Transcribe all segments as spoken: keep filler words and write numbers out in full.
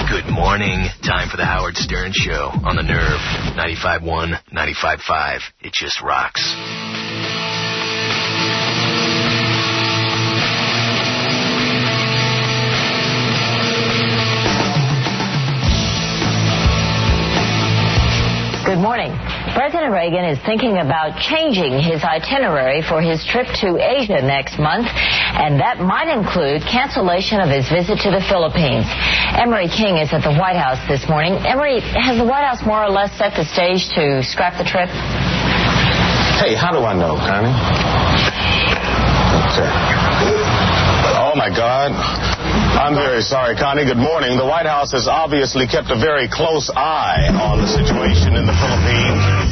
Good morning. Time for the Howard Stern Show on the Nerve. ninety-five point one, ninety-five point five. It just rocks. Good morning. President Reagan is thinking about changing his itinerary for his trip to Asia next month, and that might include cancellation of his visit to the Philippines. Emery King is at the White House this morning. Emery, has the White House more or less set the stage to scrap the trip? Hey, how do I know, Connie? Okay. Oh, my God. I'm very sorry, Connie. Good morning. The White House has obviously kept a very close eye on the situation in the Philippines.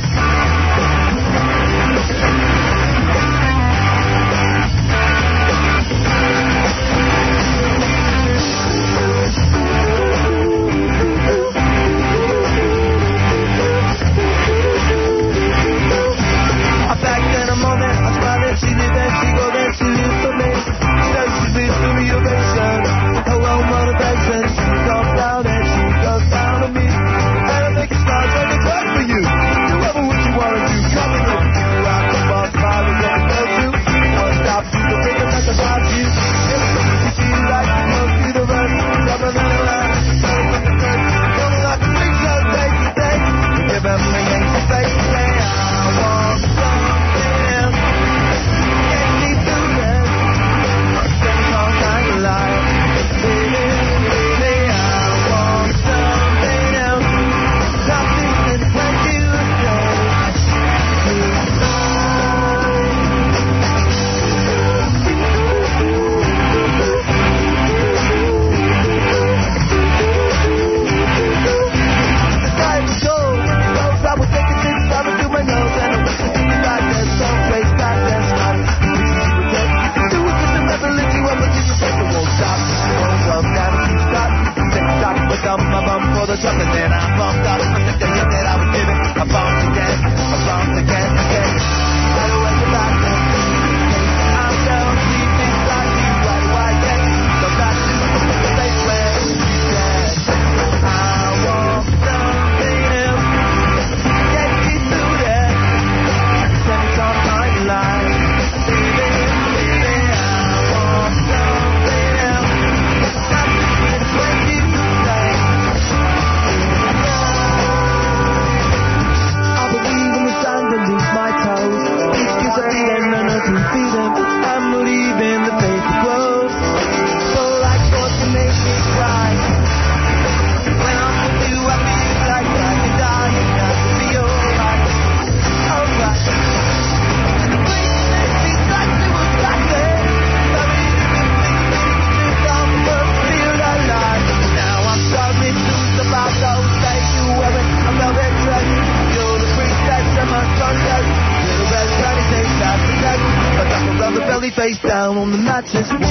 Face down on the mattress once and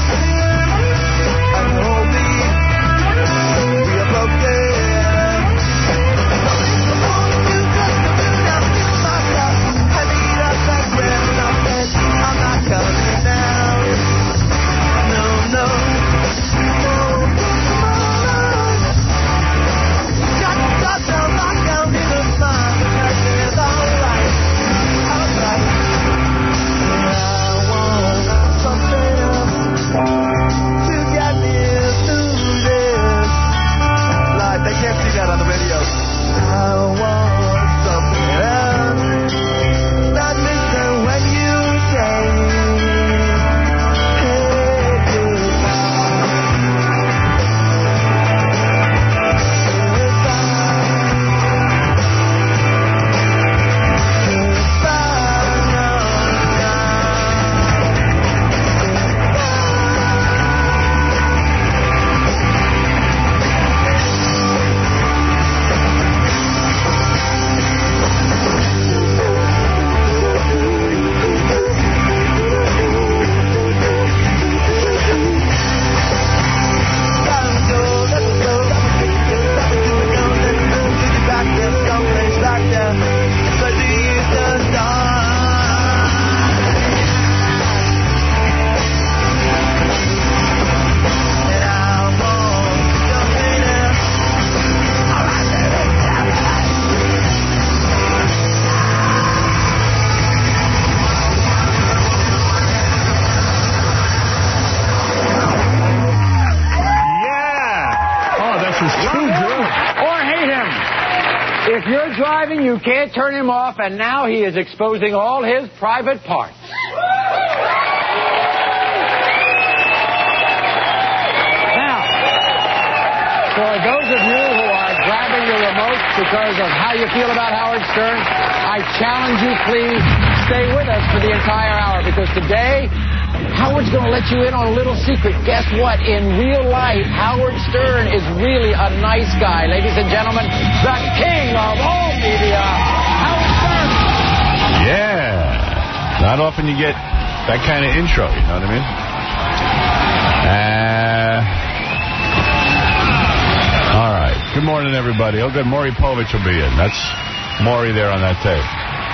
hold me. We are broken. I'm not coming down. No, no. Got to stop the lockdown in the mind. It's alright. Alright. Something else. This is too good. Or hate him. If you're driving, you can't turn him off, and now he is exposing all his private parts. Now, for those of you who are grabbing your remotes because of how you feel about Howard Stern, I challenge you, please stay with us for the entire hour, because today, Howard's going to let you in on a little secret. Guess what? In real life, Howard Stern is really a nice guy. Ladies and gentlemen, the king of all media, Howard Stern. Yeah. Not often you get that kind of intro, you know what I mean? Uh, all right. Good morning, everybody. Oh, good. Maury Povich will be in. That's Maury there on that tape.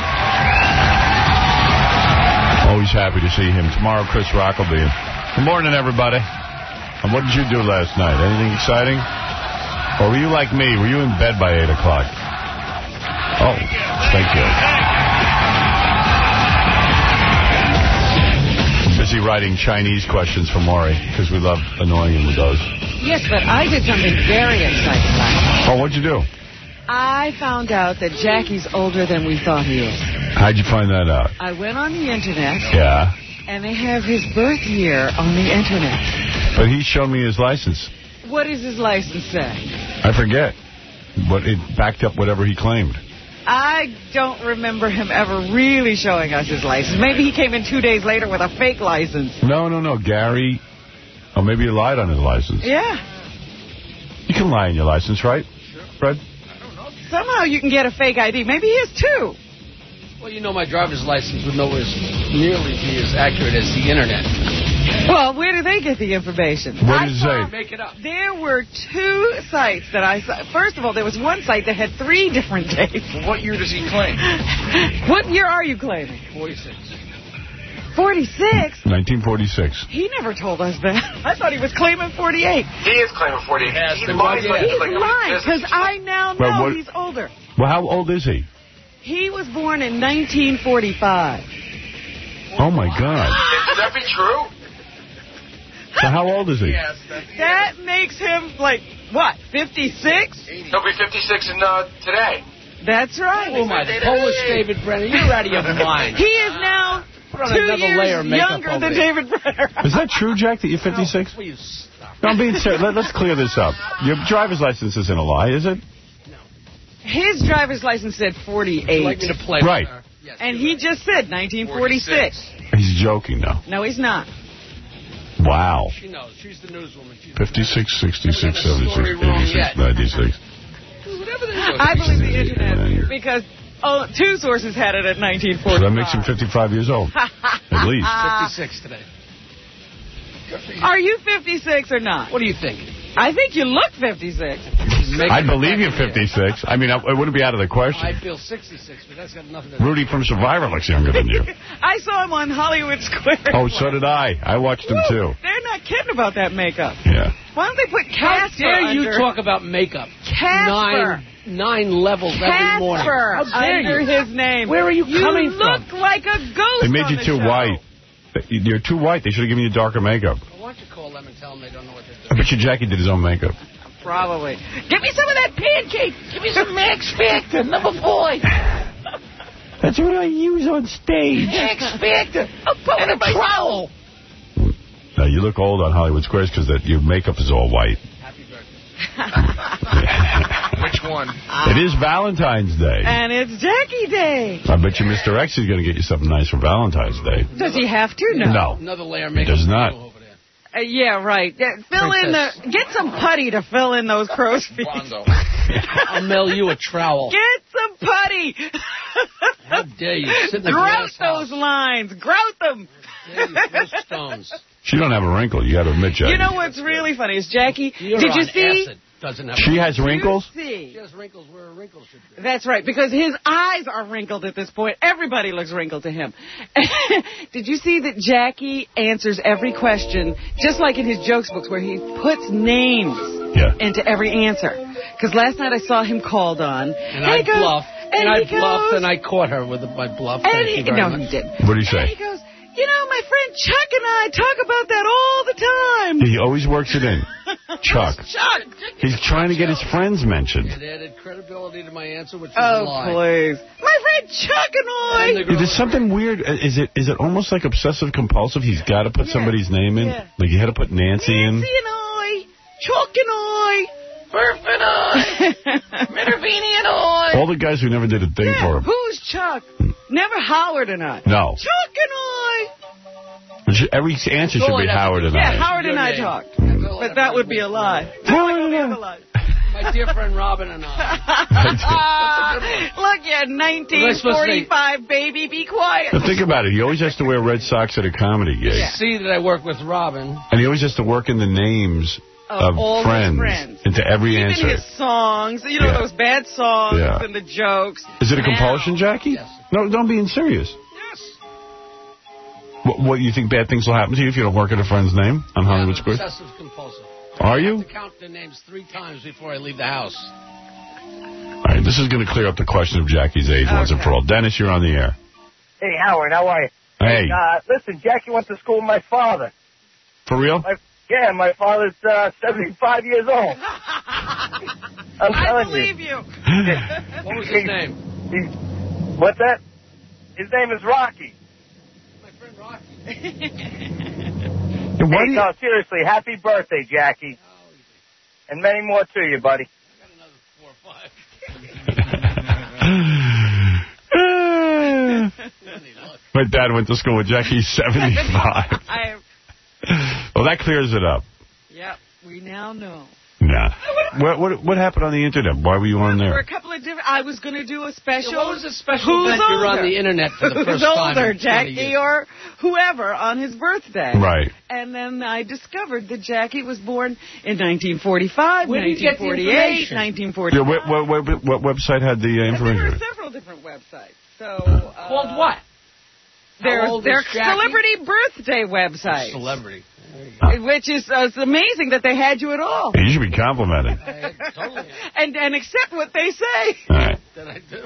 Always happy to see him. Tomorrow, Chris Rock will be in. Good morning, everybody. And what did you do last night? Anything exciting? Or were you like me? Were you in bed by eight o'clock? Oh, thank you. I'm busy writing Chinese questions for Maury, because we love annoying him with those. Yes, but I did something very exciting last night. Oh, what'd you do? I found out that Jackie's older than we thought he is. How'd you find that out? I went on the Internet. Yeah. And they have his birth year on the Internet. But he showed me his license. What does his license say? I forget. But it backed up whatever he claimed. I don't remember him ever really showing us his license. Maybe he came in two days later with a fake license. No, no, no. Gary. Oh, maybe he lied on his license. Yeah. You can lie on your license, right, Fred? Somehow you can get a fake I D. Maybe he is, too. Well, you know my driver's license would nowhere nearly be as accurate as the Internet. Well, where do they get the information? What did it say? Make it up. There were two sites that I saw. First of all, there was one site that had three different dates. Well, what year does he claim? What year are you claiming? forty-six. forty-six? nineteen forty-six. He never told us that. I thought he was claiming forty-eight. He is claiming forty-eight. He He lies like, He's like lying, because I now know Well, what- he's older. Well, how old is he? He was born in nineteen forty-five. Oh, my God. Could that be true? So how old is he? Yes. That makes him, like, what, fifty-six? He'll be fifty-six in, uh, today. That's right. Oh, my Polish David Brenner, you're out of your mind. He is now Put on two another layer years of makeup younger over than there. David Brenner. Is that true, Jack, that you're fifty-six? Oh, please stop. No, I'm being serious. Let, let's clear this up. Your driver's license isn't a lie, is it? His driver's license said forty-eight. Would you like me to play Right. with her? Yes, And he just said nineteen forty-six. He's joking now. No, he's not. Wow. She knows. She's the newswoman. She's fifty-six, sixty-six, Haven't got a story seventy-six, wrong eighty-six, yet. ninety-six. Whatever they do. I believe the Internet because oh, two sources had it at nineteen So forty-five. that makes him fifty-five years old, at least. fifty-six today. Good for you. Are you fifty-six or not? What do you think? I think you look fifty-six. I believe you're fifty-six. I mean, it wouldn't be out of the question. I feel sixty-six, but that's got nothing to do. Rudy from Survivor looks younger than you. I saw him on Hollywood Squares. Oh, so did I. I watched him, too. They're not kidding about that makeup. Yeah. Why don't they put How Casper dare you under, talk about makeup? Casper. Nine, nine levels every morning. Casper How dare under you? his name. Where are you coming You look from? like a ghost They made on you the too show. white. You're too white. They should have given you darker makeup. Well, why don't you call them and tell them they don't know what they're I doing? bet you Jackie did his own makeup. Probably. Give me some of that pancake. Give me some Max Factor, number four. That's what I use on stage. Max Factor. And a trowel. Now, you look old on Hollywood Squares because your makeup is all white. Happy birthday. Which one? It is Valentine's Day. And it's Jackie Day. I bet you Mister X is going to get you something nice for Valentine's Day. Does he have to? No. No. Another layer of He makeup. does for not. you over there. Uh, yeah, right. Yeah, fill Princess. in the. Get some putty to fill in those crow's feet. Rondo. I'll mail you a trowel. Get some putty. How dare you sit in the Grout glass house. those lines. Grout them. How dare you throw stones. She don't have a wrinkle. You got to admit, Jackie. You know what's really funny is Jackie. You're did you on see? acid. Doesn't have She has wrinkles? See. She has wrinkles where a wrinkle should be. That's right, because his eyes are wrinkled at this point. Everybody looks wrinkled to him. Did you see that Jackie answers every question, just like in his jokes books, where he puts names Yeah. into every answer? Because last night I saw him called on. And I he goes, bluffed. And, And, I he bluffed goes, and I caught her with my bluff. and Thank he, you very no, much. he didn't. What did he And say? he goes, you know, my friend Chuck and I talk about that all the time. He always works it in. Chuck. Chuck. He's trying to get his friends mentioned. It added credibility to my answer, which was a Oh, lie. please. My friend Chuckanoy. And the There's something weird. Is it is it almost like obsessive compulsive? He's got to put Yeah. somebody's name in. Yeah. Like he had to put Nancy, Nancy in. and I. Chuck and I. Burp and I. Minervini and I. All the guys who never did a thing Yeah, for him. who's Chuck? Never Howard and I. No. Chuck and I. Every answer should be Howard and Yeah, I. Howard and I name. talked. That's all But I that have would to be do. a lie. No, No, no, the no. other lie. My dear friend Robin and I. Look, yeah, nineteen forty-five, baby, be quiet. But think about it. He always has to wear red socks at a comedy gig. See that I work with Robin. And he always has to work in the names Of of, all his friends, friends. into every Even answer. his songs, you know, Yeah. those bad songs Yeah. and the jokes. Is it a Now- compulsion, Jackie? Yes. No, don't be serious. Yes. What, what, you think bad things will happen to you if you don't work at a friend's name on Hollywood Yeah, Square? obsessive compulsive. Are I you? have to count the names three times before I leave the house. All right, this is going to clear up the question of Jackie's age once and Okay. for all. Dennis, you're on the air. Hey, Howard, how are you? Hey, Uh, listen, Jackie went to school with my father. for real? My, yeah, my father's uh, seventy-five years old. I'm I telling believe you. you. What was his name? He, what's that? His name is Rocky. My friend Rocky. Yeah, why Hey, do you- no, seriously, happy birthday, Jackie. And many more to you, buddy. Four or five. My dad went to school with Jackie. He's seventy-five. I, Well, that clears it up. yep, we now know. Nah. What, what what happened on the internet? Why were you on For there? a couple of different, I was going to do a special. Yeah, what was the special Who's event you were on older? the internet for the Who's first time older, in twenty Jackie years? or whoever, on his birthday? Right. And then I discovered that Jackie was born in nineteen forty-five, Where did you get the nineteen forty-eight, information? nineteen Yeah, forty-five. what, what, what, what website had the uh, And there were information? several different websites. So uh, Called what? How There's old their is Jackie? celebrity birthday website, Celebrity. There you go. which is uh, it's amazing that they had you at all. You should be complimented. I totally am. And and accept what they say. All right. That I do.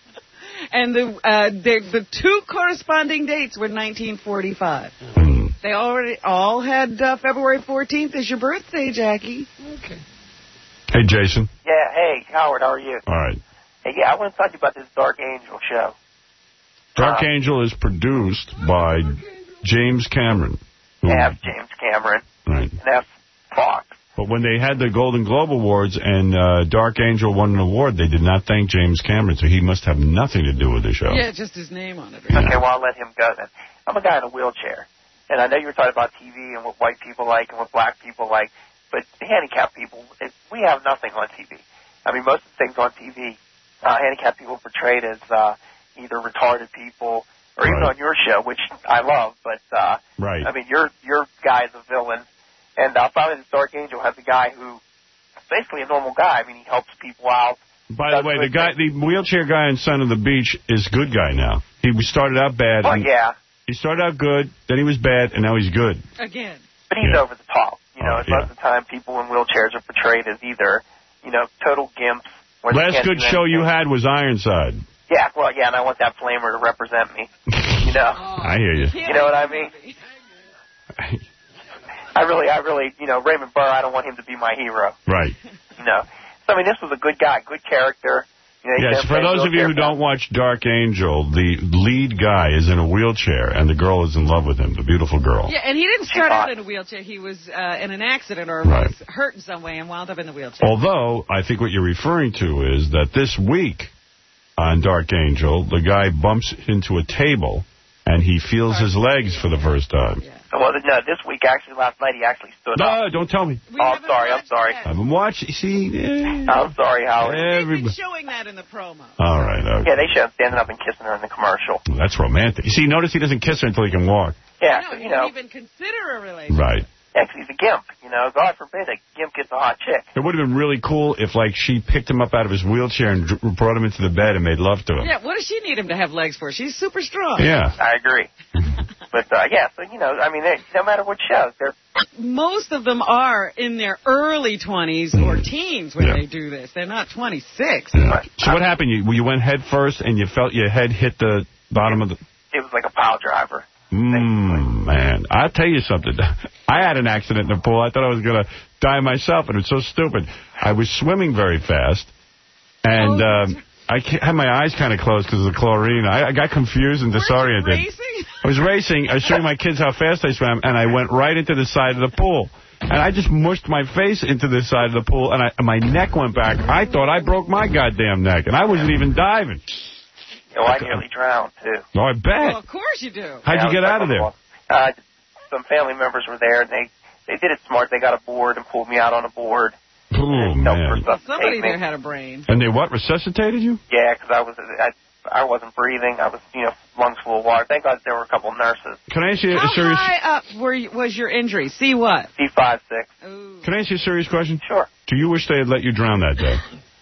And the uh, the the two corresponding dates were nineteen forty-five. Hmm. They already all had uh, February fourteenth as your birthday, Jackie. Okay. Hey, Jason. Yeah, hey, Howard, how are you? All right. Hey, yeah, I want to talk to you about this Dark Angel show. Dark Uh, Angel is produced by James Cameron. who- F. James Cameron Right. and F. Fox. But when they had the Golden Globe Awards and uh, Dark Angel won an award, they did not thank James Cameron, so he must have nothing to do with the show. Yeah, just his name on it. Yeah. Okay, well, I'll let him go then. I'm a guy in a wheelchair, and I know you were talking about T V and what white people like and what black people like, but the handicapped people, it, we have nothing on T V. I mean, most of the things on T V, uh, handicapped people portrayed as uh, either retarded people or even Right. on your show, which I love, but, uh, Right. I mean, your your guy's a villain, and uh, finally this Dark Angel has a guy who is basically a normal guy. I mean, he helps people out. By the way, the guy, the wheelchair guy in Son of the Beach is good guy now. He started out bad. Well, and yeah, He started out good, then he was bad, and now he's good. Again. but he's Yeah. over the top. You know, Oh, and yeah. most of the time people in wheelchairs are portrayed as either, you know, total gimps. Where they Last can't good do show you anything. had was Ironside. Yeah, well, yeah, and I want that flamer to represent me. You know, I hear you. you know what I mean? I really, I really, you know, Raymond Burr, I don't want him to be my hero. Right. You know, so I mean, this was a good guy, good character. You know, he Yes, kept for playing those of you who wheelchair don't watch Dark Angel, the lead guy is in a wheelchair, and the girl is in love with him, the beautiful girl. Yeah, and he didn't start She's out hot. in a wheelchair. He was uh, in an accident or Right. was hurt in some way and wound up in the wheelchair. Although, I think what you're referring to is that this week on Dark Angel, the guy bumps into a table, and he feels his legs for the first time. Yeah. Well, no, this week, actually, last night, he actually stood up. No, don't tell me. We Oh, I'm haven't sorry, I'm watched sorry. that. I haven't watched. You see? eh. I'm sorry, Howard. They've been Everybody. showing that in the promo. All right, okay. Yeah, they show him standing up and kissing her in the commercial. That's romantic. You see, notice he doesn't kiss her until he can walk. Yeah, No, so, he you know, didn't even consider a relationship. Right. yeah, 'cause he's a gimp. You know, God forbid a gimp gets a hot chick. It would have been really cool if, like, she picked him up out of his wheelchair and dr- brought him into the bed and made love to him. Yeah, what does she need him to have legs for? She's super strong. Yeah. I agree. But, uh, yeah, so, you know, I mean, they, no matter what show, they're, Most of them are in their early twenties or teens when Yeah. they do this. They're not twenty-six. Yeah. So what happened? You you went head first and you felt your head hit the bottom of the... it was like a pile driver. Mmm, man. I'll tell you something. I had an accident in the pool. I thought I was going to die myself, and it was so stupid. I was swimming very fast, and Oh. um, I ca- had my eyes kind of closed because of the chlorine. I, I got confused and disoriented. Were you racing? I was racing. I was showing my kids how fast I swam, and I went right into the side of the pool. And I just mushed my face into the side of the pool, and, I, and my neck went back. I thought I broke my goddamn neck, and I wasn't even diving. Oh, I nearly drowned, too. Oh, I bet. Well, of course you do. How'd you get out of there? Uh, some family members were there, and they, they did it smart. They got a board and pulled me out on a board. Oh, man. Somebody there had a brain. And they what, resuscitated you? Yeah, because I was I, I wasn't breathing. I was, you know, lungs full of water. Thank God there were a couple of nurses. Can I ask you a How serious... high up were you, was your injury? See what? C five six. Can I ask you a serious question? Sure. Do you wish they had let you drown that day?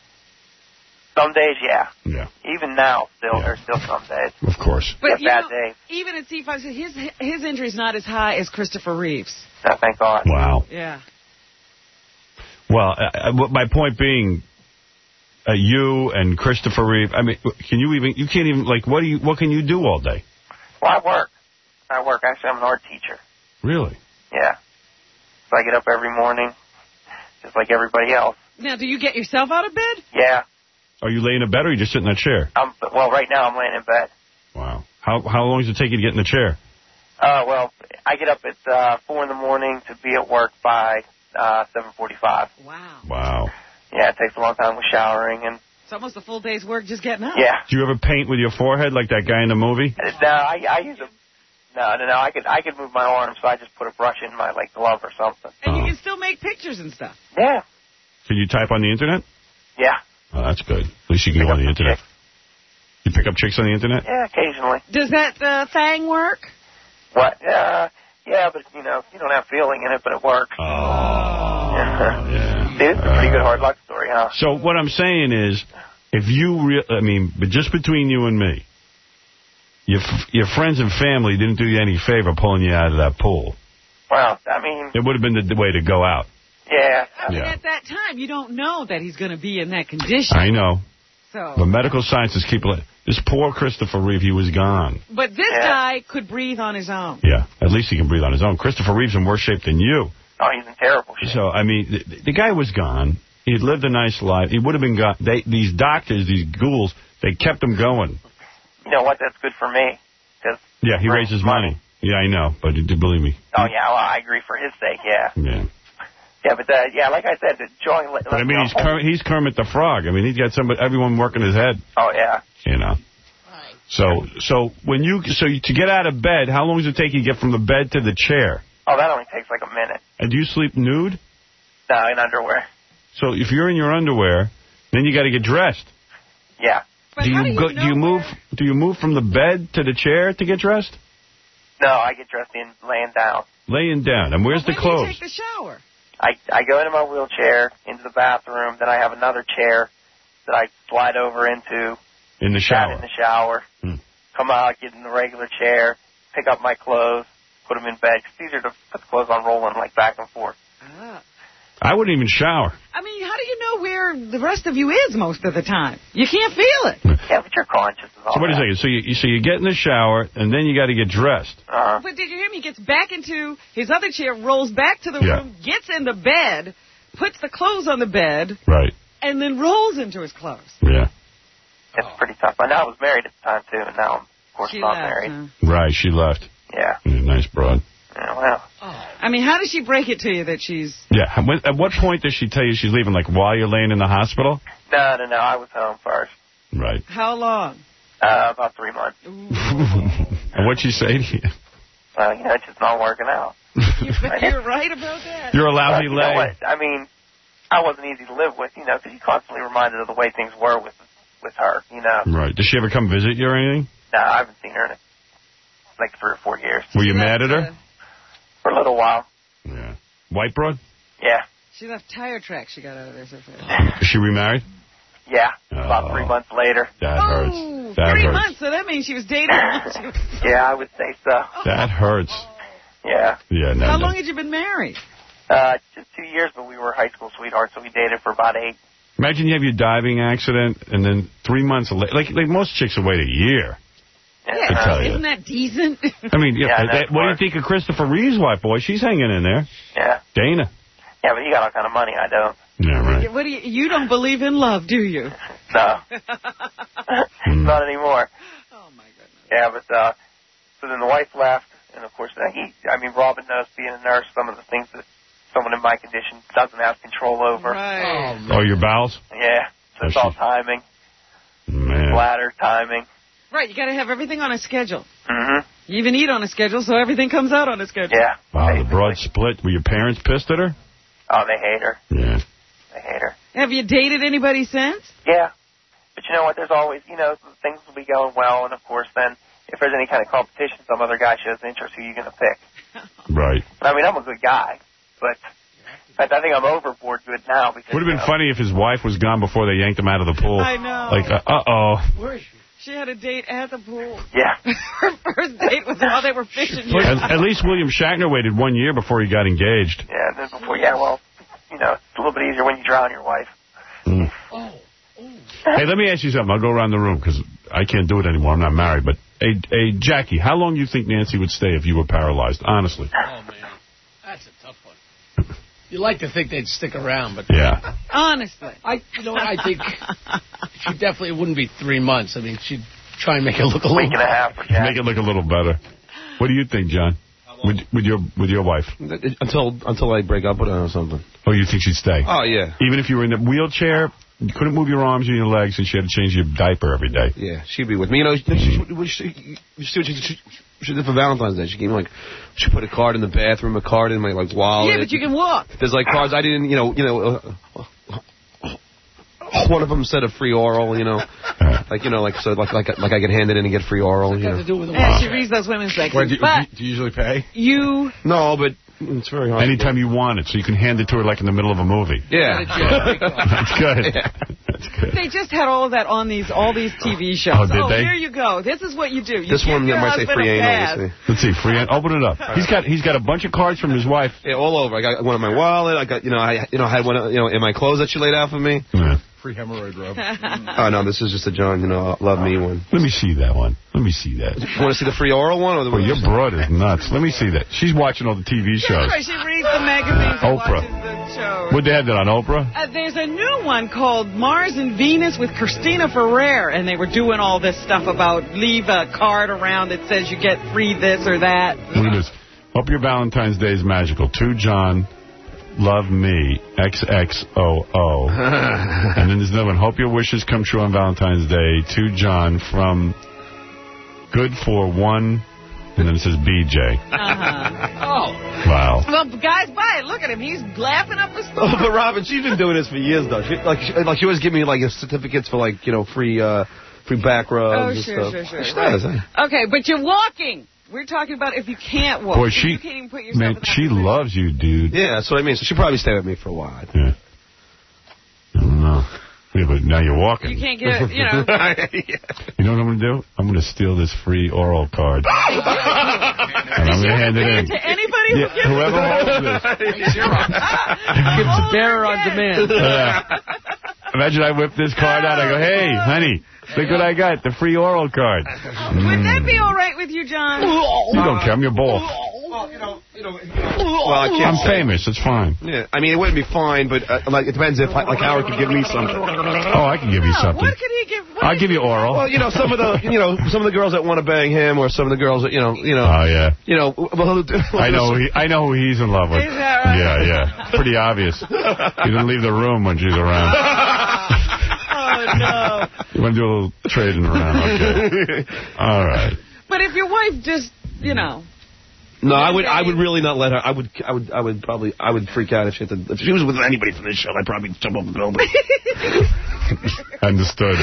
Some days, yeah. Yeah. Even now, still, there's still some days. Of course. But Just you bad know, days. even at C five, his his injury's not as high as Christopher Reeves. No, thank God. Wow. Yeah. Well, uh, uh, my point being, uh, you and Christopher Reeve, I mean, can you even, you can't even, like, what do you, what can you do all day? Well, I work. I work. Actually, I'm an art teacher. Really? Yeah. So I get up every morning, just like everybody else. Now, do you get yourself out of bed? Yeah. Are you laying in bed or are you just sitting in that chair? I'm, well, right now I'm laying in bed. Wow. How how long does it take you to get in the chair? Uh, well, I get up at uh, four in the morning to be at work by uh, seven forty-five. Wow. Wow. Yeah, it takes a long time with showering and. It's almost a full day's work just getting up. Yeah. Do you ever paint with your forehead like that guy in the movie? No, I, I use a. No, no, no. I could I could move my arm, so I just put a brush in my like glove or something. And you can still make pictures and stuff. Yeah. Can you type on the internet? Yeah. Oh, that's good. At least you can go on the internet. You pick up chicks on the internet? Yeah, occasionally. Does that uh, thing work? What? Uh, yeah, but you know, you don't have feeling in it, but it works. Oh. Yeah. See, it's a pretty good hard luck story, huh? So what I'm saying is, if you, re- I mean, but just between you and me, your f- your friends and family didn't do you any favor pulling you out of that pool. Well, I mean, It would have been the way to go out. yeah. I mean, Yeah. at that time, you don't know that he's going to be in that condition. I know. So, The medical scientists keep... li- This poor Christopher Reeve, he was gone. but this Yeah. guy could breathe on his own. Yeah, at least he can breathe on his own. Christopher Reeve's in worse shape than you. Oh, he's in terrible shape. So, I mean, the, the guy was gone. He'd lived a nice life. He would have been gone. They, these doctors, these ghouls, they kept him going. You know what? That's good for me. 'Cause Yeah, he brings raises money. Yeah, I know, but uh, believe me. Oh, yeah, well, I agree for his sake, yeah. Yeah. Yeah, but, uh, yeah, like I said, the joint... But I mean, he's Ker- he's Kermit the Frog. I mean, he's got somebody, everyone working his head. Oh, yeah. You know. So, so when you, so you, to get out of bed, how long does it take you to get from the bed to the chair? Oh, that only takes like a minute. And do you sleep nude? No, in underwear. So if you're in your underwear, then you got to get dressed. Yeah. Do you, go, do you move? Do you move from the bed to the chair to get dressed? No, I get dressed in laying down. Laying down. And where's the When do you clothes? take the shower? I I go into my wheelchair, into the bathroom, then I have another chair that I slide over into. In the That shower. in the shower. Hmm. Come out, get in the regular chair, pick up my clothes, put them in bed. It's easier to put the clothes on rolling like back and forth. Ah. I wouldn't even shower. I mean, how do you know where the rest of you is most of the time? You can't feel it. Yeah, but you're conscious of all So wait a that. second. So you, you so you get in the shower and then you got to get dressed. Uh-huh. But did you hear me? He gets back into his other chair, rolls back to the Yeah. room, gets in the bed, puts the clothes on the bed, Right. and then rolls into his clothes. Yeah. It's pretty tough. I know I was married at the time, too, and now I'm, of course, She not left, married. huh? Right. She left. Yeah. Yeah, nice broad. Yeah, well. I mean, how does she break it to you that she's... Yeah. When, at what point does she tell you she's leaving? Like while you're laying in the hospital? No, no, no. I was home first. Right. How long? Uh, about three months. And what'd she say to you? Well, you know, it's just not working out. You're right about that. You're a lousy you know lay. what? I mean, I wasn't easy to live with, you know, because you constantly reminded of the way things were with with her, you know. Right. Does she ever come visit you or anything? No, I haven't seen her in like three or four years. Were you mad at her? For a little while. Yeah. White broad? Yeah. She left tire tracks she got out of there so fast. Is she remarried? Yeah. About Oh. three months later. That Oh, hurts. That three hurts. months, so that means she was dating once she was... Yeah, I would say so. That hurts. Yeah. Yeah. No, How no. long had you been married? Uh, just two years, but we were high school sweethearts, so we dated for about eight. Imagine you have your diving accident and then three months later, like, like most chicks will wait a year. I tell you. Isn't that decent? I mean, yeah, Yeah, I know. that, what do you think of Christopher Reeve's wife, boy? She's hanging in there. Yeah. Dana. Yeah, but you got all kind of money. I don't. Yeah, right. What do you, you don't believe in love, do you? No. Not anymore. Oh, my goodness. Yeah, but, uh, so then the wife left, and of course, uh, he, I mean, Robin knows, being a nurse, some of the things that someone in my condition doesn't have control over. Right. Oh, your bowels? Yeah, so it's Oh, all she- timing, Man. bladder, timing. Right, you got to have everything on a schedule. Mm-hmm. You even eat on a schedule, so everything comes out on a schedule. Yeah. Wow, the basically. broad split. Were your parents pissed at her? Oh, they hate her. Yeah. They hate her. Have you dated anybody since? Yeah. But you know what? There's always, you know, things will be going well, and of course, then if there's any kind of competition, some other guy shows interest, who are you going to pick? Right. I mean, I'm a good guy, but in fact, I think I'm overboard good now. Because Would have been you know, funny if his wife was gone before they yanked him out of the pool. I know. Like, uh, uh-oh. Where is she? She had a date at the pool. Yeah. Her first date was while they were fishing. At, at least William Shatner waited one year before he got engaged. Yeah, and then before, yeah, well, you know, it's a little bit easier when you drown your wife. Mm. Oh. Hey, let me ask you something. I'll go around the room because I can't do it anymore. I'm not married. But, hey, hey, Jackie, how long do you think Nancy would stay if you were paralyzed? Honestly. Oh, man. That's a tough one. You like to think they'd stick around, but... Yeah. Honestly. I, you know what, I think she definitely wouldn't be three months. I mean, she'd try and make it look a little... Week and a half for Jack. Make it look a little better. What do you think, John? With, with your with your wife? Until until I break up with her or something. Oh, you think she'd stay? Oh, yeah. Even if you were in a wheelchair, you couldn't move your arms or your legs, and she had to change your diaper every day. Yeah, she'd be with me. You know, she, she, she, you see what she, she, she did for Valentine's Day. She gave me, like, she put a card in the bathroom, a card in my, like, wallet. Yeah, but you can walk. There's, like, cards I didn't, you know, you know, uh, one of them said a free oral, you know. Like, you know, like, so, like, like, like I could hand it in and get free oral, you know. Yeah, she reads those women's sections. Wait, do, but do you usually pay? You... No, but it's very hard. Anytime you want it, so you can hand it to her like in the middle of a movie. Yeah. That's good. Yeah. That's good. They just had all of that on these all these T V shows. Oh, did oh they? here you go. This is what you do. You This give one your might say husband free a anal. pass. You see. Let's see, free. Open it up. He's got he's got a bunch of cards from his wife. Yeah, all over. I got one in my wallet. I got, you know, I, you know, I had one, you know, in my clothes that she laid out for me. Yeah. Free hemorrhoid rub. Oh no, this is just a John, you know, love me one. Let me see that one. Let me see that. You want to see the free oral one or the Well, one? your broad is nuts. Let me see that. She's watching all the T V shows. That's right. She reads the magazines and Oprah. watches the shows. Would they have that on Oprah? Uh, there's a new one called Mars and Venus with Christina Ferrer, and they were doing all this stuff about leave a card around that says you get free this or that. Look at this. Hope your Valentine's Day is magical. To John, love me, X X O O. And then there's another one. Hope your wishes come true on Valentine's Day. To John from Good for One. And then it says B J. Uh-huh. Oh. Wow. Well, guys, buy it. Look at him. He's laughing up the storm. Oh, but Robin, she's been doing this for years, though. She, like, she, like, she always give me, like, certificates for, like, you know, free uh, free back rubs Oh, and sure, stuff. sure, sure. She does, eh? Okay, but you're walking. We're talking about if you can't walk. Boy, If she, you can't even put yourself man, in that she position. loves you, dude. Yeah, that's what I mean. So she'll probably stay with me for a while. Yeah. I don't know. Yeah, but now you're walking. You can't get, you know. You know what I'm going to do? I'm going to steal this free oral card. and I'm going to hand it in. To anybody who Yeah, gives whoever it. holds this. Gives a bearer on demand. Yeah. Imagine I whip this card out. I go, hey, honey, look what I got, the free oral card. Would that be all right with you, John? You don't care. I'm your boss. Well, you know, you know, well, I can't I'm say. famous. It's fine. Yeah, I mean, it wouldn't be fine, but uh, like it depends if like Howard could give me something. Oh, I can give you something. What could he give? What I'll give you oral. Well, you know, some of the you know some of the girls that want to bang him, or some of the girls that you know you know Oh, yeah. you know. Well, I know who he, I know who he's in love with. Is that right? Yeah, yeah. Pretty obvious. He doesn't leave the room when she's around. Oh, no. You want to do a little trading around, okay. All right. But if your wife just, you know. No, I would. I would really not let her. I would. I would. I would probably. I would freak out if she had to, if she was with anybody from this show. I'd probably jump off the building. Understood.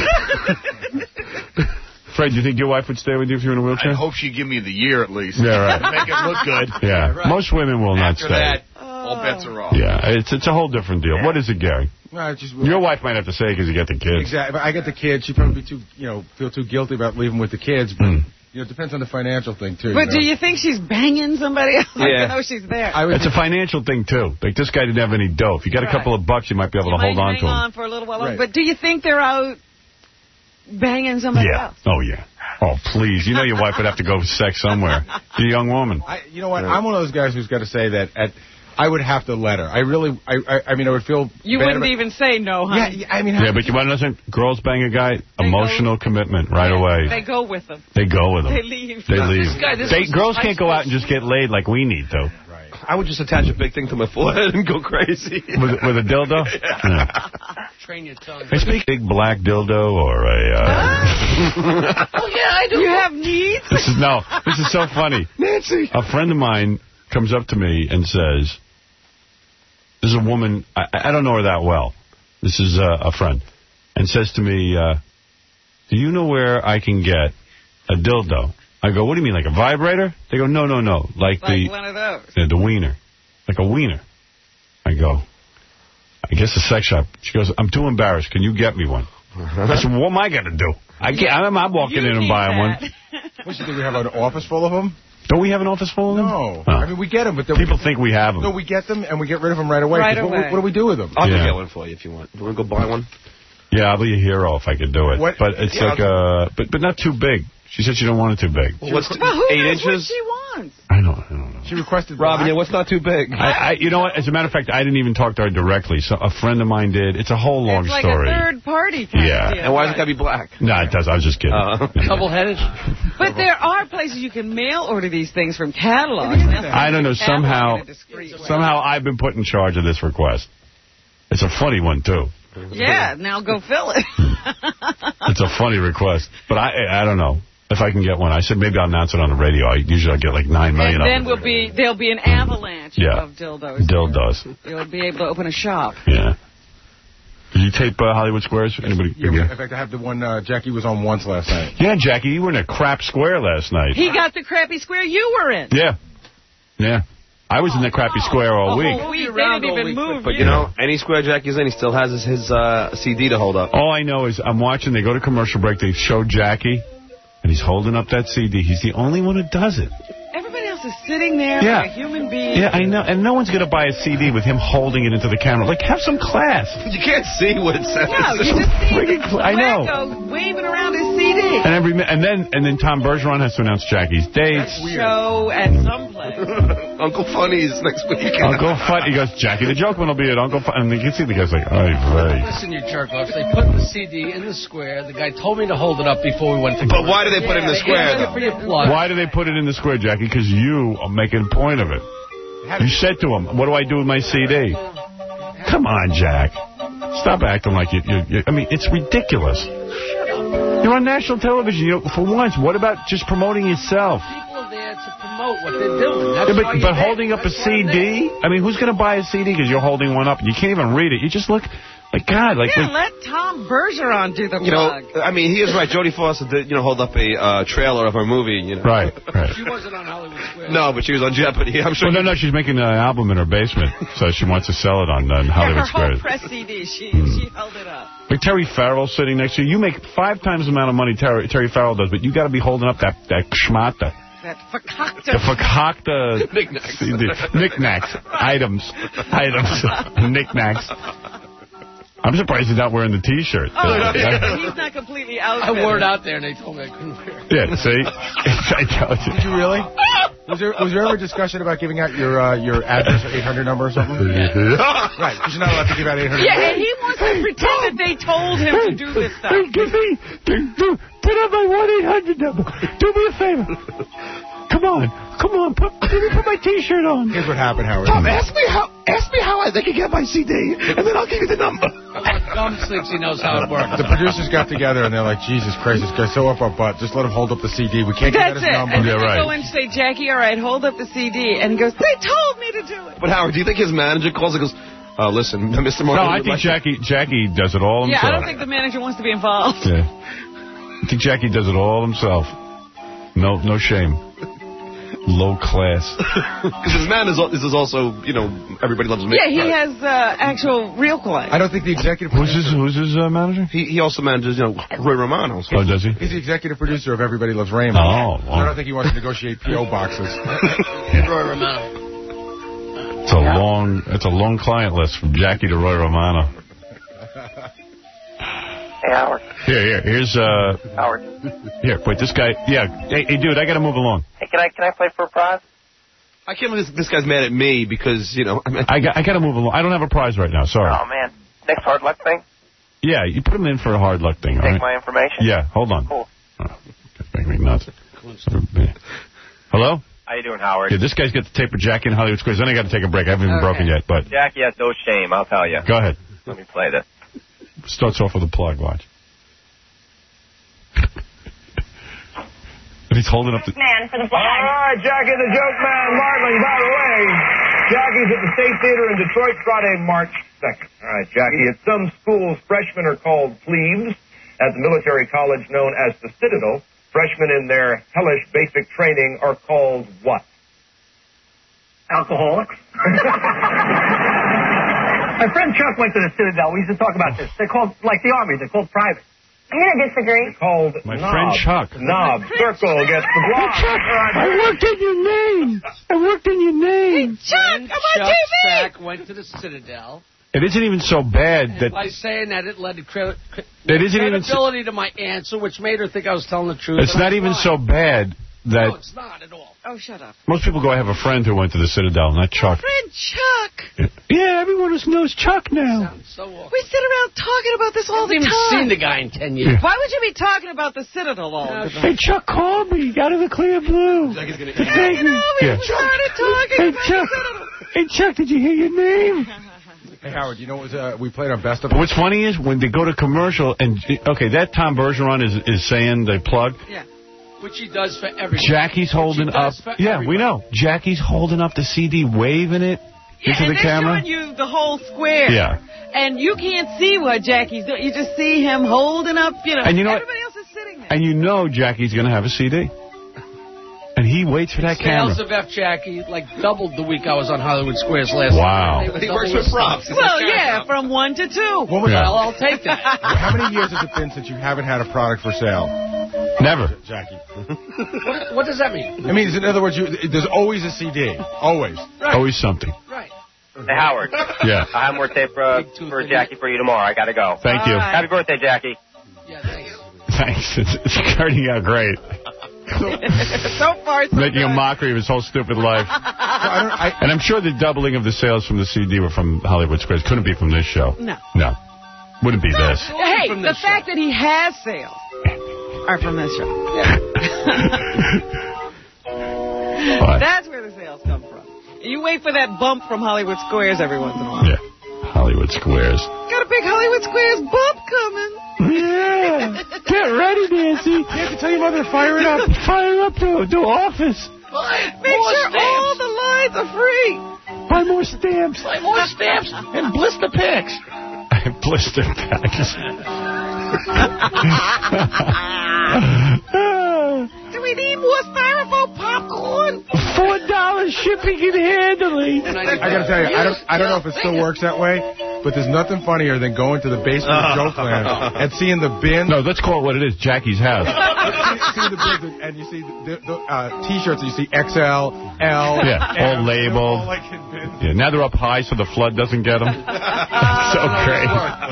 Fred, do you think your wife would stay with you if you were in a wheelchair? I hope she'd give me the year at least. Yeah, right. Make it look good. Yeah. Right. Most women will After not stay. that, all bets are off. Yeah, it's it's a whole different deal. Yeah. What is it, Gary? No, it's just, Your wife might have to say because you get the kids. Exactly. I get the kids. She'd probably be too, you know, feel too guilty about leaving with the kids. But, Mm. you know, it depends on the financial thing, too. But you know? do you think she's banging somebody else? Yeah. I know she's there. I would It's a financial thing, too. Like, this guy didn't have any dough. If you got a Right. couple of bucks, you might be able You to hold might on hang to him. on for a little while. Right. But do you think they're out banging somebody Yeah. else? Oh, yeah. Oh, please. You know your wife would have to go sex somewhere. You're a young woman. I, you know what? I'm one of those guys who's got to say that at, I would have to let her. I really, I, I, I mean, I would feel You bad wouldn't about, even say no, honey. Yeah, I mean, Yeah, but you want to know something? Girls bang a guy, emotional commitment right away. They go with them. They go with them. They leave. They leave. This guy, this they, was girls high can't go school out and just get laid like we need to. I would just attach a big thing to my forehead and go crazy. With, with a dildo? Yeah. Train your tongue. I speak big black dildo or a... Uh... Oh, yeah, I do. You have needs? This is, no, this is so funny. Nancy. A friend of mine comes up to me and says, this is a woman, I, I don't know her that well. This is uh, a friend. And says to me, uh, do you know where I can get a dildo? I go, what do you mean, like a vibrator? They go, no, no, no. Like, Like the, one of those. Yeah, the wiener. Like a wiener. I go, I guess a sex shop. She goes, I'm too embarrassed. Can you get me one? I said, what am I going to do? I can't, I'm not walking You in and need buying that. one. What, you think we have an office full of them? Don't we have an office full of them? No. Oh. I mean, we get them, but then People we, think we have them. No, we get them and we get rid of them right away. Right 'Cause what, away. what do we do with them? I'll Yeah. go get one for you if you want. You want to go buy one? Yeah, I'll be a hero if I could do it. What? But it's Yeah, like, uh, but but not too big. She said she don't want it too big. Well, what's But who eight knows what inches? she wants? I don't, I don't know. She requested Robin, black. yeah, what's not too big? I, I, you know what? As a matter of fact, I didn't even talk to her directly. So a friend of mine did. It's a whole long It's like story. a third party kind Yeah. of deal. And why does it got to be black? No, it does. I was just kidding. Uh, Double-headed? But there are places you can mail order these things from catalogs. I don't know. Somehow, Catalog in a discreet way. somehow I've been put in charge of this request. It's a funny one too. Yeah, now go fill it. It's a funny request, but I I don't know if I can get one. I said maybe I'll announce it on the radio. I usually I get like nine million And then of will them. be there'll be an avalanche Yeah. of dildos. Dildos. You'll be able to open a shop. Yeah. Did you tape uh, Hollywood Squares? Anybody? Yeah, we- in fact, I have the one uh, Jackie was on once last night. Yeah, Jackie, you were in a crap square last night. He got the crappy square you were in. Yeah. Yeah. I was in the crappy square all The week. whole week. They didn't even move But, you know, any square Jackie's in, he still has his, his uh, C D to hold up. All I know is I'm watching, they go to commercial break, they show Jackie, and he's holding up that C D. He's the only one who does it. Everybody else is sitting there Yeah. like a human being. Yeah, I know. And no one's going to buy a C D with him holding it into the camera. Like, have some class. You can't see what it says. No, you just see Freaking this cl- I know. wacko waving around his C D. And every mi- and then and then Tom Bergeron has to announce Jackie's dates. Show at some place. Uncle Funny's next week. Uncle Fun. He goes, Jackie the Joke will be at Uncle Fun. And you can see the guy's like, ay, vey. Listen, you jerk-offs. They put the C D in the square. The guy told me to hold it up before we went to But why do they put it in the square, Yeah, though? for your plug. Why do they put it in the square, Jackie? Because you are making a point of it. You said to him, what do I do with my C D? Come on, Jack. Stop acting like you, you, you I mean, it's ridiculous. You're on national television. You know, for once, what about just promoting yourself? People are there to promote what they're doing. That's Yeah, but why you're but there. holding up a That's why C I'm D? I mean, who's going to buy a C D because you're holding one up and you can't even read it? You just look like, God, like... Yeah, like- let Tom Bergeron do the You know, plug. I mean, he is right. Jodie Foster did, you know, hold up a uh, trailer of her movie, you know. Right, right. She wasn't on Hollywood Square. No, but she was on Jeopardy. I'm sure. Well, no, no, she's making an album in her basement, so she wants to sell it on uh, Hollywood yeah, her Square. whole press C D, she, Hmm. she held it up. Like Terry Farrell sitting next to you. You make five times the amount of money Terry, Terry Farrell does, but you got to be holding up that, that schmata. That fakakta. The fakakta... Knickknacks. Knickknacks. Items. Items. Knickknacks. I'm surprised he's not wearing the T-shirt. Oh, Uh, yeah, he's not completely out I there. wore it out there, and they told me I couldn't wear it. Yeah, see? I told you. Did you really? Was there was there ever a discussion about giving out your uh, your address or eight hundred number or something? Right, because you're not allowed to give out eight hundred. Yeah, and he wants to pretend that they told him to do this stuff. Hey, give me, do, put on my one eight hundred number. Do me a favor. Come on, come on, put, let me put my T-shirt on. Here's what happened, Howard. Tom, ask me how ask me how I they can get my C D, and then I'll give you the number. Tom thinks he knows how it works. The producers got together and they're like, Jesus Christ, this guy's so up our butt. Just let him hold up the C D. We can't get That's his it. number. And Yeah, then right. they go and say, Jackie, all right, hold up the C D. And he goes, they told me to do it. But Howard, do you think his manager calls and goes, uh, listen, Mister No, Martin? I think Jackie Jackie does it all Yeah, himself. I don't think the manager wants to be involved. Yeah. I think Jackie does it all himself. No, no shame. Low class. Because his man is, al- this is also, you know, everybody loves me. Yeah, he has uh, actual real clients. I don't think the executive Who's producer... his, who's his uh, manager? He, he also manages, you know, Roy Romano. So. Oh, does he? He's the executive producer of Everybody Loves Raymond. Oh, I wow. don't think he wants to negotiate P O boxes. Roy Romano. It's a long, it's a long client list from Jackie to Roy Romano. Hey, Howard. Here, here, here's, uh... Howard. Here, wait, this guy... Yeah, hey, hey dude, I gotta move along. Hey, can I can I play for a prize? I can't believe this, this guy's mad at me because, you know... I, mean, I, got, I gotta move along. I don't have a prize right now, sorry. Oh, man. Next hard luck thing? Yeah, you put him in for a hard luck thing, all Take right? my information? Yeah, hold on. Cool. Oh, make me nuts. Hello? How you doing, Howard? Yeah, this guy's got the tape of Jackie in Hollywood Squares. Then I got to take a break. I haven't even Okay. broken yet, but... Jackie has no shame, I'll tell you. Go ahead. Let me play this. Starts off with a plug, watch. And he's holding up the... Man for the flag. All right, Jackie the Joke Man, Martling. By the way, Jackie's at the State Theater in Detroit Friday, March second. All right, Jackie, at some schools, freshmen are called plebes. At the military college known as the Citadel, freshmen in their hellish basic training are called what? Alcoholics. My friend Chuck went to the Citadel. We used to talk about this. They're called, like the Army, they're called privates. I'm going to disagree. They're called My knobs. friend Chuck. Knob. Circle gets the block. Chuck, I worked in your name. I worked in your name. Chuck, I'm on Chuck T V. Sack went to the Citadel. It isn't even so bad And that... by saying that, it led to cre- cre- It isn't even so- credibility to my answer, which made her think I was telling the truth. It's and not I'm even lying. so bad that... No, it's not at all. Oh, shut up. Most people go, I have a friend who went to the Citadel, not Chuck. Friend Chuck. Yeah, everyone knows Chuck now. So awful. We sit around talking about this all I the haven't even time. seen the guy in ten years. Why would you be talking about the Citadel all the time? Hey, Chuck called me out of the clear blue. I know, we Yeah. started talking Hey, about Chuck. the Citadel. Hey, Chuck, did you hear your name? Hey, Howard, you know what was, uh, we played on Best of... But what's funny is when they go to commercial, and, okay, that Tom Bergeron is is saying the plug. Yeah. Which he does for everyone. Jackie's holding Which he up. does for Yeah, everyone. we know. Jackie's holding up the C D, waving it Yeah, into and the they're camera. showing you the whole square. Yeah. And you can't see what Jackie's doing. You just see him holding up, you know. And you know what? everybody else is sitting there. And you know Jackie's going to have a C D. And he waits for that camera. Sales of F. Jackie like doubled the week I was on Hollywood Squares last Wow. night. He works with props. Well, yeah, from one to two. What was Yeah. Well, I'll take that. How many years has it been since you haven't had a product for sale? Never. Jackie. what, what does that mean? It means, in other words, you, there's always a C D. Always. Right. Always something. Right. Hey, Howard. Yeah. I have more tape uh, for Jackie for you tomorrow. I gotta go. Thank you. Happy birthday, Jackie. Yeah, thanks. Thanks. It's, it's turning out great. So far, so Making good. a mockery of his whole stupid life. I don't, I, And I'm sure the doubling of the sales from the C D were from Hollywood Squares. Couldn't be from this show. No. No. Wouldn't be this. Hey, From the this fact that he has sales are from this show. But, That's where the sales come from. You wait for that bump from Hollywood Squares every once in a while. yeah. Hollywood Squares. Got a big Hollywood Squares bump coming. Yeah. Get ready, Nancy. you have to tell your mother to fire it up. Fire up the, the office. Make sure all the lines are free. Buy more stamps. Buy more stamps and blister packs. Blister packs. Do we need more styrofoam popcorn? Four dollars shipping and handling. I gotta tell you, I don't, I don't know if it still works that way, but there's nothing funnier than going to the basement of Jokeland and seeing the bin. No, let's call it what it is. Jackie's house. see, see the bins, and you see the, the uh, T-shirts, and you see X L, L, Yeah, all M, labeled. all like in bins. Yeah, now they're up high so the flood doesn't get them. So great.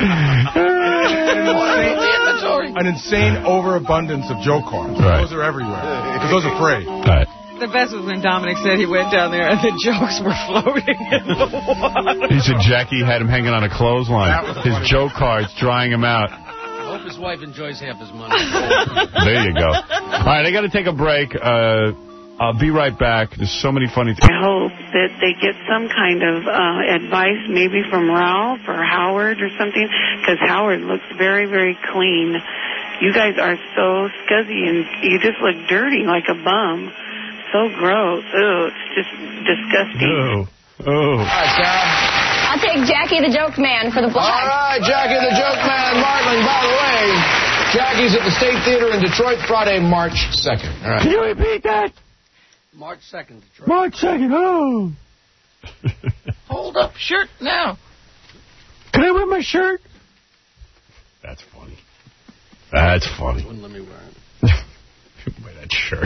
An insane overabundance of joke cards. Right. Those are everywhere. Because those are free. All right. The best was when Dominic said he went down there and the jokes were floating in the water. He said Jackie had him hanging on a clothesline. His joke cards drying him out. I hope his wife enjoys half his money. There you go. All right, I got to take a break. Uh, I'll be right back. There's so many funny things. I hope that they get some kind of uh, advice, maybe from Ralph or Howard or something, because Howard looks very, very clean. You guys are so scuzzy and you just look dirty like a bum. So gross. Ew, it's just disgusting. Oh. Oh. I'll take Jackie the Joke Man for the All flag. right, Jackie the Joke Man, Martling. By the way, Jackie's at the State Theater in Detroit Friday, March second. All right. Can you repeat that? March second, Detroit. March second. Oh. Hold up shirt now. Can I wear my shirt? That's funny. That's funny. Wouldn't let me wear it. Wear that shirt.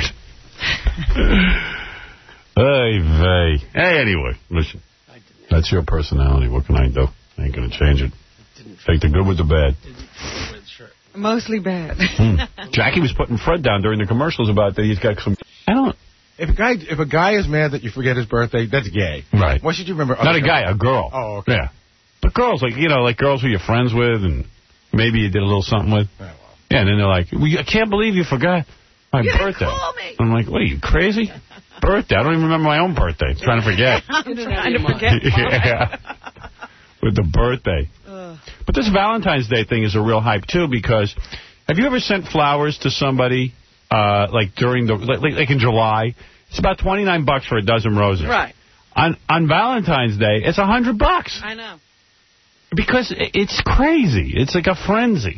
Hey, vey. Hey, anyway, listen. That's your personality. What can I do? I ain't going to change it. Take the good with the bad. Didn't wear the shirt. Mostly bad. Hmm. Jackie was putting Fred down during the commercials about that he's got some... I don't... If a guy if a guy is mad that you forget his birthday, that's gay. Right. Why should you remember... Not a guy, a girl. Oh, okay. Yeah. But girls, like, you know, like girls who you're friends with and maybe you did a little something with. Yeah, well. Yeah, and then they're like, well, I can't believe you forgot my you birthday. Didn't call me. I'm like, what, are you crazy? Birthday? I don't even remember my own birthday. I'm trying to forget. I'm trying to forget. Yeah. With the birthday. Ugh. But this Valentine's Day thing is a real hype, too, because have you ever sent flowers to somebody, uh, like during the, like, like in July? It's about twenty-nine bucks for a dozen roses. Right. On on Valentine's Day, it's a hundred bucks. I know. Because it's crazy. It's like a frenzy.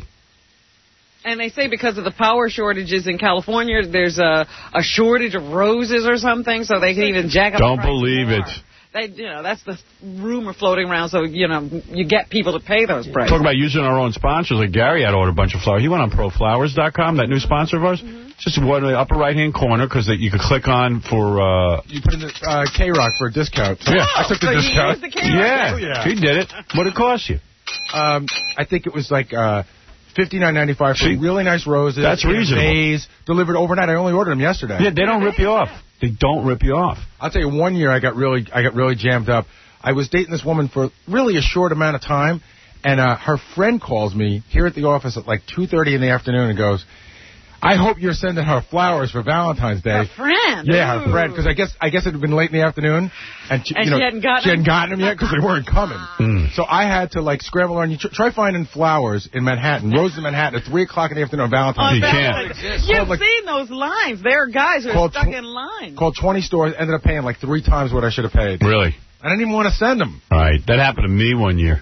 And they say because of the power shortages in California, there's a, a shortage of roses or something, so they can even jack up Don't the price believe more. it. They, you know, that's the rumor floating around, so, you know, you get people to pay those prices. Talk about using our own sponsors. Like Gary had ordered a bunch of flowers. He went on pro flowers dot com, that new sponsor of ours. Mm-hmm. Just one in the upper right-hand corner, because you could click on for... Uh, you put in the uh, K-Rock for a discount. Yeah. I took the so discount. You used the K-Rock? Yeah. Oh, yeah. He did it. What'd it cost you? Um, I think it was like uh, fifty-nine ninety-five for See, really nice roses. That's reasonable. Vase, delivered overnight. I only ordered them yesterday. Yeah, they don't rip you off. They don't rip you off. I'll tell you, one year I got really, I got really jammed up. I was dating this woman for really a short amount of time, and uh, her friend calls me here at the office at like two thirty in the afternoon and goes, I hope you're sending her flowers for Valentine's Day. Her friend? Yeah, Ooh. her friend, because I guess I guess it had been late in the afternoon, and she, And you know, she hadn't gotten she hadn't them? gotten them yet because they weren't coming. Mm. So I had to like scramble around. You tr- try finding flowers in Manhattan, roses in Manhattan at three o'clock in the afternoon on Valentine's You Day. can't. You've Called, like- seen those lines. There are guys who are Called stuck tw- in lines. Called twenty stores, ended up paying like three times what I should have paid. Really? I didn't even want to send them. All right. That happened to me one year.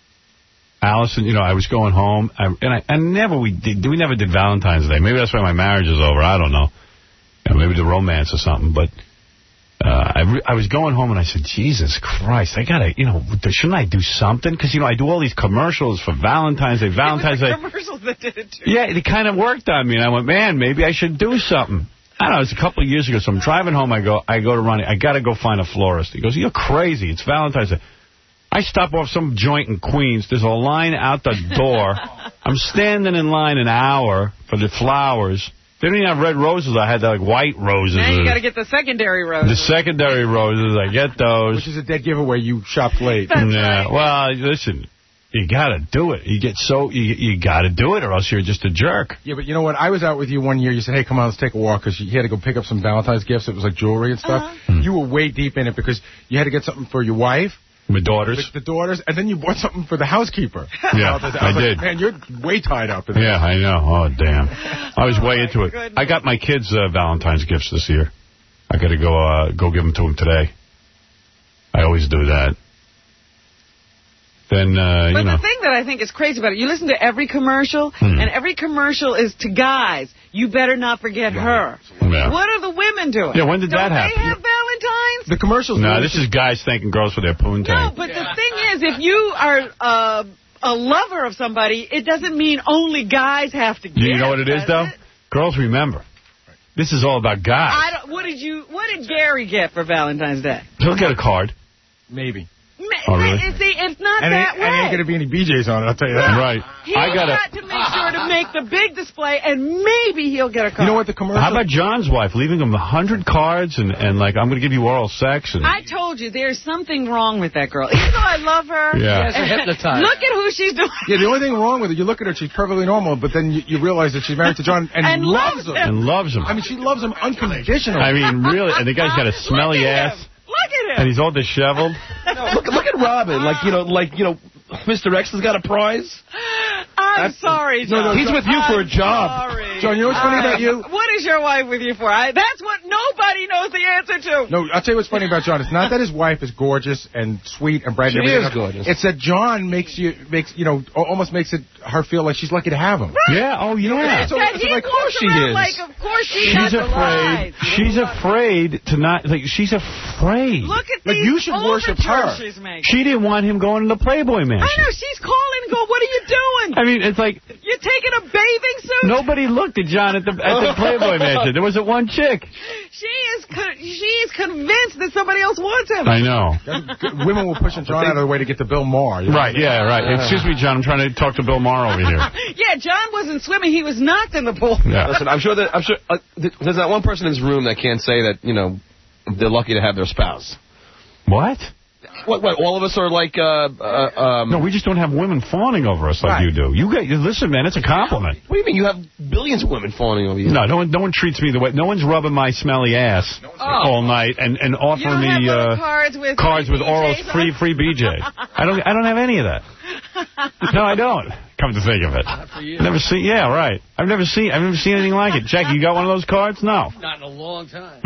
Allison, you know, I was going home, I, and I and never we did we never did Valentine's Day. Maybe that's why my marriage is over. I don't know. You know, maybe the romance or something. But uh, I re- I was going home and I said, Jesus Christ, I gotta, you know, shouldn't I do something? Because you know, I do all these commercials for Valentine's Day. Valentine's Day. Commercials that did it too. Yeah, it kind of worked on me, and I went, man, maybe I should do something. I don't know, it was a couple of years ago, so I'm driving home, I go I go to Ronnie, I got to go find a florist. He goes, you're crazy, it's Valentine's Day. I stop off some joint in Queens, there's a line out the door. I'm standing in line an hour for the flowers. They don't even have red roses, I had like white roses. Now you got to get the secondary roses. The secondary roses, I get those. Which is a dead giveaway, you shopped late. That's yeah, right. well, listen, you got to do it. You get so, you, you got to do it or else you're just a jerk. Yeah, but you know what? I was out with you one year. You said, hey, come on, let's take a walk, because you had to go pick up some Valentine's gifts. It was like jewelry and stuff. Uh-huh. You were way deep in it because you had to get something for your wife. My daughters. The, the daughters. And then you bought something for the housekeeper. Yeah, I, was I like, did. Man, you're way tied up in this. Yeah, I know. Oh, damn. I was Oh, way my into it. goodness. I got my kids uh, Valentine's gifts this year. I got to go uh, go give them to them today. I always do that. Then, uh, But you know. the thing that I think is crazy about it, you listen to every commercial, Hmm. and every commercial is to guys. You better not forget her. Yeah. What are the women doing? Yeah, when did Don't that happen? they have Valentines? The commercials. No, this is guys thanking girls for their poontang. No, but the thing is, if you are uh, a lover of somebody, it doesn't mean only guys have to give. You know what it is, does though? it? Girls remember. This is all about guys. I don't, what did you? What did Gary get for Valentine's Day? He'll get a card. Maybe. Oh, really? See, it's not And that ain't, way. and ain't going to be any B Js on it, I'll tell you that. Right. He's I gotta. got to make sure to make the big display, and maybe he'll get a card. You know what the commercial... How about John's wife leaving him a hundred cards and, and like, I'm going to give you oral sex? And I told you, there's something wrong with that girl. Even though I love her. Yeah. She has her hypnotized. Look at who she's doing. Yeah, the only thing wrong with her, you look at her, she's perfectly normal, but then you, you realize that she's married to John and, And loves loves him. him. and loves him. I mean, she loves him unconditionally. I mean, really. And the guy's got a smelly Look at ass. him. Look at him. And he's all disheveled. No, look, look at Robin. Like, you know, like, you know, Mister X has got a prize. I'm sorry, John. no, He's with you for a I'm job. Sorry. John, you know what's funny about you? What is your wife with you for? I, that's what nobody knows the answer to. No, I'll tell you what's funny about John. It's not that his wife is gorgeous and sweet and bright and She everything is else. gorgeous. It's that John makes you, makes you know, al- almost makes it her feel like she's lucky to have him. Yeah. Oh, yeah. So that it's he like, of course walks she around is. like, of course she She's does afraid. lies. She's afraid to not. Like, she's af- afraid. Look at Like, these you should worship her. overtures she's making. She didn't want him going to the Playboy Mansion. I know, she's calling and going, what are you doing? I mean, it's like... You're taking a bathing suit? Nobody looked at John at the at the Playboy Mansion. There wasn't one chick. She is co- she is convinced that somebody else wants him. I know. Women were pushing John out of the way to get to Bill Maher. You know? Right, yeah, right. Excuse me, John. I'm trying to talk to Bill Maher over here. Yeah, John wasn't swimming. He was knocked in the pool. Yeah. Listen, I'm sure that I'm sure uh, th- there's not one person in this room that can't say that, you know, they're lucky to have their spouse. What? What? What? All of us are like. Uh, uh, um, No, we just don't have women fawning over us like Right. you do. You get, listen, man, it's a compliment. What do you mean? You have billions of women fawning over you. No, no one, no one treats me the way. No one's rubbing my smelly ass all night and, and You offering don't have me little uh, cards with cards with B Js orals, on? free free B J. I don't I don't have any of that. No, I don't. Come to think of it, for you. never seen. Yeah, right. I've never seen. I've never seen anything like it. Jackie, you got one of those cards? No. Not in a long time.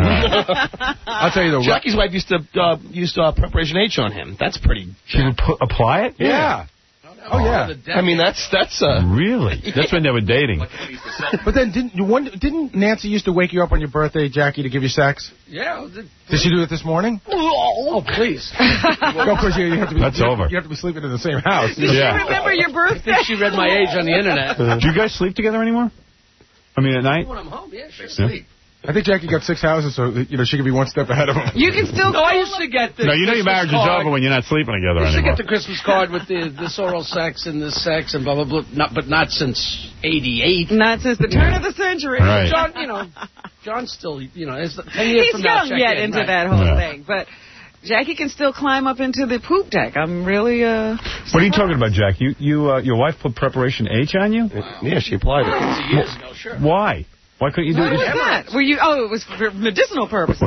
I'll tell you though. Jackie's wife used to uh, used uh, Preparation H on him. That's pretty. She would put, apply it? Yeah. Oh, yeah. I mean, that's that's. Uh, Really? That's when they were dating. But then, didn't you wonder, didn't Nancy used to wake you up on your birthday, Jackie, to give you sex? Yeah. Did she do it this morning? Oh, please. No, of course, you, you have to be. That's you have, over. You have to be sleeping in the same house. Did Yeah. she remember your birthday? I think she read my age on the internet. Do you guys sleep together anymore? I mean, at night? When I'm home, yeah, she Yeah. sleep. I think Jackie got six houses, so you know she could be one step ahead of him. You can still No, I used to get the No, you know your marriage is Christmas card. over when you're not sleeping together I used to anymore. get the Christmas card with the this oral sex and this sex and blah, blah, blah. Not, but not since eighty-eight. Not since the turn of the century. Right. John, you know, John's still, you know, it's ten years He's from now. young check yet in, into right. that whole Yeah. thing, but Jackie can still climb up into the poop deck. I'm really, uh... What are you talking about, Jack? You, you, uh, your wife put Preparation H on you? yeah, she applied it. Years ago, sure. Why? Why couldn't you do What it? was that? Were you? Oh, it was for medicinal purposes.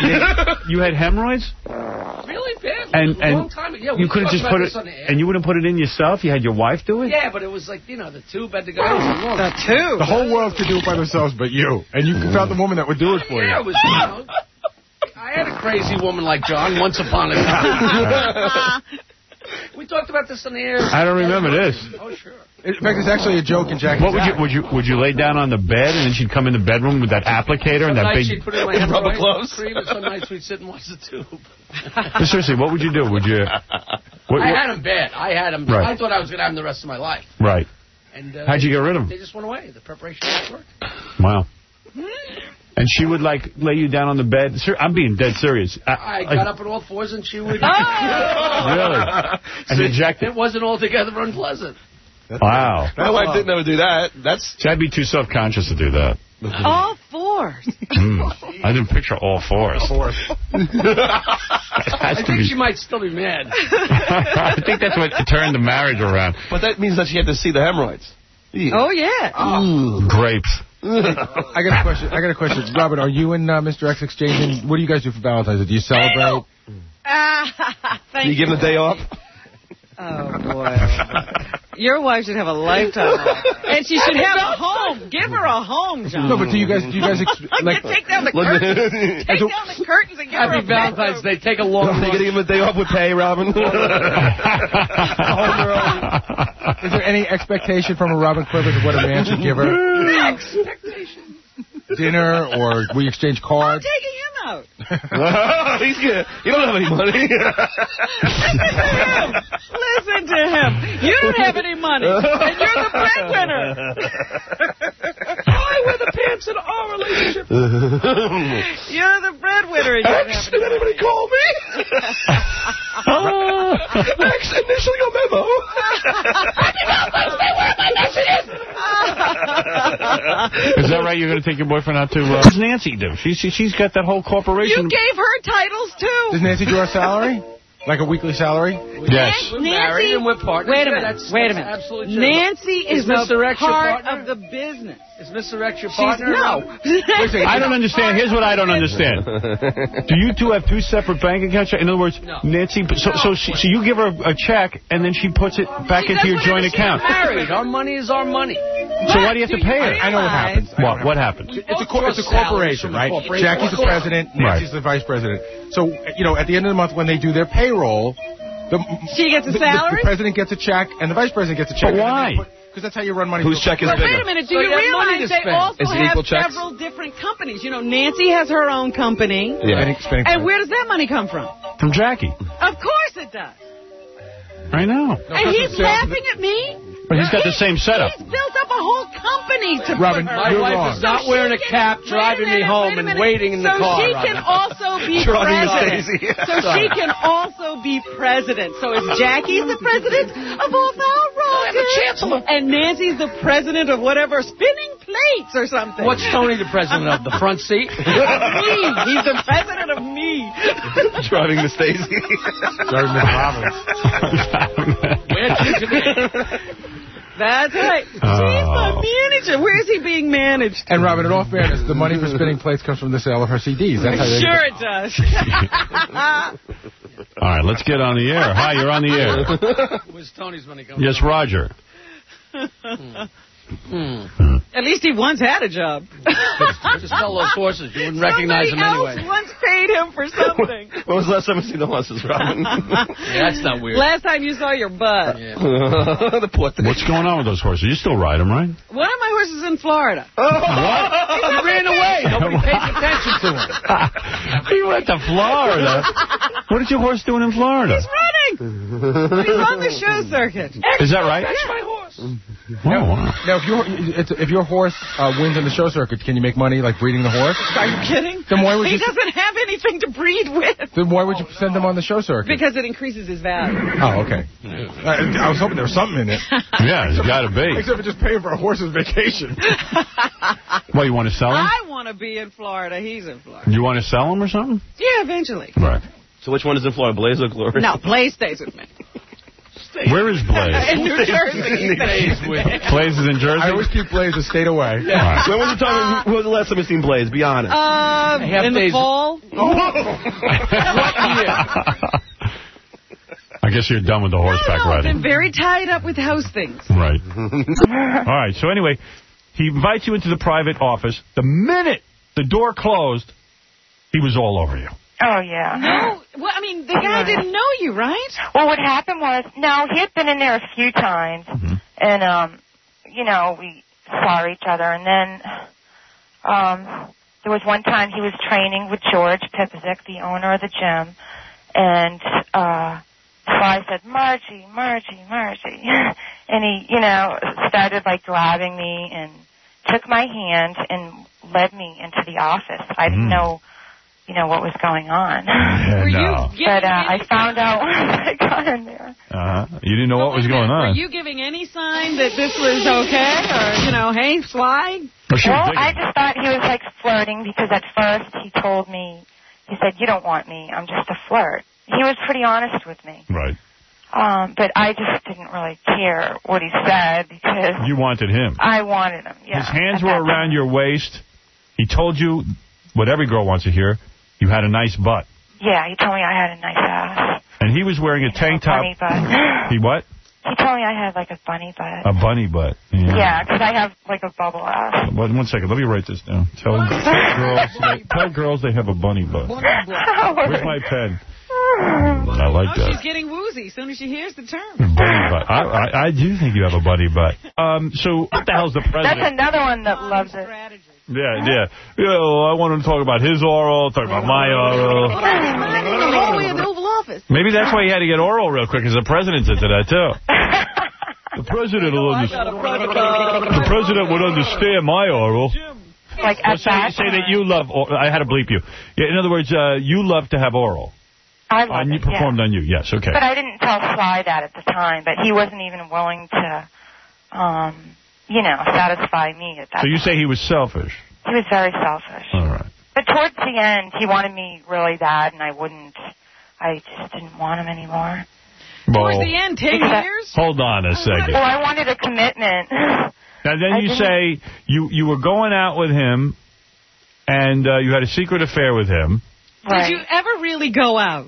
You had hemorrhoids? Really bad. And, a long and time ago. Yeah, we you couldn't talked just about put this it, on the air. and you wouldn't put it in yourself? You had your wife do it? Yeah, but it was like, you know, the tube had to go. The The two. The whole world could do it by themselves, but you. And you found the woman that would do it for Yeah, you. it was, you know, I had a crazy woman like John once upon a time. We talked about this on the air. I don't remember this. Oh, sure. In fact, it's actually a joke in Jackie's What would you act. would you would you lay down on the bed and then she'd come in the bedroom with that applicator and Some that nights big she'd put in my rubber hemorrhoid gloves. cream, and some nights we'd sit and watch the tube. But seriously, what would you do? Would you what, I what- had him bad. I had him. Right. I thought I was going to have him the rest of my life. Right. And uh, How'd you get rid of him? They just went away. The preparation didn't work. Wow. And she would like lay you down on the bed. Ser- I'm being dead serious. I, I like, got up on all fours and she would. Really? And inject it. It wasn't altogether unpleasant. Wow. My wife didn't ever do that. That's. See, I'd be too self-conscious to do that. All fours. Mm. I didn't picture all fours. I think be- she might still be mad. I think that's what turned the marriage around. But that means that she had to see the hemorrhoids. Oh, yeah. Ooh. Grapes. I got a question. I got a question. Robin, are you and uh, Mister X exchanging? What do you guys do for Valentine's Day? Do you celebrate? Ah, thank You give him a day off? Oh, boy. Your wife should have a lifetime off. And she should have a home. Give her a home, John. No, but do you guys? Do you guys ex- like? Take down the curtains. Take down the curtains and give her a Happy Valentine's Day. Take a long Are they going to give him a day off with pay, Robin? Is there any expectation from a Robin Quivers of what a man should give her? Expectation. Dinner, or we exchange I'm cards? taking him out. He's good. You don't have any money. Listen to him. Listen to him. You don't have any money, and you're the breadwinner. I wear the pants in our relationship. You're the breadwinner. And you don't have Did any anybody call me? Max, initial your memo. Happy Valentine's Day. Where are my messages? Is that right? You're going to take your boyfriend out to... Uh, what does Nancy do? She, she, she's got that whole corporation. You gave her titles, too. Does Nancy do our salary? Like a weekly salary? Yes. We're married and we're partners. Wait a Yeah, minute. that's- Wait a that's minute. absolutely true. Nancy is, Is Mister a X your part partner? of the business. Is Mister X your She's partner? no. I don't understand. Here's what I don't understand. Do you two have two separate bank accounts? In other words, No. Nancy, so, so, she, so you give her a check, and then she puts it back She into does your whatever joint she's account. Married. Our money is our money. So why do you have to pay her? I know what happens. I know What? What happens? It's a cor- it's a corporation, right? Jackie's the president, Nancy's the vice president. So, you know, at the end of the month when they do their payroll, the, She gets a the, salary? the president gets a check and the vice president gets a check. But And then why? they put- Because that's how you run money. Whose check is But bigger? wait a minute, do So you you have money realize to they spend. also Is it have equal checks? several different companies? You know, Nancy has her own company. Yeah. Spending- spending And time. where does that money come from? From Jackie. Of course it does. I know. And he's laughing at me? But he's got the same setup. He's built up a whole company to Robin, put her My You're wife wrong. is not So wearing a she cap, can- driving wait a me minute, home, wait a and minute. waiting in the so car. she Robin. can also be Driving Miss president. Daisy. So she can also be president. So is Jackie the president of all Valrock? the chancellor. And Nancy's the president of whatever, spinning plates or something. What's Tony the president of? The front seat? me. He's the president of me. Driving Miss Daisy. Driving Miss Robbins. That's right. She's Oh. the manager. Where is he being managed? And Robin, in all fairness, the money for spinning plates comes from the sale of her C Ds. That's how they Sure it does. All right, let's get on the air. Hi, you're on the air. Where's Tony's money coming Yes, Roger. Hmm. At least he once had a job. Just sell those horses. You wouldn't recognize them Somebody anyway. else once paid him for something. When was the last time you seen the horses, Robin? Yeah, that's not weird. Last time you saw your butt. Yeah. The poor thing. What's going on with those horses? You still ride them, right? One of my horses in Florida. He ran away. Nobody pays attention to him. He went to Florida. What is your horse doing in Florida? He's running. He's on the show circuit. Is that right? That's my horse. Oh, wow. Now, if your it's, if your horse uh, wins in the show circuit, can you make money like breeding the horse? Are you kidding? Then why would he you? doesn't have anything to breed with. Then why would you send them on the show circuit? Because it increases his value. Oh, okay. I, I was hoping there was something in it. Yeah, there's got to be. Except for just paying for a horse's vacation. What, you want to sell him? I want to be in Florida. He's in Florida. You want to sell him or something? Yeah, eventually. Right. So which one is in Florida, Blaze or Glory? No, Blaze stays with me. Where is Blaze? In New Jersey. Blaze is in Jersey? I always keep Blaze a state away. Yeah. Right. When was the time? When was the last time you seen Blaze? Be honest. Uh, in the fall. What year? I guess you're done with the horseback No, I've riding. been very tied up with house things. Right. All right. So anyway, he invites you into the private office. The minute the door closed, he was all over you. Oh, yeah. No, well, I mean, the guy didn't know you, right? Well, what happened was, no, he had been in there a few times, Mm-hmm. and, um, you know, we saw each other, and then um, there was one time he was training with George Pipizik, the owner of the gym, and uh, so I said, Margie, Margie, Margie, and he, you know, started, like, grabbing me and took my hand and led me into the office. I didn't Mm. know... you know, what was going on. Yeah, no. But uh, I found out when I got in there. Uh-huh. You didn't know what was going on. Were you giving any sign that this was okay? Or, you know, hey, slide? Or she was Well, digging. I just thought he was, like, flirting because at first he told me, he said, you don't want me, I'm just a flirt. He was pretty honest with me. Right. Um, but I just didn't really care what he said because You wanted him. I wanted him, yeah. His hands at were that around time. your waist. He told you what every girl wants to hear. You had a nice butt. Yeah, he told me I had a nice ass. And he was wearing a tank top. Bunny butt. He what? He told me I had, like, a bunny butt. A bunny butt. Yeah. Yeah, because I have, like, a bubble ass. One, one second. Let me write this down. Tell, tell girls, they, tell girls they have a bunny butt. Where's my pen? I like Oh, that. she's getting woozy as soon as she hears the term. Bunny butt. I, I, I do think you have a bunny butt. Um. So what the hell's the president? That's another one that loves it. Yeah, yeah. Yeah, well, I want him to talk about his oral, talk about my oral. The hallway of the Oval Office. Maybe that's why he had to get oral real quick, because the president's into that, too. The president will understand. The president would understand my oral. Like, Well, at say, that say that time, you love, or, I had to bleep you. Yeah, in other words, uh, you love to have oral. I love And you it, performed yeah. on you, yes, okay. But I didn't tell Sly that at the time, but he wasn't even willing to, um, you know, satisfy me at that So you time. say he was selfish. He was very selfish. All right. But towards the end, he wanted me really bad, and I wouldn't, I just didn't want him anymore. Towards Well, the end, ten Except- years? hold on a second. Well, I wanted a commitment. Now, then I you didn't- say you, you were going out with him, and uh, you had a secret affair with him. Right. Did you ever really go out?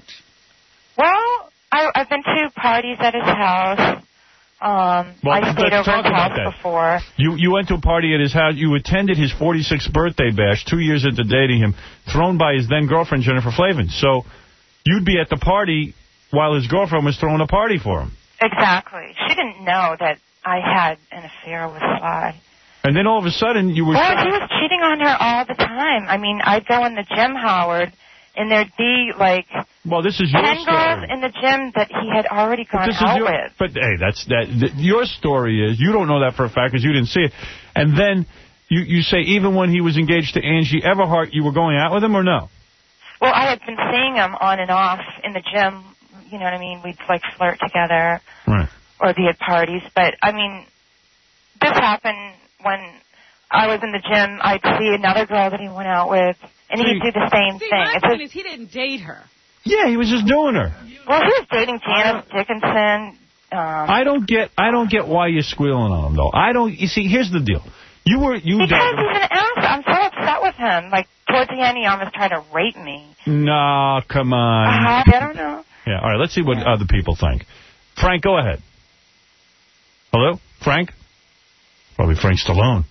Well, I, I've been to parties at his house. Um, Well, I stayed let's over talk his about house that. before. You you went to a party at his house. You attended his forty-sixth birthday bash two years into dating him, thrown by his then-girlfriend, Jennifer Flavin. So you'd be at the party while his girlfriend was throwing a party for him. Exactly. She didn't know that I had an affair with Sly. And then all of a sudden, you were... Well, he was cheating on her all the time. I mean, I'd go in the gym, Howard, and there'd be, like, well, this is your ten story. girls in the gym that he had already gone This is out your, with. But, hey, that's that. Th your story is, you don't know that for a fact because you didn't see it. And then you, you say even when he was engaged to Angie Everhart, you were going out with him or no? Well, I had been seeing him on and off in the gym. You know what I mean? We'd, like, flirt together. Right. Or be at parties. But, I mean, this happened when I was in the gym. I'd see another girl that he went out with, and See, he'd do the same see, thing. my It's point a- is he didn't date her. Yeah, he was just doing her. Well, he was dating Janice Dickinson. Um, I don't get I don't get why you're squealing on him, though. I don't... You see, here's the deal. You were... you because dated- he's an ass. I'm so upset with him. Like, towards the end, he almost tried to rape me. No, come on. Uh, I don't know. Yeah, all right, let's see what other people think. Frank, go ahead. Hello? Frank? Probably Frank Stallone.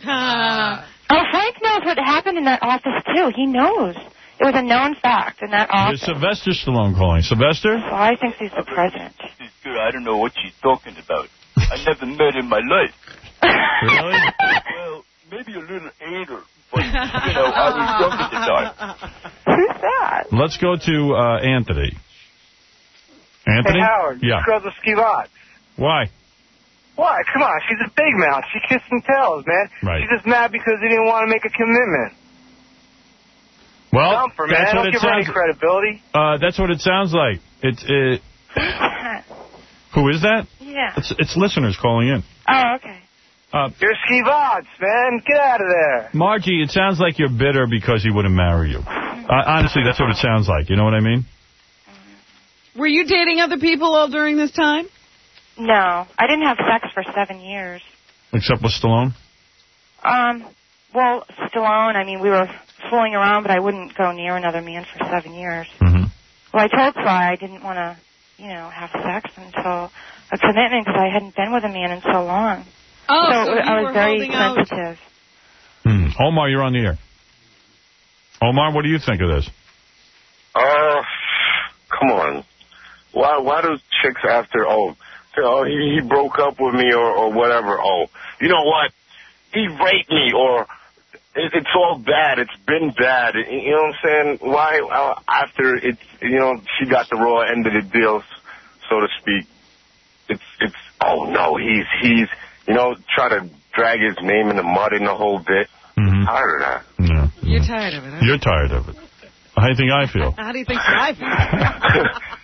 Oh, Frank knows what happened in that office, too. He knows. It was a known fact in that There's office. Sylvester Stallone calling. Sylvester? So I think he's the president. I don't know what she's talking about. I never met in my life. Really? Well, maybe a little older, but, you know, I was young at the time. Who's that? Let's go to uh, Anthony. Anthony? Hey, Howard. Yeah. This girl's a skivat. Why? Why? Come on. She's a big mouth. She kissed and tells, man. Right. She's just mad because he didn't want to make a commitment. Well, Dump her, man. that's what Don't it give her any sounds. credibility. Uh, that's what it sounds like. It's it. Who is that? Yeah. It's it's listeners calling in. Oh, okay. Uh, You're skivats, man. Get out of there. Margie, it sounds like you're bitter because he wouldn't marry you. Uh, honestly, that's what it sounds like. You know what I mean? Were you dating other people all during this time? No. I didn't have sex for seven years. Except with Stallone? Um, well, Stallone, I mean, we were fooling around, but I wouldn't go near another man for seven years. Mm-hmm. Well, I told Sly I didn't want to, you know, have sex until a commitment because I hadn't been with a man in so long. Oh, so, so you I was were very holding out. sensitive. Hmm. Omar, you're on the air. Omar, what do you think of this? Uh, come on. Why why do chicks after, oh, oh he, he broke up with me or, or whatever, oh, you know what, he raped me or it, it's all bad, it's been bad, you know what I'm saying? Why uh, after it's, you know, she got the raw end of the deal, so to speak, it's, it's oh no, he's, he's, you know, try to drag his name in the mud in the whole bit. Mm-hmm. Tired of that. Yeah. You're tired of it, huh? You're tired of it. How do you think I feel? How do you think I feel?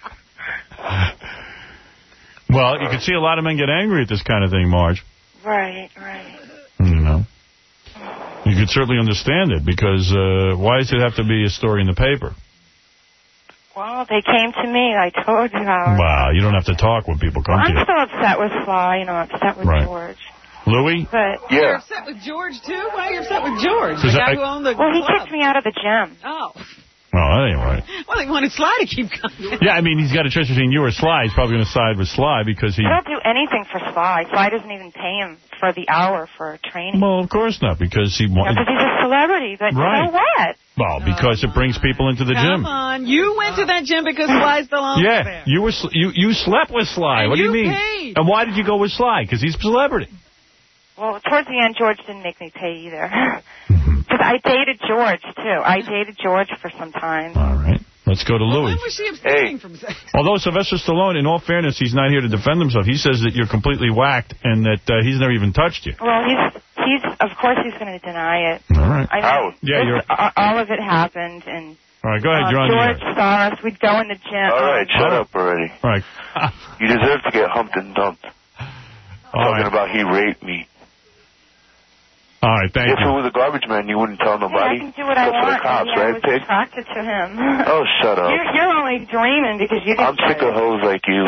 Well, you can see a lot of men get angry at this kind of thing, Marge. Right, right. You know. You could certainly understand it, because uh, why does it have to be a story in the paper? Well, they came to me. I told you how. Wow, you don't have to talk when people come Well, to I'm you. still upset with Sly, and I'm upset with Right. George. Louis? But You're upset with George, too? Why are you upset with George? The Because guy I- who owned the Well, he club. kicked me out of the gym. Oh. Oh, that ain't right. Well, they wanted Sly to keep coming. Yeah, I mean, he's got a choice between you or Sly. He's probably going to side with Sly because he... I don't do anything for Sly. Sly doesn't even pay him for the hour for training. Well, of course not, because he... Because wa- he's a celebrity. But Right. so what? Well, because it brings people into the Come gym. on. You went to that gym because Sly's still on Yeah, there. you were sl- you you slept with Sly. And What do you you mean? paid. And why did you go with Sly? Because he's a celebrity. Well, towards the end, George didn't make me pay either. Because I dated George, too. I dated George for some time. All right. Let's go to Well, Louis. when was she abstaining from sex? Although Sylvester Stallone, in all fairness, he's not here to defend himself. He says that you're completely whacked and that uh, he's never even touched you. Well, he's, he's of course, he's going to deny it. All right. I mean, Yeah, this- you're... a- all of it happened, and All right, go ahead. uh, You're on the George air. saw us. We'd go in the gym. All right, shut up already. All right. You deserve to get humped and dumped. All Talking right. about he raped me. All right, thank if you. it was a garbage man, you wouldn't tell Hey, I nobody. can do what I Except for want. the cops, Maybe I right, was pig? attracted to him. Oh, shut up. You're, you're only dreaming because you didn't I'm sick of hoes like you.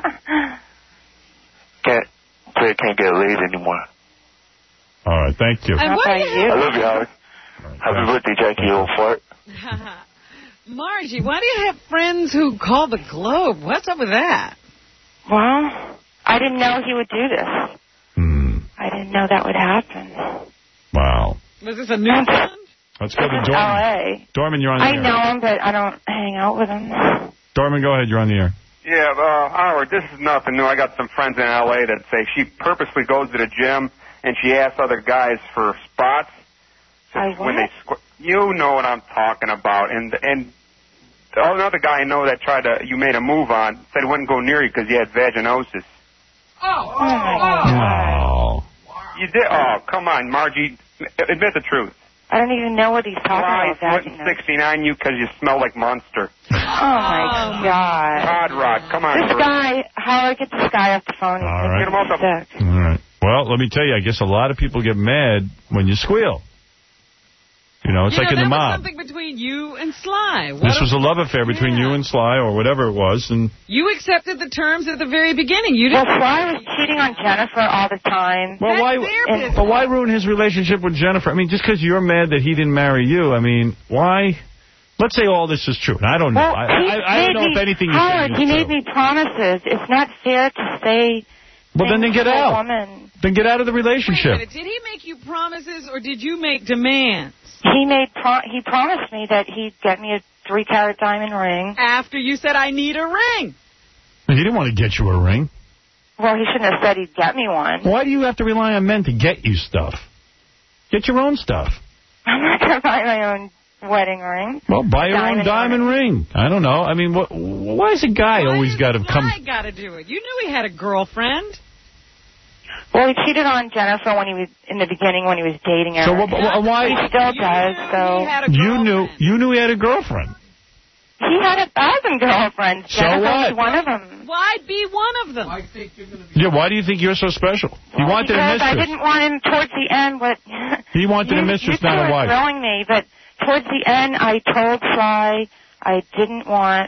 Can't play, can't get laid anymore. All right, thank you. And what do you I love you, Howard. Happy birthday, Jackie, you old fart. Margie, why do you have friends who call the Globe? What's up with that? Well, I didn't know he would do this. Hmm. I didn't know that would happen. Wow. Was this a new one? Let's go to This is Dorman. L A. Dorman, you're on the I air. know him, but I don't hang out with him. Dorman, go ahead. You're on the air. Yeah, uh, Howard, this is nothing new. I got some friends in L A that say she purposely goes to the gym and she asks other guys for spots. So I when what? they squ- you know what I'm talking about. And and another guy I know that tried to, you made a move on, said he wouldn't go near you because you had vaginosis. Oh, oh my God. Oh. You did? Oh, come on, Margie. Admit the truth. I don't even know what he's talking Why about. wouldn't sixty-nine you because you smell like Monster? Oh, my God. Hard Rock, come on. This Bruce. guy, Howard, get this guy off the phone. He's All making right. Get him off me sick. All right. Well, let me tell you, I guess a lot of people get mad when you squeal. You know, it's you like know, in the that was mob. something between you and Sly. What This a- was a love affair between you and Sly or whatever it was, and You accepted the terms at the very beginning. You didn't. Well, Sly was cheating on Jennifer all the time. well, why? And- But why ruin his relationship with Jennifer? I mean, just because you're mad that he didn't marry you, I mean, why? Let's say all this is true, and I don't know. Well, I, he I, I don't made know me, if anything you Howard, said he is made true. me promises. It's not fair to say. Well, then, then things get to a out. Woman. Then get out of the Wait a relationship. minute. Did he make you promises or did you make demands? He made pro- he promised me that he'd get me a three carat diamond ring. After you said, I need a ring. He didn't want to get you a ring. Well, he shouldn't have said he'd get me one. Why do you have to rely on men to get you stuff? Get your own stuff. I'm not going to buy my own wedding ring. Well, buy your own Diamond diamond ring. I don't know. I mean, what, why is a guy always got to come? I got to do it. You knew he had a girlfriend. Well, he cheated on Jennifer when he was in the beginning when he was dating her. So wh- wh- why? He still does. So You knew you knew he had a girlfriend. he had a thousand girlfriends. So Jennifer what? was one of them. Why be one of them? Yeah, why do you think you're so special? He wanted a Because I mistress. didn't want him towards the end. But He wanted you, a mistress, you two not a are wife. throwing me. But towards the end, I told Sly I didn't want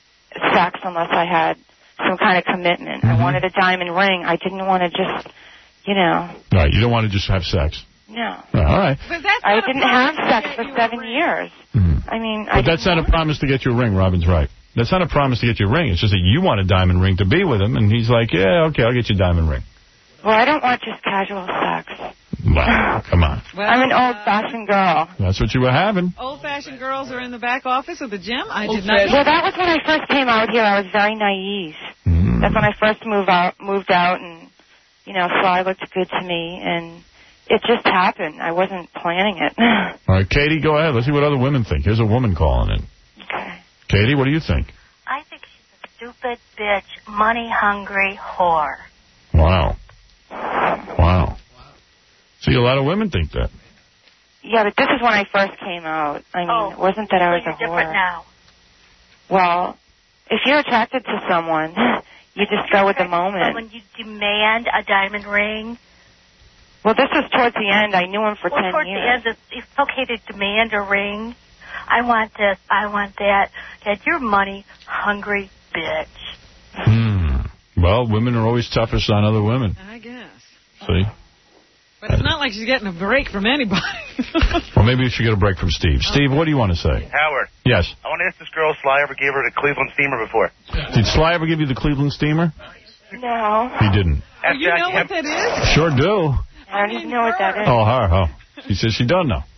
sex unless I had some kind of commitment. Mm-hmm. I wanted a diamond ring. I didn't want to just, you know, Right, you don't want to just have sex. no. All right. But that's I not a didn't promise have to sex get for you a seven ring. years. Mm-hmm. I mean, I But that's not a promise to get you a ring. Robin's right. That's not a promise to get you a ring. It's just that you want a diamond ring to be with him, and he's like, yeah, okay, I'll get you a diamond ring. well, I don't want just casual sex. Wow, come on. I'm an old-fashioned girl. That's what you were having. Old-fashioned girls are in the back office of the gym. I did not. Well, that was when I first came out here. I was very naive. Mm. That's when I first moved out, moved out, and you know, Sly looked good to me, and it just happened. I wasn't planning it. All right, Katie, go ahead. Let's see what other women think. Here's a woman calling in. Okay. Katie, what do you think? I think she's a stupid bitch, money-hungry whore. Wow. Wow. See, a lot of women think that. Yeah, but this is when I first came out. I mean, Oh, it wasn't that I was so a you're whore. different now. Well, if you're attracted to someone, you just go with the moment. When you demand a diamond ring, Well, this was towards the end. I knew him for well, ten towards years. the end, it's, it's okay to demand a ring. I want this. I want that. That you're money-hungry bitch. Hmm. Well, women are always toughest on other women. I guess. See? But it's not like she's getting a break from anybody. Well, maybe you should get a break from Steve. Steve, what do you want to say? Howard. Yes. I want to ask this girl if Sly ever gave her the Cleveland Steamer before. Did Sly ever give you the Cleveland Steamer? No. He didn't. Oh, you know what that is? Sure do. I don't even know what that is. Oh, her, oh. She says she don't know.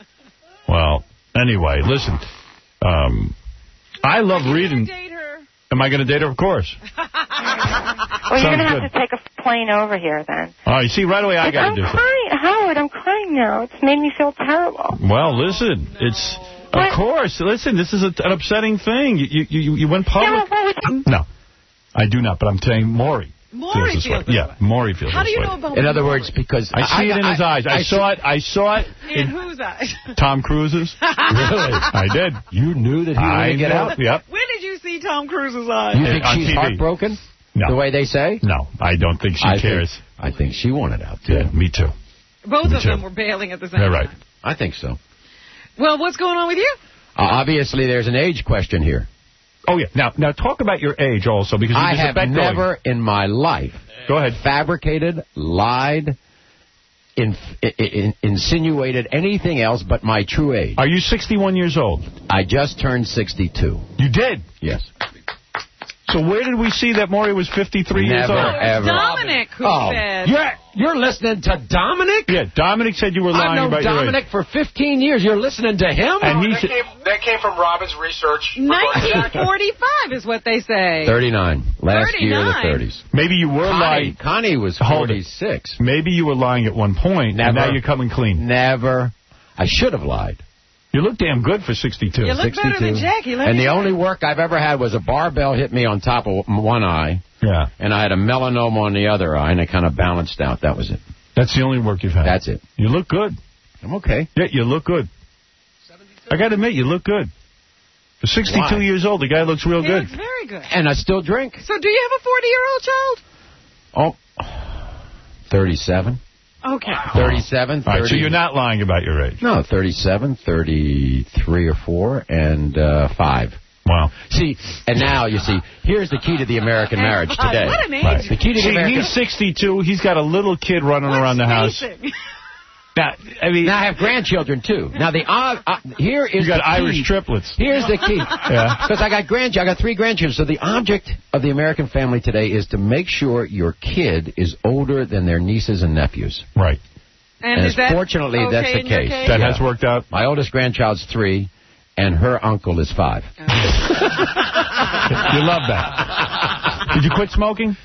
Well, anyway, listen. Um, I love reading. Am I going to date her? Of course. Well, you're Sounds going to have good. to take a plane over here then. All right, see, right away I Like, got to I'm do something. crying. Howard, I'm crying now. It's made me feel terrible. Well, listen, it's, of course, listen, this is a, an upsetting thing. You, you, you, you went public. Yeah, well, what would you... No, I do not, but I'm saying Maury. Maury feels this feels way. this Yeah, Maury feels How this do you way. know about In other Maury? words, because... I see it in his eyes. I, saw it. I saw it In in whose eyes? Tom Cruise's. Really? I did. You knew that he I wanted to get knew- out? Yep. When did you see Tom Cruise's eyes? You think On she's T V. heartbroken? No. The way they say? No, I don't think she I cares. Think, I think she wanted out, too. Yeah, me too. Both Me of too. them were bailing at the same They're time. right. I think so. Well, what's going on with you? Uh, obviously, there's an age question here. Oh, yeah. Now, now talk about your age also, because I there's a have bet never going. in my life Go ahead. fabricated, lied, in, in, insinuated anything else but my true age. Are you sixty-one years old? I just turned sixty-two. You did? Yes. So where did we see that Maury was fifty-three years Never, old? ever. Dominic who Oh, said... You're, You're listening to Dominic? Yeah, Dominic said you were lying I've known about Dominic your age. for fifteen years. You're listening to him? And he that, said, came, that came from Robin's research. nineteen forty-five is what they say. thirty-nine. Last year of the thirty-nine. thirties. maybe you were Connie, lying. Connie was Hold it. forty-six. Maybe you were lying at one point, Never. and now you're coming clean. Never. I should have lied. You look damn good for sixty-two. You look better than Jackie. Let And me the tell only you. work I've ever had was a barbell hit me on top of one eye. Yeah. And I had a melanoma on the other eye, and it kind of balanced out. That was it. That's the only work you've had. That's it. You look good. I'm okay. Yeah, you look good. I got to admit, you look good. For sixty-two Why? years old, the guy looks real He good. looks very good. And I still drink. So do you have a forty-year-old child? Oh, thirty-seven. Okay. thirty-seven, All right, so thirty. you're not lying about your age. No, thirty-seven, thirty-three or four, and uh, five. Wow. See, and now, you see, here's the key to the American marriage God, today. what an age. Right. The key to the See, American... he's sixty-two. He's got a little kid running What's around the house. spacing? Now, I mean, Now I have grandchildren, too. Now, the uh, uh, here is you got the key. Irish triplets. Here's the key. Yeah. Because I got grandchildren. I got three grandchildren. So the object of the American family today is to make sure your kid is older than their nieces and nephews. Right. And, And is that fortunately, okay that's the in your case. case? That Yeah. has worked out. My oldest grandchild's three, and her uncle is five. You love that. Did you quit smoking?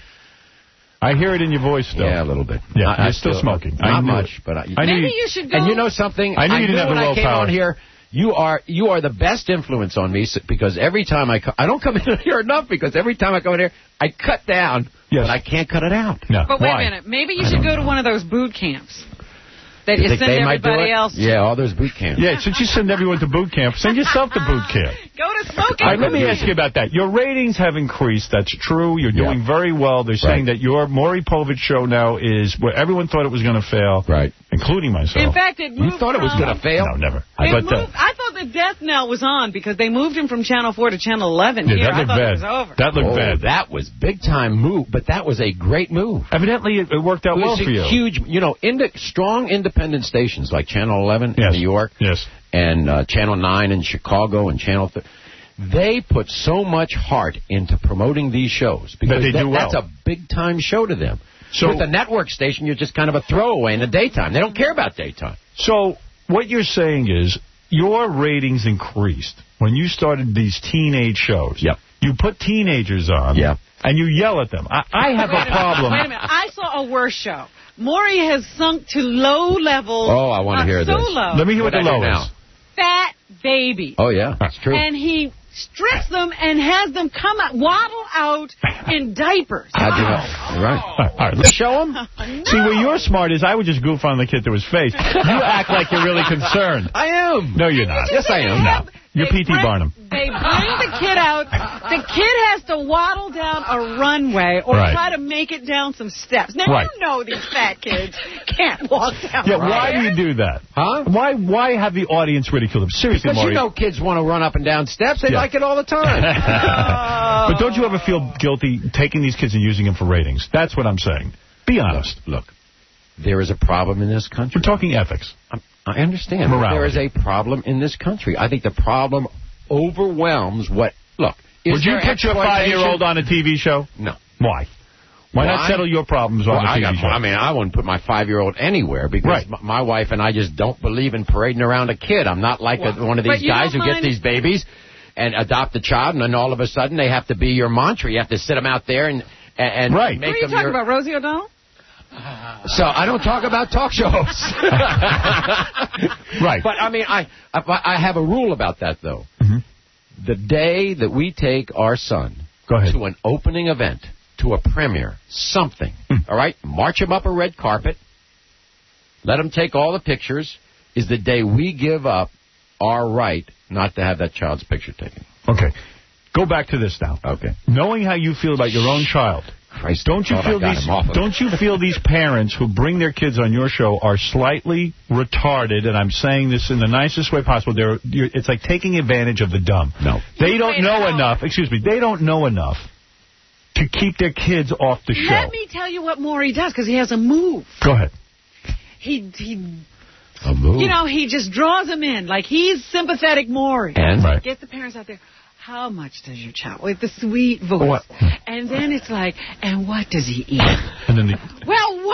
I hear it in your voice still. Yeah, a little bit. Yeah, I, you're I still smoking. I Not knew much, it. but I, I knew Maybe you- you should go. And you know something? I knew you didn't have when the I came willpower. on here, you are you are the best influence on me s- because every time I co- I don't come in here enough because every time I come in here I cut down, Yes. but I can't cut it out. No. But wait Why? a minute. Maybe you should go to one of those boot camps that You you think send they might do everybody it? else to. Yeah, all those boot camps. Yeah, since you send everyone to boot camp, send yourself to boot camp. Go to smoking. All right, let me ask you about that. Your ratings have increased. That's true. You're doing Yeah. very well. They're saying Right. that your Maury Povich show now is where everyone thought it was going to fail, Right. including myself. In fact, it moved You thought it was from- going to fail? No, never. It but moved, uh, I thought the death knell was on because they moved him from Channel four to Channel eleven yeah, here. that I looked thought bad. it was over. That looked Oh, bad. that was big time move, but that was a great move. Evidently, it, it worked out It well was for a you. huge, you know, indi- strong independent stations like Channel eleven Yes. in New York Yes. and uh, Channel nine in Chicago and Channel th- they put so much heart into promoting these shows because they that- do well. that's a big time show to them. So- With the network station, you're just kind of a throwaway in the daytime. They don't care about daytime. So what you're saying is your ratings increased when you started these teenage shows. Yep. You put teenagers on. Yeah. And you yell at them. I, I have Wait a minute, problem. Wait a minute. I saw a worse show. Maury has sunk to low levels. Oh, I want to uh, hear so this. low. Let me hear what, What the I do low now. is. Fat baby. Oh, yeah, that's true. And he strips them and has them come out, waddle out in diapers. How'd you know? You're right. All right, all right, let's Show them. No. See, where you're smart is I would just goof on the kid to his face. You act like you're really concerned. I am. No, you're not. Yes, I am. No. You're They P T bring- Barnum. They bring the kid out. The kid has to waddle down a runway or Right. try to make it down some steps. Now, Right. you know these fat kids can't walk down Yeah, the why do you do that? Huh? Why Why have the audience ridicule them? Seriously, Because Maury. you know kids want to run up and down steps. They Yeah. like it all the time. But don't you ever feel guilty taking these kids and using them for ratings? That's what I'm saying. Be honest. Look, there is a problem in this country. We're talking ethics. I'm- I understand. but Morality. There is a problem in this country. I think the problem overwhelms what... Look, is Would you there put your five-year-old on a T V show? No. Why? Why, not Why? settle your problems on Well, a I, T V got, show? I mean, I wouldn't put my five-year-old anywhere because Right. m- my wife and I just don't believe in parading around a kid. I'm not like a, one of But these you guys who don't get mind- these babies and adopt a child, and then all of a sudden they have to be your mantra. You have to sit them out there and and, and Right. make Who are you them talking your... about, Rosie O'Donnell? So I don't talk about talk shows. Right. But I mean, I I, I have a rule about that though. Mm-hmm. The day that we take our son Go ahead. to an opening event, to a premiere, something, Mm. all right, march him up a red carpet, let him take all the pictures, is the day we give up our right not to have that child's picture taken. Okay. Go back to this now. Okay. Knowing how you feel about your own child, Christ, don't you I thought I feel got these him off of don't you feel these parents who bring their kids on your show are slightly retarded? And I'm saying this in the nicest way possible. They're you're, it's like taking advantage of the dumb. No. They don't Wait, know no. enough. Excuse me. They don't know enough to keep their kids off the show. Let me tell you what Maury does, because he has a move. Go ahead. He, he, A move. you know, he just draws them in. Like, he's sympathetic Maury. And? Right. Get the parents out there. How much does your child, with the sweet voice. What? And then it's like, and what does he eat? And then the, Well, why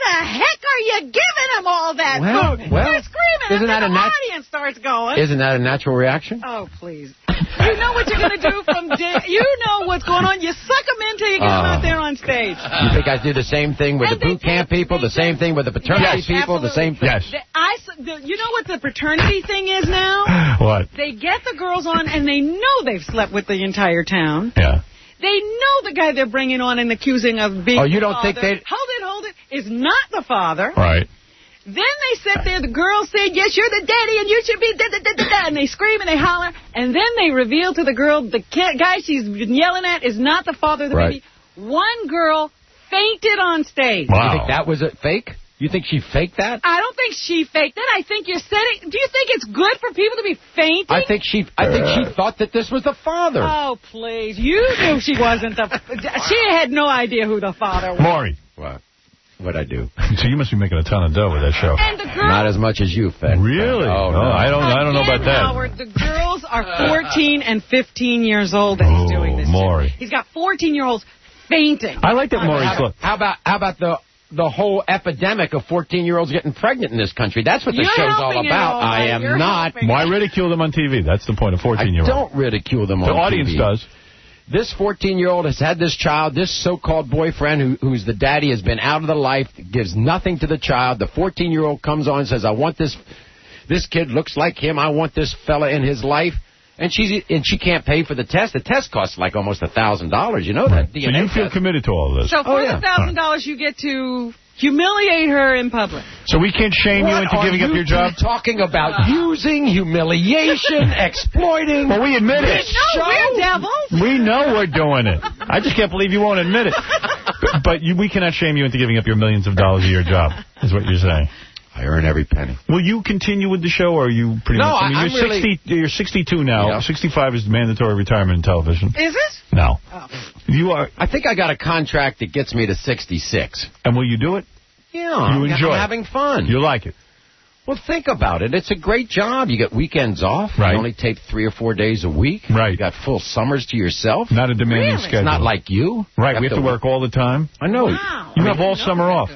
the heck are you giving him all that Well, food? well, They're screaming, isn't and that then a the nat- audience starts going. Isn't that a natural reaction? Oh, please. You know what you're going to do from day... You know what's going on. You suck them in till you get them Uh, out there on stage. You think I do the same thing with And the boot camp people, the same thing with the paternity Yes, people, the same thing? The- I, s- the- you know what the fraternity thing is now? What? They get the girls on, and they know they've slept with the entire town. Yeah. They know the guy they're bringing on and accusing of being Oh, you the don't think father. they- Hold it, hold it. Is not the father. Right. Then they sit there, the girls say, yes, you're the daddy, and you should be da-da-da-da-da, and they scream and they holler, and then they reveal to the girl the kid, guy she's been yelling at is not the father of the Right. baby. One girl fainted on stage. You think that was a fake? You think she faked that? I don't think she faked it. I think you're setting... Do you think it's good for people to be fainting? I think she I think she thought that this was the father. Oh, please. You knew she wasn't the... She had no idea who the father was. Maury. What? What'd I do? So you must be making a ton of dough with that show. And the girl... Not as much as you, Fed. Really? Oh, Oh, no. I don't. I don't know about Again, that. Howard, the girls are fourteen and fifteen years old that he's doing this to. Maury. He's got fourteen-year-olds fainting. I like that Maury's How, look. how about how about the the whole epidemic of fourteen-year-olds getting pregnant in this country? That's what the You're show's all helping it, about. all I right. am You're not. helping Why ridicule them on T V? That's the point of I fourteen-year-old. don't ridicule them The on audience T V. does. This fourteen-year-old has had this child, this so-called boyfriend who, who's the daddy, has been out of the life, gives nothing to the child. The fourteen-year-old comes on and says, I want this, this kid looks like him. I want this fella in his life. And she's and she can't pay for the test. The test costs like almost a thousand dollars. You know that? So D N A you feel test. committed to all of this. So for Oh, the yeah. one thousand dollars, you get to humiliate her in public. So we can't shame you What into are giving up you your job? two talking about using, humiliation, exploiting. Well, we admit it. No, we're devils. We know we're doing it. I just can't believe you won't admit it. But, but you, we cannot shame you into giving up your millions of dollars a year job, is what you're saying. I earn every penny. Will you continue with the show, or are you pretty No, much... I mean, I- you're, I'm really- sixty, you're sixty-two now. Yeah. sixty-five is mandatory retirement in television. Is it? No. Oh. You are... I think I got a contract that gets me to sixty-six. And will you do it? Yeah, You I'm, enjoy I'm it. having fun. You like it? Well, think about it. It's a great job. You get weekends off. Right. You only take three or four days a week. Right. You got full summers to yourself. Not a demanding Really? schedule. It's not like you. Right, You we have to work all the time. I know. Wow. You have all summer off.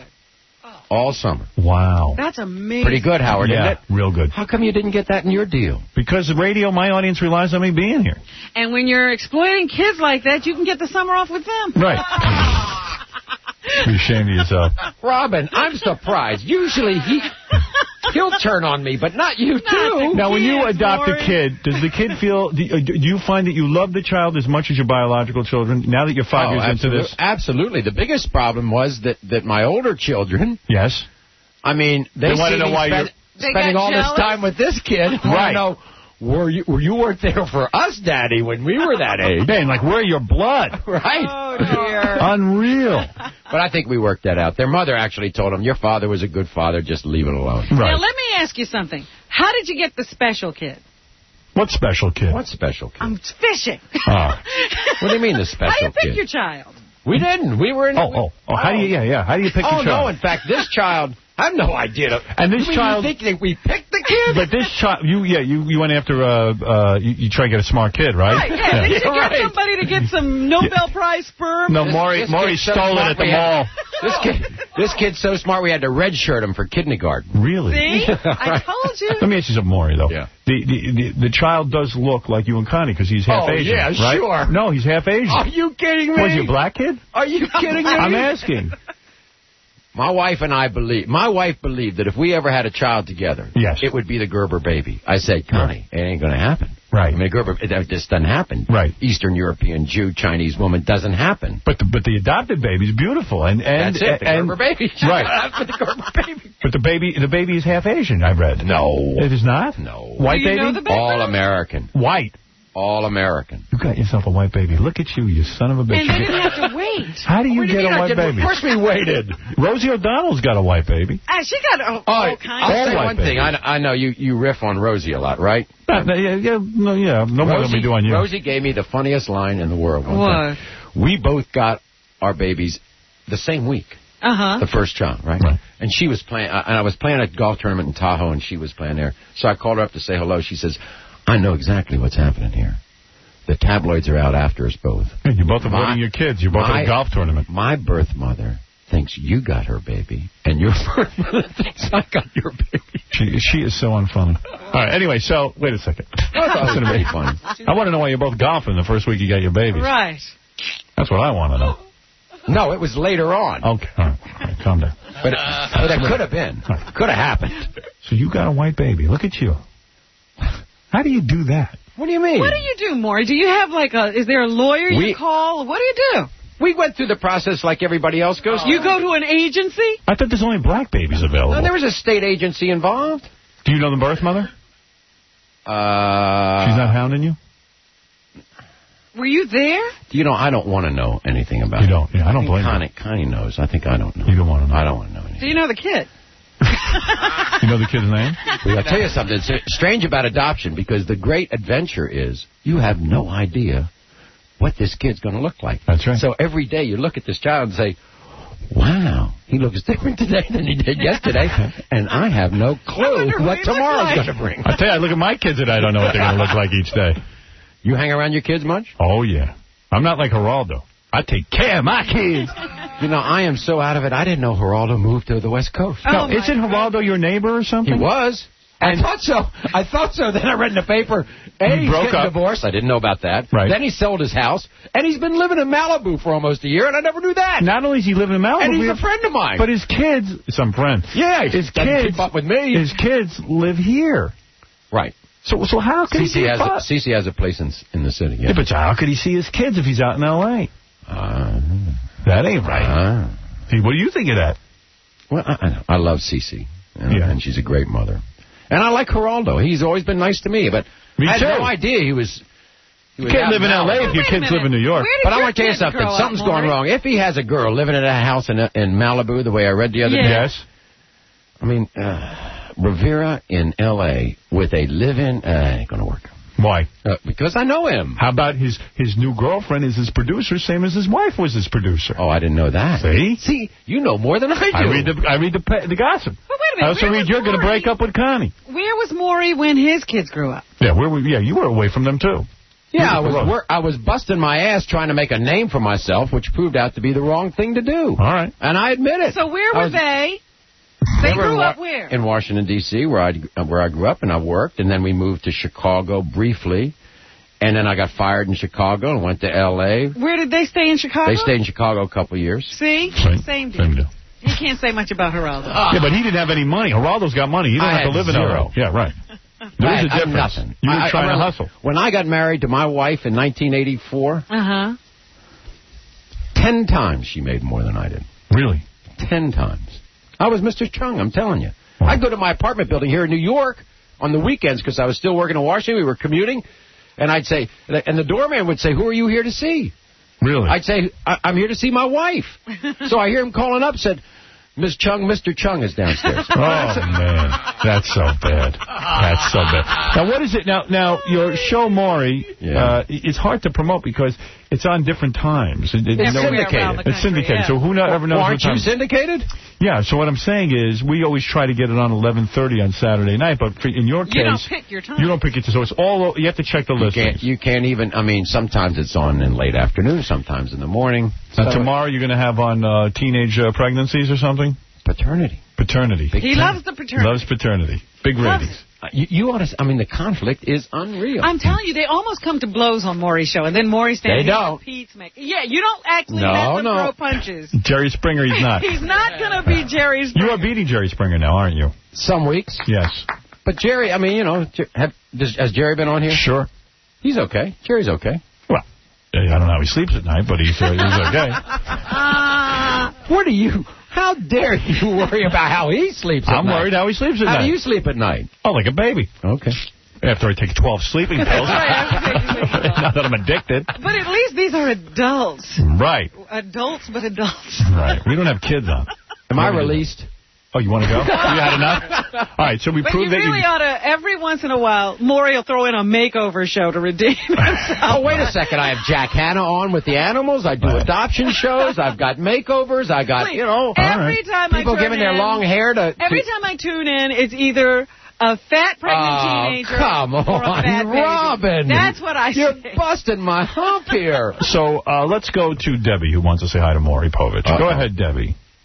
All summer. Wow. That's amazing. Pretty good, Howard, Yeah, isn't it? real good. How come you didn't get that in your deal? Because the radio, my audience relies on me being here. And when you're exploiting kids like that, you can get the summer off with them. Right. Be ashamed of yourself. Robin, I'm surprised. Usually he he'll turn on me, but not you too. Now, when you Kids, adopt Maury. a kid, does the kid feel... Do you, do you find that you love the child as much as your biological children? Now that you're five Oh, years absolutely. into this... Absolutely. The biggest problem was that, that my older children, Yes. I mean, they, They wanna see know me why spend- you're- They spending got all jealous? this time with this kid. I Right. wanna know, were you, were you weren't there for us, Daddy, when we were that age. Man, like, we're your blood. Right? Oh, dear. Unreal. But I think we worked that out. Their mother actually told them, your father was a good father, just leave it alone. Now, Right. let me ask you something. How did you get the special kid? What special kid? What special kid? I'm fishing. Oh. What do you mean the special How do you pick kid? your child? We didn't. We were in... Oh, oh, oh. How do you... Yeah, yeah. How do you pick Oh, your no, child? in fact, this child... I have no idea. And this You mean child- You think that we picked the kid? But this child... You, yeah, you, you went after... Uh, uh, you, you try to get a smart kid, right? Right, yeah. Did you get Right. somebody to get some Nobel Prize sperm? No, This- Maury, this Maury kid's so stole it smart at the we had- mall. This kid, this kid's so smart we had to redshirt him for kindergarten. Really? See? I Right. told you. Let me ask you something, Maury, though. Yeah. The, the, the, the child does look like you and Connie because he's half Oh, Asian, yeah, right? sure. No, he's half Asian. Are you kidding me? Was he a black kid? Are you kidding me? I'm asking. My wife and I believe. My wife believed that if we ever had a child together, Yes. it would be the Gerber baby. I said, Connie, it ain't going to happen. Right. I mean, Gerber, it just doesn't happen. Right. Eastern European Jew, Chinese woman doesn't happen. But the, but the adopted baby's beautiful, and and That's it. The and, Gerber baby. Right. For the Gerber baby. But the baby the baby is half Asian. I read. No. It is not. No. White Do you baby. know the baby? All American. White. All American. You got yourself a white baby. Look at you, you son of a bitch. And they didn't have to wait. How do you What do get you mean a I white didn't- baby? Of course we waited. Rosie O'Donnell's got a white baby. Ah, she got all, all I'll kinds say white one thing. babies. I, I know you, you riff on Rosie a lot, right? Uh, yeah, yeah, no, yeah, no more than we do on you. Rosie gave me the funniest line in the world. one What? time. We both got our babies the same week. Uh-huh. The first child, right? Right. And she was playing, uh, and I was playing a golf tournament in Tahoe, and she was playing there. So I called her up to say hello. She says, I know exactly what's happening here. The tabloids are out after us both. You're both My- avoiding your kids. You're both at my- a golf tournament. My birth mother thinks you got her baby, and your birth mother thinks I got your baby. She, she is so unfunny. All right, anyway, so, wait a second. That's going to be fun. I want to know why you're both golfing the first week you got your babies. Right. That's what I want to know. No, it was later on. Okay, all right. All right, calm down. But, but it could have been. Could have happened. So you got a white baby. Look at you. How do you do that? What do you mean? What do you do, Maury? Do you have like a, is there a lawyer you We- call? What do you do? We went through the process like everybody else goes. You go to an agency? I thought there's only black babies available. No, there was a state agency involved. Do you know the birth mother? Uh, She's not hounding you? Were you there? You know, I don't want to know anything about You it. don't? Yeah, I don't blame Connie, Connie knows. I think I don't know. You don't want to know? I don't want to know anything. Do you know the kid? You know the kid's name? Well, I'll tell you something. It's strange about adoption because the great adventure is you have no idea what this kid's going to look like. That's right. So every day you look at this child and say, wow, he looks different today than he did yesterday, and I have no clue what tomorrow's like. going to bring. I tell you, I look at my kids and I don't know what they're going to look like each day. You hang around your kids much? Oh, yeah. I'm not like Geraldo. I take care of my kids. You know, I am so out of it, I didn't know Geraldo moved to the West Coast. No, isn't Geraldo your neighbor or something? He was. I thought so. I thought so. Then I read in the paper, A, He he's broke getting up. divorced. I didn't know about that. Right. Then he sold his house, and he's been living in Malibu for almost a year, and I never knew that. Not only is he living in Malibu, And he's a friend of mine. but his kids, some friend. Yeah, his doesn't kids keep up with me. His kids live here. Right. So, so how could he Cece keep has up? a, Cece has a place in in the city. Yeah, Yeah, but how could he see his kids if he's out in L A? Uh, That ain't right. uh, Hey, what do you think of that? well, I, I know. I love Cece, you know, Yeah. and she's a great mother. And I like Geraldo. He's always been nice to me, but Me I had too. no idea he was. He You was can't out live in L A if your Wait a kids live in minute. New York. Where did But I your want to tell you kids something. grow up, Something's going Maury? wrong. If he has a girl living in a house in in Malibu, the way I read the other Yeah. day. Yes. I mean, uh, Rivera in L A with a live-in, uh, ain't going to work. Why? Uh, because I know him. How about his his new girlfriend is his producer, same as his wife was his producer? Oh, I didn't know that. See? See, you know more than I do. I read the I read the pa- the gossip. But wait a I minute. also where read was you're going to Maury? break up with Connie. Where was Maury when his kids grew up? Yeah, where were, yeah, you were away from them too. Yeah, I was Road. wor- I was busting my ass trying to make a name for myself, which proved out to be the wrong thing to do. All right. And I admit it. So where I were was- they? They were in grew Wa- up where? In Washington, D C, where I where I grew up and I worked, and then we moved to Chicago briefly, and then I got fired in Chicago and went to L A. Where did they stay in Chicago? They stayed in Chicago a couple of years. See? Same- Same deal. Same deal. You can't say much about Geraldo. Yeah, but he didn't have any money. Geraldo's got money. You don't I have to had live in zero. L A. Yeah, right. There's I a had- I had difference. nothing. You were I- I trying to really- hustle. When I got married to my wife in nineteen eighty-four, Uh-huh. ten times she made more than I did. Really? Ten times. I was Mister Chung, I'm telling you. I'd go to my apartment building here in New York on the weekends because I was still working in Washington. We were commuting. And I'd say, and the doorman would say, who are you here to see? Really? I'd say, I- I'm here to see my wife. So I hear him calling up, said, Miss Chung, Mister Chung is downstairs. Oh, man. That's so bad. That's so bad. Now, what is it? Now, now your show, Maury, Yeah. uh, it's hard to promote because it's on different times. It, it, It's no- syndicated. It's syndicated, yeah. so who no, ever knows Well, what aren't you time. syndicated? Yeah, so what I'm saying is we always try to get it on eleven thirty on Saturday night, but for, in your case... You don't pick your time. You don't pick it, so it's all... You have to check the You listings. can't, you can't even, I mean, sometimes it's on in late afternoon, sometimes in the morning. Now, So- tomorrow you're going to have on uh, teenage uh, pregnancies or something? Paternity. Paternity. Big He time. loves the paternity. Loves paternity. Big Loves ratings. Uh, You, you ought to, I mean, the conflict is unreal. I'm telling you, they almost come to blows on Maury's show, and then Maury standing They here don't. with Pete's make. Yeah, you don't actually No, have to no. throw punches. Jerry Springer, he's not. He's not going to be Jerry's. You are beating Jerry Springer now, aren't you? Some weeks. Yes. But Jerry, I mean, you know, Jer- have, does, has Jerry been on here? Sure. He's okay. Jerry's okay. Well, I don't know how he sleeps at night, but he's, uh, he's okay. What are you, how dare you worry about how he sleeps at I'm night? worried how he sleeps at How night. do you sleep at night? Oh, like a baby. Okay. After I take twelve sleeping pills. Not that I'm addicted. But at least these are adults. Right. Adults, but adults. Right. We don't have kids on. Am I released? Oh, you want to go? You had enough? All right, so we But proved you that really you... ought to, every once in a while, Maury will throw in a makeover show to redeem himself. Oh, wait a second. I have Jack Hanna on with the animals. I do adoption shows. I've got makeovers. I got, Please, you know, every time people I turn giving their in, long hair to... Every to time I tune in, it's either a fat pregnant Oh, teenager come or a on, fat baby. Robin. That's what I You're say. busting my hump here. So uh, let's go to Debbie, who wants to say hi to Maury Povich. Uh-oh. Go ahead, Debbie.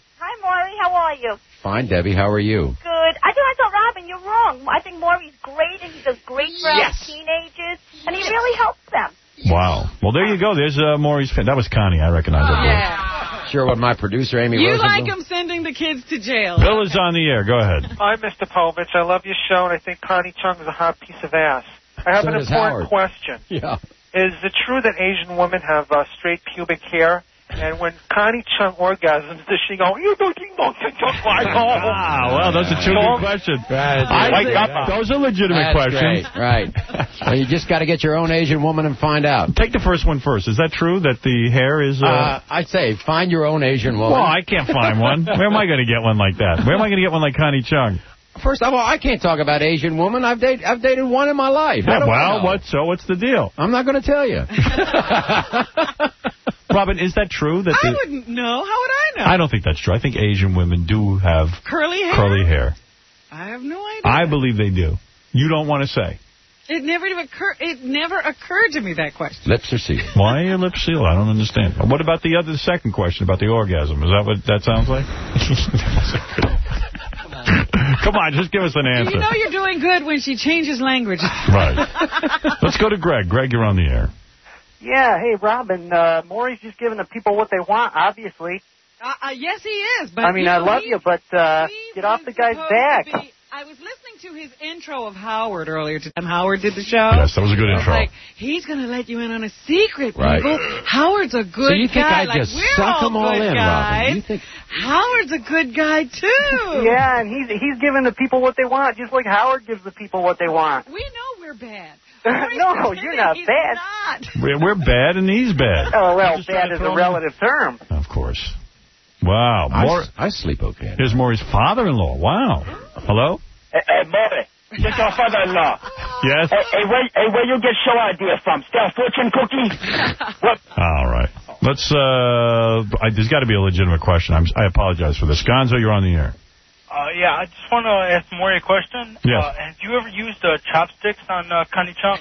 are you? Fine, Debbie. How are you? Good. I thought I thought Robin, you're wrong. I think Maury's great, and he does great for Yes. our teenagers, and he really helps them. Wow. Well, there you go. There's uh, Maury's fan. That was Connie. I recognize that voice. Yeah. Sure what my producer, Amy You Rosenblum? like him sending the kids to jail. Bill is on the air. Go ahead. Hi, Mister Povich. I love your show, and I think Connie Chung is a hot piece of ass. I have So an does important Howard. question. Yeah. Is it true that Asian women have uh, straight pubic hair? And when Connie Chung orgasms, does she go, you don't think Ah, well, those are two good questions. Right. I Wake think up, huh? those are legitimate That's questions. great, right. Well, you just got to get your own Asian woman and find out. Take the first one first. Is that true that the hair is... Uh... Uh, I'd say find your own Asian woman. well, I can't find one. Where am I going to get one like that? Where am I going to get one like Connie Chung? First of all, I can't talk about Asian women. I've dated, I've dated one in my life. How Yeah, do I well, know? what, so what's the deal? I'm not going to tell you. Robin, is that true? That I the... wouldn't know. How would I know? I don't think that's true. I think Asian women do have Curly hair? curly hair. I have no idea. I believe they do. You don't want to say. It never even occur. It never occurred to me, that question. Lips are sealed. Why are your lips sealed? I don't understand. What about the other, the second question about the orgasm? Is that what that sounds like? Come on, just give us an answer. You know you're doing good when she changes language. Right. Let's go to Greg. Greg, you're on the air. Yeah, hey, Robin, uh, Maury's just giving the people what they want, obviously. Uh, uh, yes, he is. But I mean, you I know, love he- you, but uh, get off the guy's supposed back. to be- I was listening to his intro of Howard earlier today. Howard did the show. Yes, that was a good intro. Like, he's going to let you in on a secret, Right. people. Howard's a good So you think guy. I like, just we're suck all them all good in, guys. Robin? You think... Howard's a good guy, too. Yeah, and he's he's giving the people what they want, just like Howard gives the people what they want. We know we're bad. No, you're not He's bad. not. We're, we're bad and he's bad. Oh, well, Just trying bad to is throw a him- relative term. Of course. Wow. I, More, s- I sleep okay. here's Maury's father-in-law. Wow. Hello? Hey, hey, Maury, this is your father-in-law. Yes? Hey, hey, where, hey, where you get show idea from? Still fortune cookie? What? All right. Let's, uh, I, there's got to be a legitimate question. I'm, I apologize for this. Gonzo, you're on the air. Uh, yeah, I just want to ask Maury a question. Yes. Uh, have you ever used uh, chopsticks on uh, Connie Chung?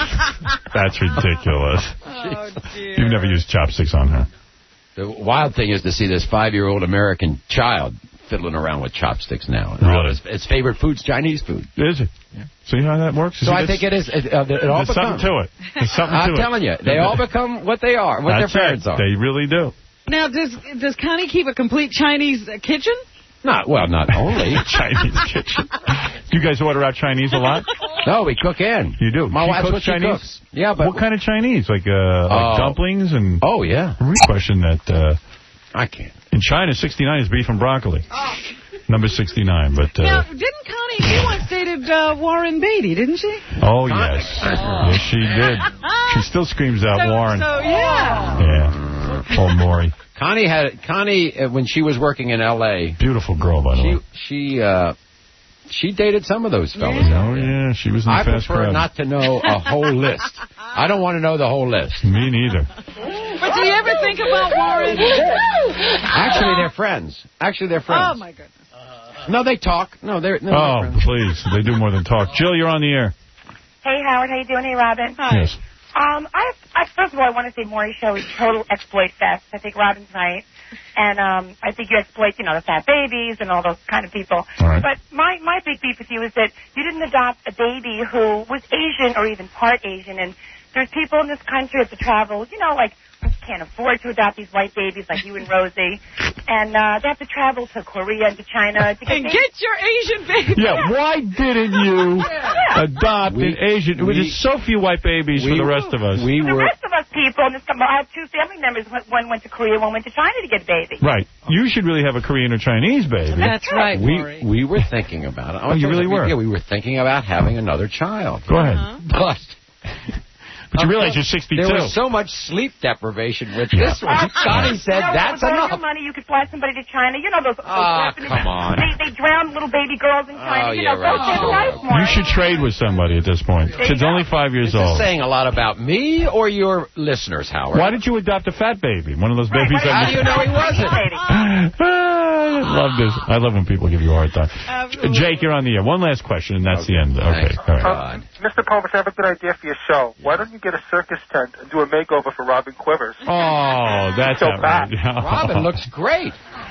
That's ridiculous. Oh, dear. You've never used chopsticks on her. The wild thing is to see this five-year-old American child fiddling around with chopsticks now. Really? Its, its favorite food's Chinese food. Is it? Yeah. See how that works? So See, I that's- think it is. It, uh, it all There's something becomes. to it. There's something I'm to it. telling you, they all become what they are, what That's their parents it. are. They really do. Now, does does Connie keep a complete Chinese uh, kitchen? Not well, not only. Chinese kitchen. You guys order out Chinese a lot? No, we cook in. You do? My She wife's cooks what she Chinese? cooks. Yeah, but What kind of Chinese? Like, uh, like Oh. dumplings and... oh yeah, We question that uh, I can't. in China, sixty-nine is beef and broccoli. Number sixty-nine, but... Now, Uh, didn't Connie, she once dated uh, Warren Beatty, didn't she? oh, yes. Yes, she did. She still screams out So, Warren. so yeah. Yeah. Oh, Maury. Connie had Connie uh, when she was working in L A Beautiful girl, by the She way. she uh, she dated some of those fellas. Oh, yeah, she was in the I fast prefer crowd. not to know a whole list. I don't want to know the whole list. Me neither. But do you ever think about Warren? Actually, they're friends. Actually, they're friends. Oh, my goodness. No, they talk. No, they're no. Oh, they're friends. please. They do more than talk. Jill, you're on the air. Hey, Howard, how you doing? Hey, Robin. Hi. Yes. Um, I, I first of all, I want to say Maury's show is total exploit fest. I think Robin's right, and um, I think you exploit, you know, the fat babies and all those kind of people. All right. But my my big beef with you is that you didn't adopt a baby who was Asian or even part Asian, and there's people in this country that have to travel, you know, like can't afford to adopt these white babies like you and Rosie, and uh, they have to travel to Korea and to China to get And babies. get your Asian baby. Yeah, why didn't you adopt We- an Asian? we- There's so few white babies for we- the rest of us. We The were rest of us people in this country, I have two family members. One went to Korea, one went to China to get a baby. Right. You should really have a Korean or Chinese baby. That's right, Maury. we we were thinking about it. Oh, you really were? Yeah, we were thinking about having another child. Go ahead. But But you realize you're sixty-two. there was so much sleep deprivation with Yeah. this one. Connie said, you know, that's with all enough. your money, you could fly somebody to China. You know those. those Ah, orphanages. come on. They they drown little baby girls in China. Oh, you yeah, know, right, those sure. nice, Maury. You should trade with somebody at this point. There you Kid's go. only five years Is this old. saying a lot about me or your listeners, Howard? Why did you adopt a fat baby? One of those Right, babies. what- How do you know he wasn't? Ah, I love this. I love when people give you a hard time. Absolutely. Jake, you're on the air. One last question, and that's the end. Okay. Thanks. All right. God. Mister Povich, I have a good idea for your show. Why don't you get a circus tent and do a makeover for Robin Quivers? Oh, that's So outrageous. Robin looks great.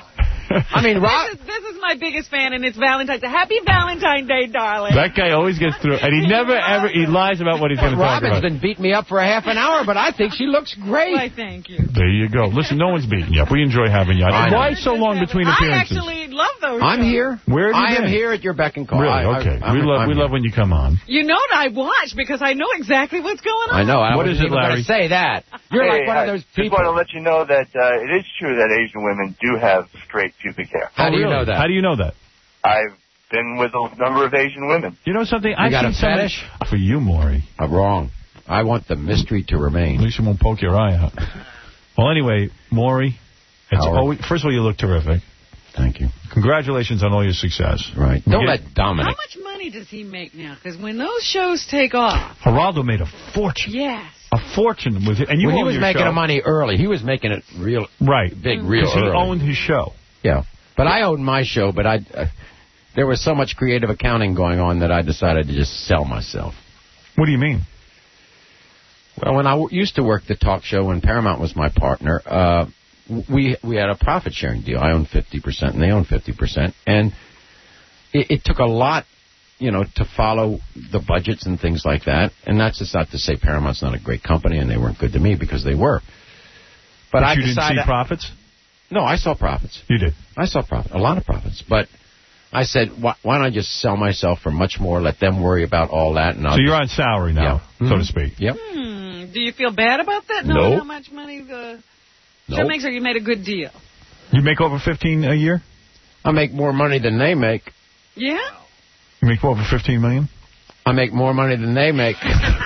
I mean, Rob... This is, this is my biggest fan, and it's Valentine's Day. Happy Valentine's Day, darling. That guy always gets through, and he never, ever, he lies about what he's going to talk Robin's about. been beating me up for a half an hour, but I think she looks great. Why, thank you. There you go. Listen, no one's beating you up. We enjoy having you. I know. Why so long between I appearances? actually love those I'm shows. here. Where have you I been? am here at your beck and call. Really? I, Okay. I, we I'm, love I'm we here. love when you come on. You know I watch because I know exactly what's going on. I know. I What is it, Larry? Say that. You're Hey, like one I of those just people. want to let you know that uh, it is true that Asian women do have straight pubic hair. How Oh, do you really? know that? How do you know that? I've been with a number of Asian women. You know something? You I got a see someone- fetish? For you, Maury. I'm wrong. I want the mystery to remain. At least you won't poke your eye out. Well, anyway, Maury, it's Howard. always, first of all, you look terrific. Thank you. Congratulations on all your success. Right. You Don't get- let Dominic. How much money does he make now? Because when those shows take off. Geraldo made a fortune. Yes. A fortune with it. And you when he owned was your making show. the money early, he was making it real, Right. big, real Because he early. owned his show. Yeah. But I owned my show, but I, uh, there was so much creative accounting going on that I decided to just sell myself. What do you mean? Well, when I w- used to work the talk show when Paramount was my partner, uh, we we had a profit-sharing deal. I owned fifty percent and they owned fifty percent. And it, it took a lot, you know, to follow the budgets and things like that. And that's just not to say Paramount's not a great company and they weren't good to me, because they were. But, But I you didn't decided, see profits? No, I saw profits. You did? I saw profit, a lot of profits. But I said, why, why don't I just sell myself for much more, let them worry about all that. And I'll So you're just, on salary now, Yeah. so Mhm. to speak. Yep. Hmm. Do you feel bad about that? Knowing Nope. how much money the show Nope. makes, or you made a good deal? You make over fifteen a year? I make more money than they make. Yeah? You make over fifteen million? I make more money than they make.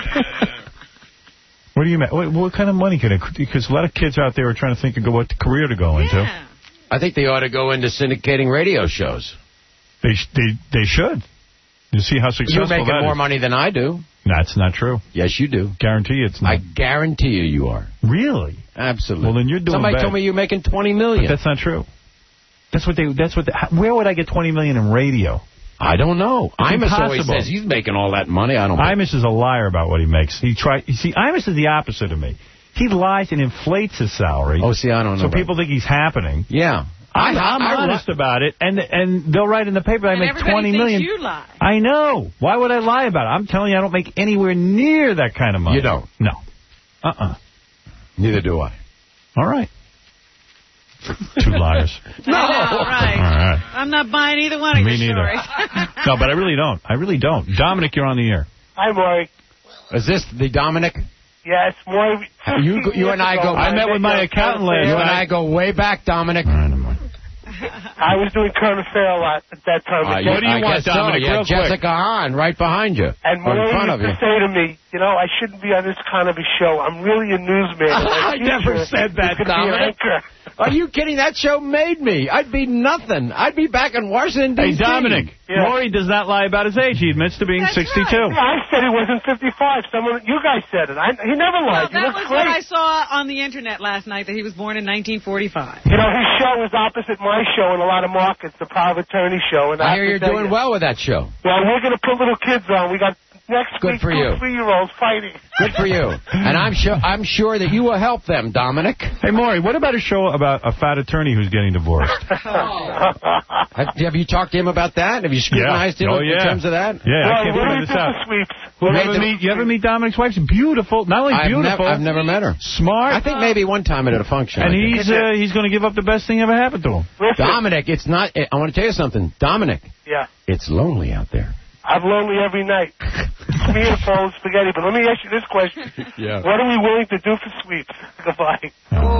What do you make? What, what kind of money can it? Because a lot of kids out there are trying to think of what career to go into. Yeah. I think they ought to go into syndicating radio shows. They sh- they they should. You see how successful You're making that more is. money than I do. That's not true. Yes, you do. Guarantee it's not. I guarantee you, you are. Really? Absolutely. Well, then you're doing Somebody bad. told me you're making twenty million. But that's not true. That's what they. That's what. They, where would I get twenty million in radio? I don't know. It's Imus always impossible. says he's making all that money. I don't. Imus is a liar about what he makes. He try. You see, Imus is the opposite of me. He lies and inflates his salary. Oh, see, I don't know. So about people think he's happening. Yeah. I'm, I- I'm I- honest about it, and and they'll write in the paper I And make everybody twenty thinks million. you lie. I know. Why would I lie about it? I'm telling you, I don't make anywhere near that kind of money. You don't? No. Uh-uh. Neither do I. All right. Two liars. No. I know, right. All right. I'm not buying either one of Me your neither. stories. No, but I really don't. I really don't. Dominic, you're on the air. Hi, Maury. Is this the Dominic? Yes, Maury. You you and I go. I met with my accountant last You and night. I go way back, Dominic. I was doing current affair a lot at that time. Uh, What do you I want, guess so. Dominic, Yeah, real quick? Jessica Hahn right behind you. And or in Maury front used of you. to say to me, you know, I shouldn't be on this kind of a show. I'm really a newsman. I never said that, Be an Dominic. anchor. Are you kidding? That show made me. I'd be nothing. I'd be back in Washington, D Hey, C Dominic, Yeah. Maury does not lie about his age. He admits to being That's sixty-two. right. Yeah, I said he wasn't fifty-five. Someone, you guys said it. I, he never Well, lied. he that looks was great. what I saw on the internet last night, that he was born in nineteen forty-five. You know, his show is opposite my show in a lot of markets, the Power of Attorney show. And I, I have hear to you're tell doing you, well with that show. Well, we're going to put little kids on. We got next Good week for two you. three-year-olds fighting. Good for you. And I'm sure I'm sure that you will help them, Dominic. Hey, Maury, what about a show about a fat attorney who's getting divorced? Have, have you talked to him about that? Have you scrutinized him Oh, in yeah. terms of that? Yeah, I Well, can't what do figure we this do out. for sweeps? You Who made ever, the- meet, you ever meet Dominic's wife? She's beautiful. Not only I've, beautiful, nev- I've never met her. smart, I think maybe one time at a function. and I think. he's uh, he's going to give up the best thing ever happened to him. Listen, Dominic, it's not. I want to tell you something. Dominic, yeah, it's lonely out there. I'm lonely every night. Me and a bowl of spaghetti. But let me ask you this question. Yeah. What are we willing to do for sweeps? Goodbye.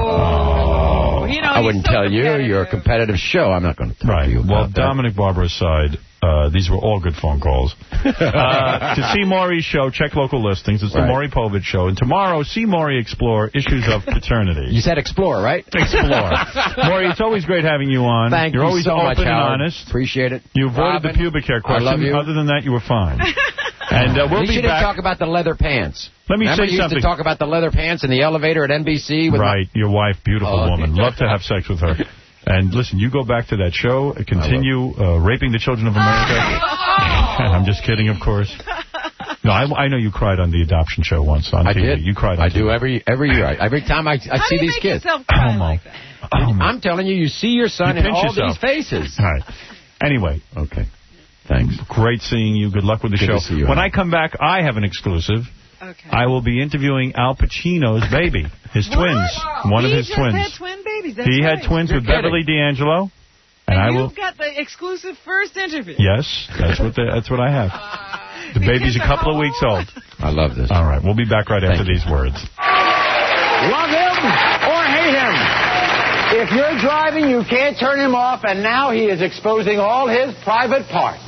Oh, you know, I he's wouldn't so tell you. competitive. You're a competitive show. I'm not going to talk Right. to you about Well, that. Dominic Barbara's side, uh, these were all good phone calls. Uh, to see Maury's show, check local listings. It's the Right. Maury Povich Show. And tomorrow, see Maury explore issues of paternity. You said explore, right? Explore. Maury, it's always great having you on. Thank You're you always so open much, and Howard. honest. Appreciate it. You avoided Robin, the pubic hair question. I love you. Other than that, you were fine. And uh, we'll At least be you didn't back. talk about the leather pants. Let me Remember say you used something. to talk about the leather pants in the elevator at N B C? With Right, your wife, beautiful Oh, woman. okay. Love to have sex with her. And listen, you go back to that show, uh, continue uh, raping the children of America. I'm just kidding, of course. No, I, I know you cried on the adoption show once on I T V. did. You cried on I T V. do every every year. Every time I, I How see do you these make kids. yourself cry Homo. like that? I'm telling you, you see your son You in pinch all yourself. these faces. All right. Anyway. Okay. Thanks. Great seeing you. Good luck with the Good show. to see you, when Al. I come back, I have an exclusive. Okay. I will be interviewing Al Pacino's baby, his What? twins, one he of his just twins. had twin babies. That's He right. had twins You're with kidding. Beverly D'Angelo, and, And I you've will. got the exclusive first interview. Yes, that's what the, that's what I have. The baby's a couple of weeks old. I love this. All right, we'll be back right after these words. Love him or hate him. If you're driving, you can't turn him off, and now he is exposing all his private parts.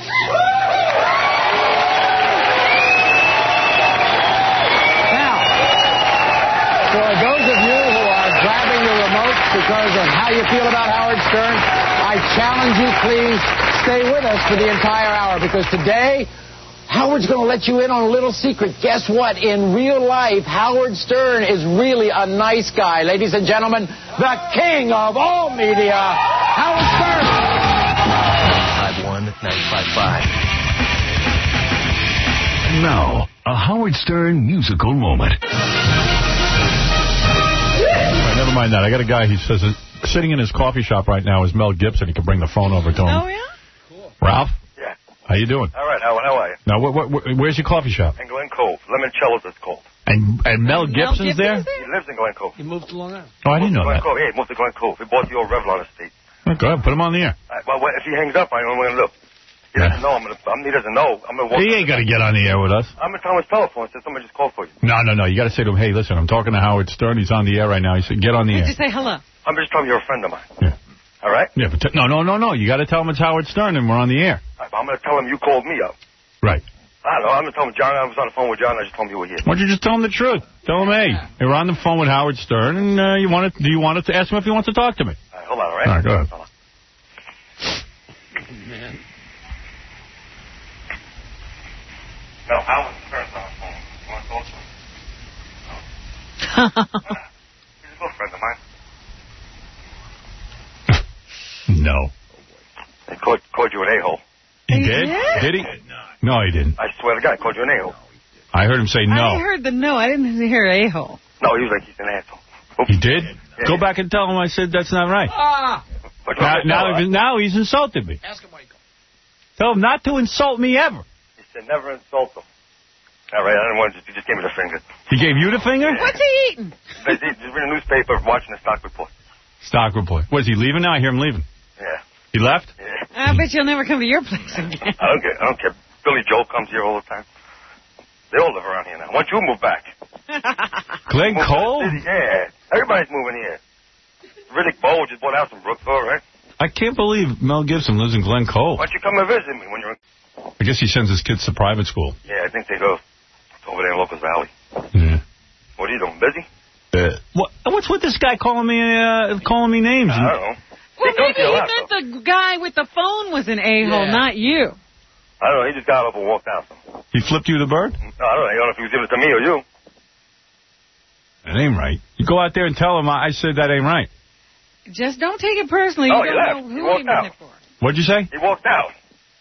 Now, for those of you who are grabbing the remotes because of how you feel about Howard Stern, I challenge you, please stay with us for the entire hour, because today, Howard's going to let you in on a little secret. Guess what? In real life, Howard Stern is really a nice guy. Ladies and gentlemen, the king of all media, Howard Stern. ninety-five one, ninety-five point five. And now, a Howard Stern musical moment. All right, never mind that. I got a guy, he says, uh, sitting in his coffee shop right now is Mel Gibson. He can bring the phone over to him. Oh, yeah? Cool. Ralph? Yeah. How you doing? All right, Howard, how are you? Now, wh wh wh where's your coffee shop? In Glen Cove. Limoncello's it's called. And and Mel Gibson's there? He lives in Glen Cove. He moved to Long Island. Oh, I didn't know Glen that. Cove. Yeah, he moved to Glen Cove. He bought the old Revlon estate. Oh, go ahead, put him on the air. All right, well, what, if he hangs up, I don't know where I'm going to look. He doesn't know. I'm gonna, I'm, he doesn't know. I'm going to walk. He ain't going to get on the air with us. I'm going to tell him his telephone. Said somebody just called for you. No, no, no. You got to say to him, hey, listen, I'm talking to Howard Stern. He's on the air right now. He said, get on the air. Just say hello. I'm just telling you you're a friend of mine. Yeah. All right? Yeah, but t no, no, no, no. You got to tell him it's Howard Stern and we're on the air. All right, I'm going to tell him you called me up. Right. I don't know. I'm going to tell him, John, I was on the phone with John. I just told him you were here. Why don't you just tell him the truth? Tell him, hey, you're on the phone with Howard Stern, and uh, you want to, do you want to ask him if he wants to talk to me? All right, hold on, all right? All right, go ahead. Man. No, Howard Stern's on the phone. You want to talk to him? No. He's a good friend of mine. No. He called, called you an a-hole. He did? Did he? No, he didn't. I swear to God, he called you an a-hole. I heard him say I no. heard the no. I didn't hear a-hole. No, he was like, he's an asshole. He did? Yeah, Go yeah. back and tell him I said that's not right. Ah! But Now, don't now, tell her. now he's insulted me. Ask him why he called. Tell him not to insult me ever. He said, never insult him. All right, I didn't want to, he just gave me the finger. He gave you the finger? What's he eating? He's he's reading a newspaper, watching the stock report. Stock report. What, is he leaving now? I hear him leaving. Yeah. He left? Yeah. I bet you'll never come to your place again. I don't care. I don't care. Billy Joel comes here all the time. They all live around here now. Why don't you move back? Glen Move to the Cole? city. Yeah. Everybody's moving here. Riddick Bowe just bought a house in Brookville, right? I can't believe Mel Gibson lives in Glen Cole. Why don't you come and visit me when you're in... I guess he sends his kids to private school. Yeah, I think they go over there in Locust Valley. Yeah. What are you doing, busy? Uh, what, what's with this guy calling me uh, calling me names? I don't know. Well, He comes maybe here a he lot, meant the guy with the phone was an a-hole, Yeah. not you. I don't know. He just got up and walked out. So. He flipped you the bird? No, I don't know. I don't know if he was giving it to me or you. That ain't right. You go out there and tell him I, I said that ain't right. Just don't take it personally. Oh, you he don't left. know He who walked he meant out. it for. What'd you say? He walked out.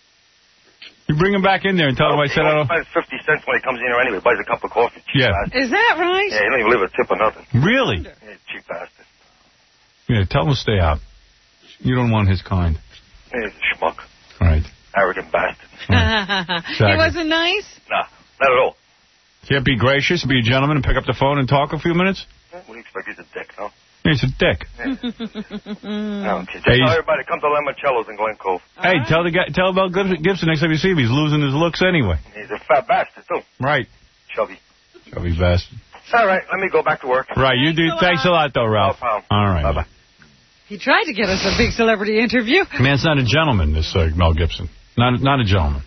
You bring him back in there and tell him I he said I only don't... spends fifty cents when he comes in here anyway. Buys a cup of coffee. Cheap Yeah. bastard. Is that right? Yeah, he don't even leave a tip or nothing. Really? Yeah, cheap bastard. Yeah, tell him to stay out. You don't want his kind. Yeah, he's a schmuck. Right. Arrogant bastard. He wasn't nice? Nah, not at all. Can't be gracious, be a gentleman, and pick up the phone and talk a few minutes? What do you expect? He's a dick, no? He's a dick. Yeah. No, okay. Just Hey, tell he's- everybody, come to Limoncello's in Glen Cove. Hey, tell the guy, tell Mel Gibson next time you see him, he's losing his looks anyway. He's a fat bastard, too. Right. Chubby. Chubby bastard. All right, let me go back to work. Right, you do. Thanks a lot, though, Ralph. No problem. All right. Bye-bye. He tried to get us a big celebrity interview. Man's not a gentleman, this uh, Mel Gibson. Not, not a gentleman.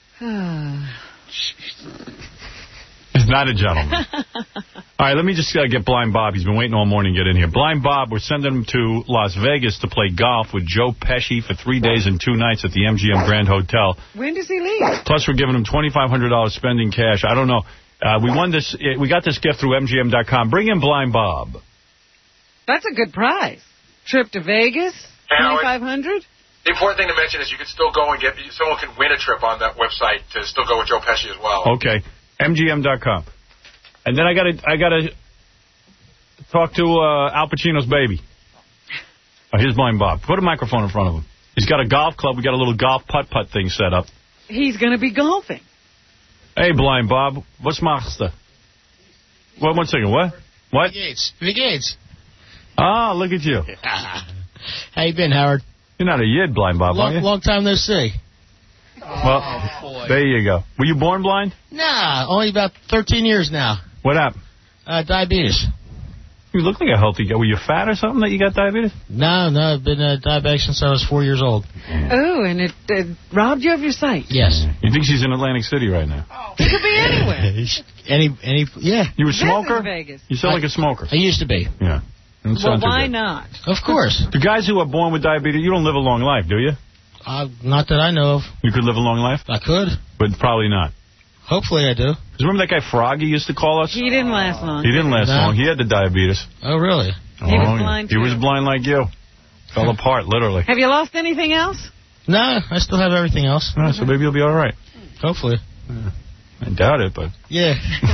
He's not a gentleman. All right, let me just uh, get Blind Bob. He's been waiting all morning to get in here. Blind Bob, we're sending him to Las Vegas to play golf with Joe Pesci for three days and two nights at the M G M Grand Hotel. When does he leave? Plus, we're giving him twenty-five hundred dollars spending cash. I don't know. Uh, we won this. Uh, we got this gift through M G M dot com. Bring in Blind Bob. That's a good prize. Trip to Vegas, twenty-five hundred dollars. The important thing to mention is you can still go and get, someone can win a trip on that website to still go with Joe Pesci as well. Okay, M G M dot com. And then I got to I got to talk to uh, Al Pacino's baby. Oh, here's Blind Bob. Put a microphone in front of him. He's got a golf club. We got a little golf putt-putt thing set up. He's going to be golfing. Hey, Blind Bob. What's master? What, one second. What? What? Gates. Wie geht's? Ah, look at you. How you been, Howard? You're not a yid, Blind Bob, long, are you? long time no see. Well, oh, there you go. Were you born blind? Nah, only about thirteen years now. What happened? Uh, diabetes. You look like a healthy guy. Were you fat or something that you got diabetes? No, no, I've been uh, diabetic since I was four years old. Oh, and it uh, robbed you of your sight. Yes. You think she's in Atlantic City right now? It could be anywhere. any, any, yeah. You a smoker? Vegas. You sound I, like a smoker. I used to be. Yeah. Well, why not? Of course. The guys who are born with diabetes, you don't live a long life, do you? Uh, not that I know of. You could live a long life? I could. But probably not. Hopefully I do. Because remember that guy Froggy used to call us? He didn't last long. He didn't last no. long. He had the diabetes. Oh, really? He oh, was blind, He too. was blind like you. Fell apart, literally. Have you lost anything else? No, I still have everything else. Oh, so maybe you'll be all right. Hopefully. Yeah. I doubt it, but... Yeah.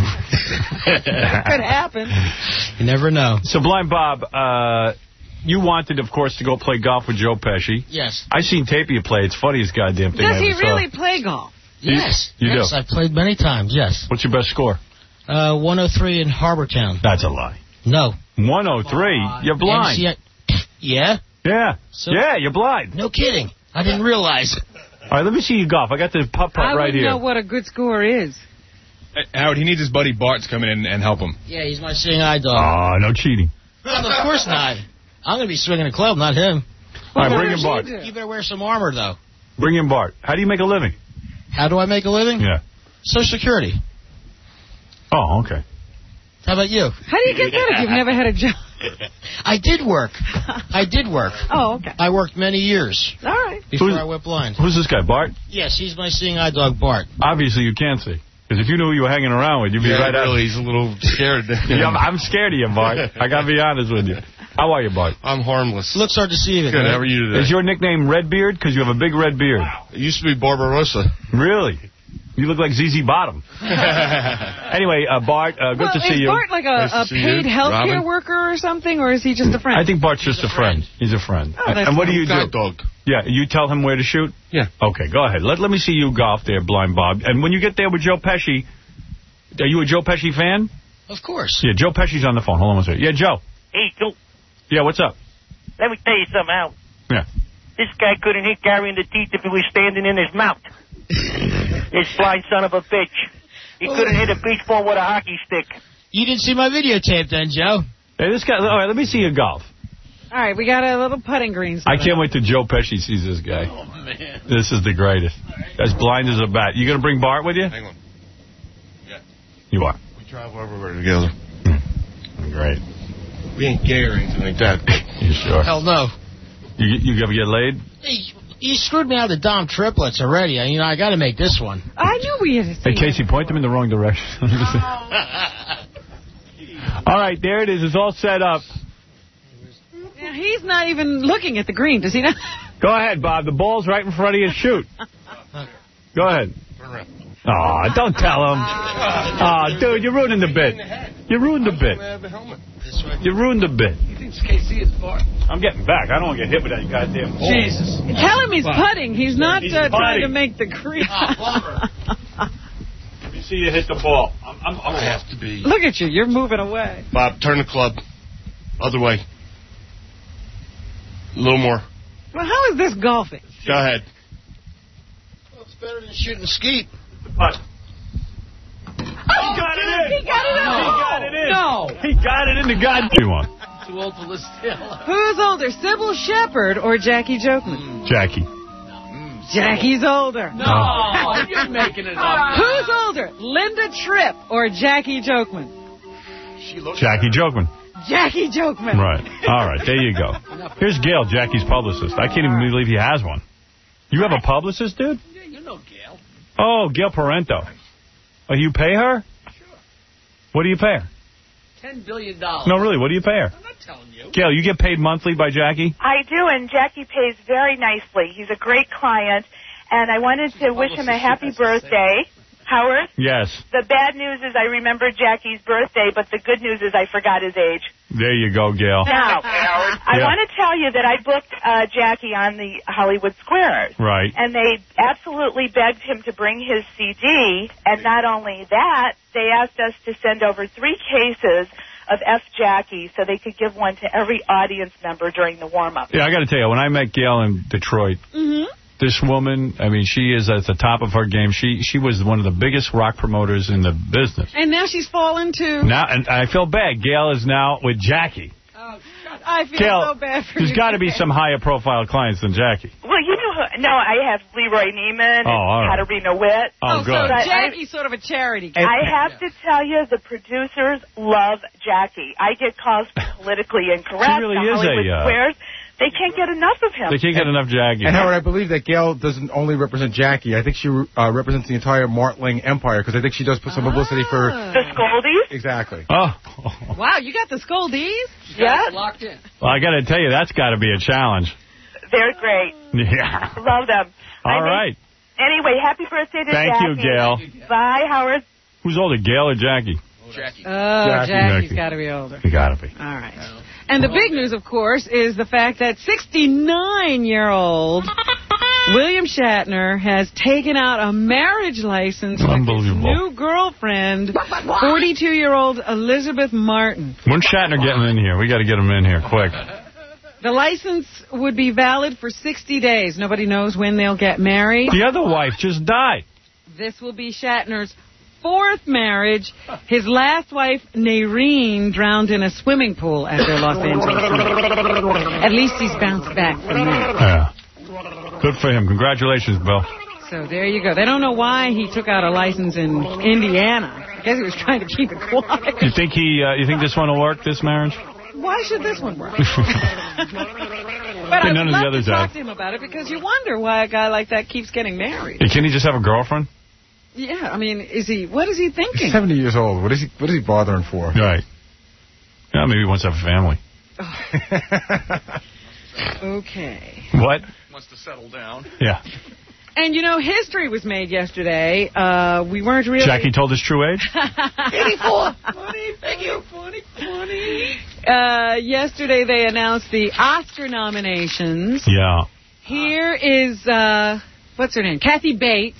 Could happen. You never know. So, Blind Bob, uh, you wanted, of course, to go play golf with Joe Pesci. Yes. I seen tape you play. It's funniest goddamn thing Does I he ever really saw. play golf? Yes. You, you yes, do? I've played many times, yes. What's your best score? Uh, one oh three in Harbortown. That's a lie. No. one oh three? You're blind. M C I Yeah? Yeah. So, yeah, you're blind. No kidding. I didn't realize. All right, let me see you golf. I got the putt-putt I right wouldn't here. know what a good score is. Hey, Howard, he needs his buddy Bart to come in and, and help him. Yeah, he's my seeing eye dog. Oh, no cheating. Well, of course not. I'm going to be swinging a club, not him. All right, bring in Bart. You better wear some armor, though. Bring in Bart. How do you make a living? How do I make a living? Yeah. Social Security. Oh, okay. How about you? How do you get that if you've never had a job? I did work. I did work. Oh, okay. I worked many years. All right. Before Who's, I went blind. Who's this guy, Bart? Yes, he's my seeing eye dog, Bart. Obviously, you can't see. Because if you knew who you were hanging around with, you'd be yeah, right out. really, he's a little scared. yeah, I'm, I'm scared of you, Bart. I got to be honest with you. How are you, Bart? I'm harmless. Looks are deceiving. Good. Right? How are you today? Is your nickname Redbeard? Because you have a big red beard. Wow. It used to be Barbarossa. Really? You look like Z Z Bottom. Anyway, uh, Bart, uh, good well, to see is you. Is Bart like a, nice a paid healthcare worker or something, or is he just a friend? I think Bart's just a friend. He's a friend. Oh, that's and what do you guide do? dog. Yeah, you tell him where to shoot? Yeah. Okay, go ahead. Let, let me see you golf there, Blind Bob. And when you get there with Joe Pesci, are you a Joe Pesci fan? Of course. Yeah, Joe Pesci's on the phone. Hold on one second. Yeah, Joe. Hey, Joe. Yeah, what's up? Let me tell you something, Al. Yeah. This guy couldn't hit Gary in the teeth if he was standing in his mouth. This blind son of a bitch. He couldn't hit a baseball with a hockey stick. You didn't see my videotape then, Joe? Hey, this guy. All right, let me see you golf. All right, we got a little putting green. I can't wait till Joe Pesci sees this guy. Oh, man. This is the greatest. As blind as a bat. You going to bring Bart with you? Hang on. Yeah. You are. We travel everywhere together. Hmm. Great. We ain't gay or anything like that. You sure? Hell no. You you ever get laid? Hey, you screwed me out of the Dom triplets already. You know, I got to make this one. I knew we had to see Hey, Casey, point them in the wrong direction. All right, there it is. It's all set up. Yeah, he's not even looking at the green, does he not? Go ahead, Bob. The ball's right in front of you. Shoot. Go ahead. Aw, oh, don't tell him. Aw, oh, dude, you're ruining the bit. You ruined the bit. You ruined the bit. He thinks K C is Bart. I'm getting back. I don't want to get hit with that goddamn ball. Jesus. Tell him he's putting. He's not He's uh, trying to putting. make the green. Let me see you hit the ball. I'm, I'm, I'm I have to be. Look at you. You're moving away. Bob, turn the club. Other way. A little more. Well, how is this golfing? Go ahead. Well, it's better than shooting skeet. Putt. Oh, he got it in. He got it in. He got it in. No. He got it in the goddamn one. Too old for this deal. Who's older, Sybil Shepherd or Jackie Jokeman? Jackie. Jackie's older. No, you're making it up. Who's older, Linda Tripp or Jackie Jokeman? She looks Jackie Jokeman. Jackie Jokeman. Right. All right, there you go. Here's Gail, Jackie's publicist. I can't even believe he has one. You have a publicist, dude? Yeah, you know Gail. Oh, Gail Parento. Oh, you pay her? Sure. What do you pay her? Ten billion dollars. No, really, what do you pay her? I'm not telling you. Gail, you get paid monthly by Jackie? I do, and Jackie pays very nicely. He's a great client, and I wanted to wish him a happy birthday. Howard? Yes. The bad news is I remember Jackie's birthday, but the good news is I forgot his age. There you go, Gail. Now, I Yeah. want to tell you that I booked uh, Jackie on the Hollywood Squares. Right. And they absolutely begged him to bring his C D. And not only that, they asked us to send over three cases of F. Jackie so they could give one to every audience member during the warm-up. Yeah, I got to tell you, when I met Gail in Detroit, Mm-hmm. this woman, I mean, she is at the top of her game. She she was one of the biggest rock promoters in the business. And now she's fallen to... Now, and I feel bad. Gail is now with Jackie. I feel Gail, so bad for there's you. got to be some higher profile clients than Jackie. Well, you know, who, no, I have Leroy Neiman Oh, all and right. Katarina Witt. Oh, So good. Jackie's sort of a charity. I have to tell you, the producers love Jackie. I get calls politically incorrect. She really the is a, Hollywood uh, Squares. They can't get enough of him. They can't get enough Jackie. And Howard, I believe that Gail doesn't only represent Jackie. I think she uh, represents the entire Martling Empire, because I think she does put some publicity for... The Scoldies? Exactly. Oh. Wow, you got the Scoldies? Yes. Locked in. Well, I got to tell you, that's got to be a challenge. They're great. Yeah. Love them. All I mean, right. Anyway, happy birthday to Thank Jackie. you, Gail. Bye, Howard. Who's older, Gail or Jackie? Jackie. Oh, Jackie. Jackie's Jackie. got to be older. You got to be. All right. And the big news, of course, is the fact that sixty-nine-year-old William Shatner has taken out a marriage license with his Unbelievable. new girlfriend, forty-two-year-old Elizabeth Martin. When's Shatner getting in here? We got to get him in here quick. The license would be valid for sixty days. Nobody knows when they'll get married. The other wife just died. This will be Shatner's fourth marriage. His last wife, Nareen, drowned in a swimming pool at their Los Angeles home. At least he's bounced back from that. Yeah. Good for him. Congratulations, Bill. So there you go. They don't know why he took out a license in Indiana. I guess he was trying to keep it quiet. You think he? Uh, you think this one will work? This marriage? Why should this one work? But But I'd none of the love others to talk have. to him about it, because you wonder why a guy like that keeps getting married. Hey, can he just have a girlfriend? Yeah, I mean, is he? What is he thinking? He's seventy years old. What is he? What is he bothering for? Right. Yeah, maybe he wants to have a family. Okay. What? Wants to settle down. Yeah. And, you know, history was made yesterday. Uh, we weren't really... Jackie told his true age? eighty-four. Funny, thank you. Funny, funny. Uh, yesterday they announced the Oscar nominations. Yeah. Here is, uh, what's her name? Kathy Bates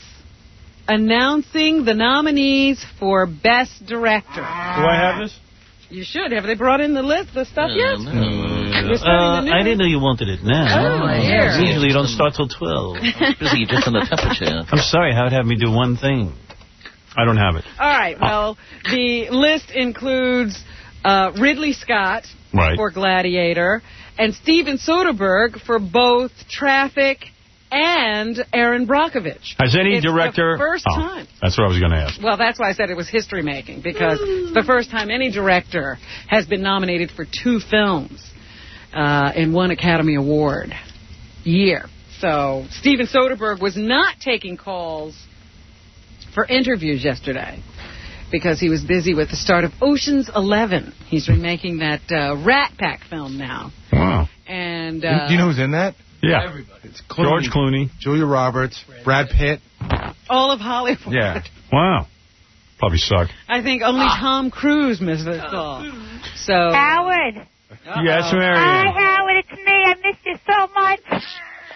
announcing the nominees for Best Director. Do I have this? You should. Have they brought in the list, the stuff yet? Uh, You're starting the I news? didn't know you wanted it now. Oh, here. Usually you don't start till twelve. Busy just on the temperature. I'm sorry, Howard had me do one thing. I don't have it. All right. Well, the list includes uh, Ridley Scott Right. for Gladiator and Steven Soderbergh for both Traffic and Aaron Brockovich. Has any It's director... the first Oh, time. that's what I was going to ask. Well, that's why I said it was history-making, because it's the first time any director has been nominated for two films uh, in one Academy Award year. So Steven Soderbergh was not taking calls for interviews yesterday because he was busy with the start of Ocean's Eleven. He's remaking that uh, Rat Pack film now. Wow. And Do uh, you know who's in that? Yeah. Everybody. It's Clooney, George Clooney. Julia Roberts, Brad Pitt. all of Hollywood. Yeah. Wow. Probably suck. I think only Tom Cruise missed it all. So Howard. Yes, Hi, Marion. Howard. It's me. I missed you so much.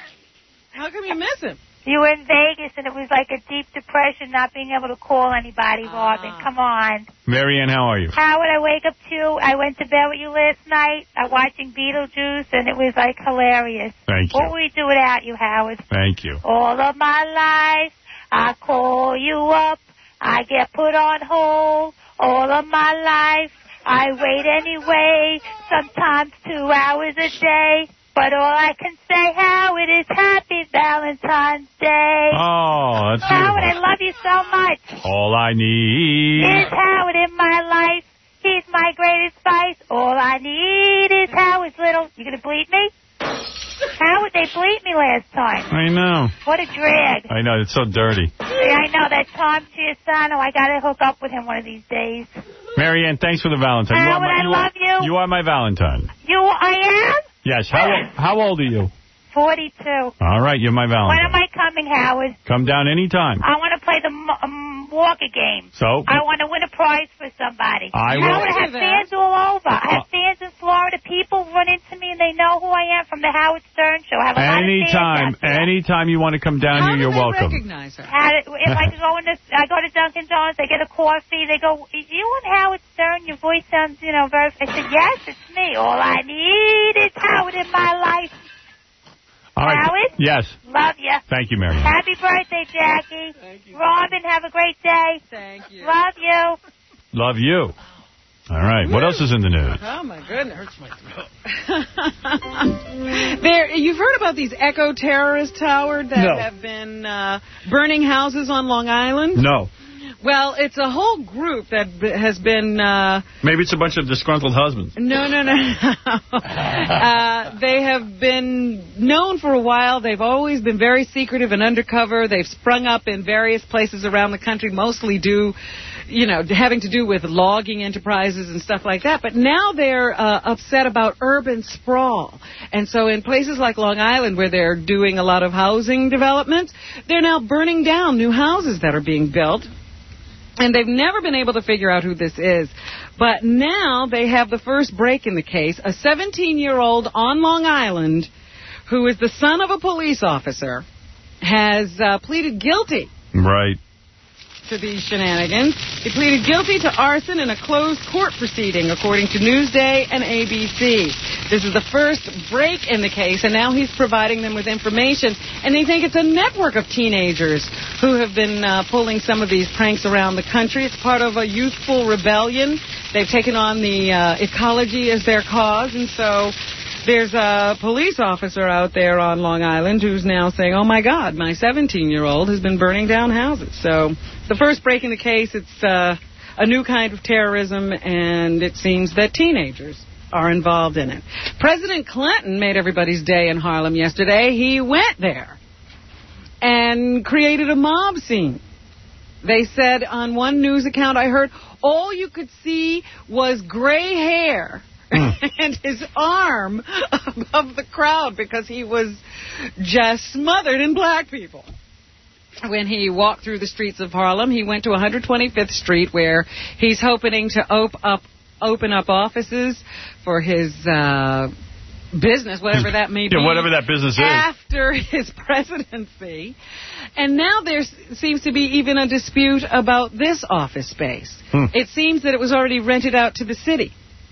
How come you miss him? You were in Vegas, and it was like a deep depression not being able to call anybody, Robin. Come on. Marianne, how are you? Howard, I wake up to, I went to bed with you last night, I'm watching Beetlejuice, and it was like hilarious. Thank you. What would we do without you, Howard? Thank you. All of my life, I call you up, I get put on hold. All of my life, I wait anyway, sometimes two hours a day. But all I can say, Howard, is happy Valentine's Day. Oh, that's Howard, I beautiful. love you so much. All I need. Is Howard in my life. He's my greatest vice. All I need is Howard's little... You gonna bleep me? Howard, they bleeped me last time. I know. What a drag. I know. It's so dirty. Yeah, I know, that Tom Chiasano. I gotta hook up with him one of these days. Marianne, thanks for the Valentine. You are Howard, my, I you love are, you. You are my Valentine. You, I am? Yes. How how old are you? forty-two. All right, you're my When Valentine. am I coming, Howard? Come down anytime. I want to play the m- um, Walker game. So? I want to win a prize for somebody. I will- Howard, I have fans all over. I have fans in Florida people run into me and they know who I am from the Howard Stern show. I have a lot of Anytime, fans. anytime you want to come down How here, do you're they welcome. recognize her? How do- if I go into, I go to Dunkin' Donuts, I get a coffee. They go, "You on Howard Stern? Your voice sounds, you know, very." I said, "Yes, it's me. All I need is Howard in my life." All right. Howard? Yes. Love you. Thank you, Mary. Happy birthday, Jackie. Thank you. Robin, have a great day. Thank you. Love you. Love you. All right. What else is in the news? Oh, my goodness. Hurts my throat. there, you've heard about these eco-terrorists, Howard, that No. have been uh, burning houses on Long Island? No. Well, it's a whole group that b- has been... Uh, Maybe it's a bunch of disgruntled husbands. no, no, no. uh, they have been known for a while. They've always been very secretive and undercover. They've sprung up in various places around the country, mostly due, you know, having to do with logging enterprises and stuff like that. But now they're uh, upset about urban sprawl. And so in places like Long Island, where they're doing a lot of housing developments, they're now burning down new houses that are being built. And they've never been able to figure out who this is. But now they have the first break in the case. A seventeen-year-old on Long Island, who is the son of a police officer, has uh, pleaded guilty Right. to these shenanigans. He pleaded guilty to arson in a closed court proceeding, according to Newsday and A B C. This is the first break in the case, and now he's providing them with information. And they think it's a network of teenagers who have been uh, pulling some of these pranks around the country. It's part of a youthful rebellion. They've taken on the uh, ecology as their cause, and so there's a police officer out there on Long Island who's now saying, oh, my God, my seventeen-year-old has been burning down houses. So the first break in the case, it's uh, a new kind of terrorism, and it seems that teenagers are involved in it. President Clinton made everybody's day in Harlem yesterday. He went there and created a mob scene. They said on one news account I heard, all you could see was gray hair and his arm above the crowd because he was just smothered in black people. When he walked through the streets of Harlem, he went to one hundred twenty-fifth Street, where he's hoping to op- up, open up offices for his uh, business, whatever that may be. Yeah, whatever that business is. After his presidency. And now there seems to be even a dispute about this office space. Hmm. It seems that it was already rented out to the city.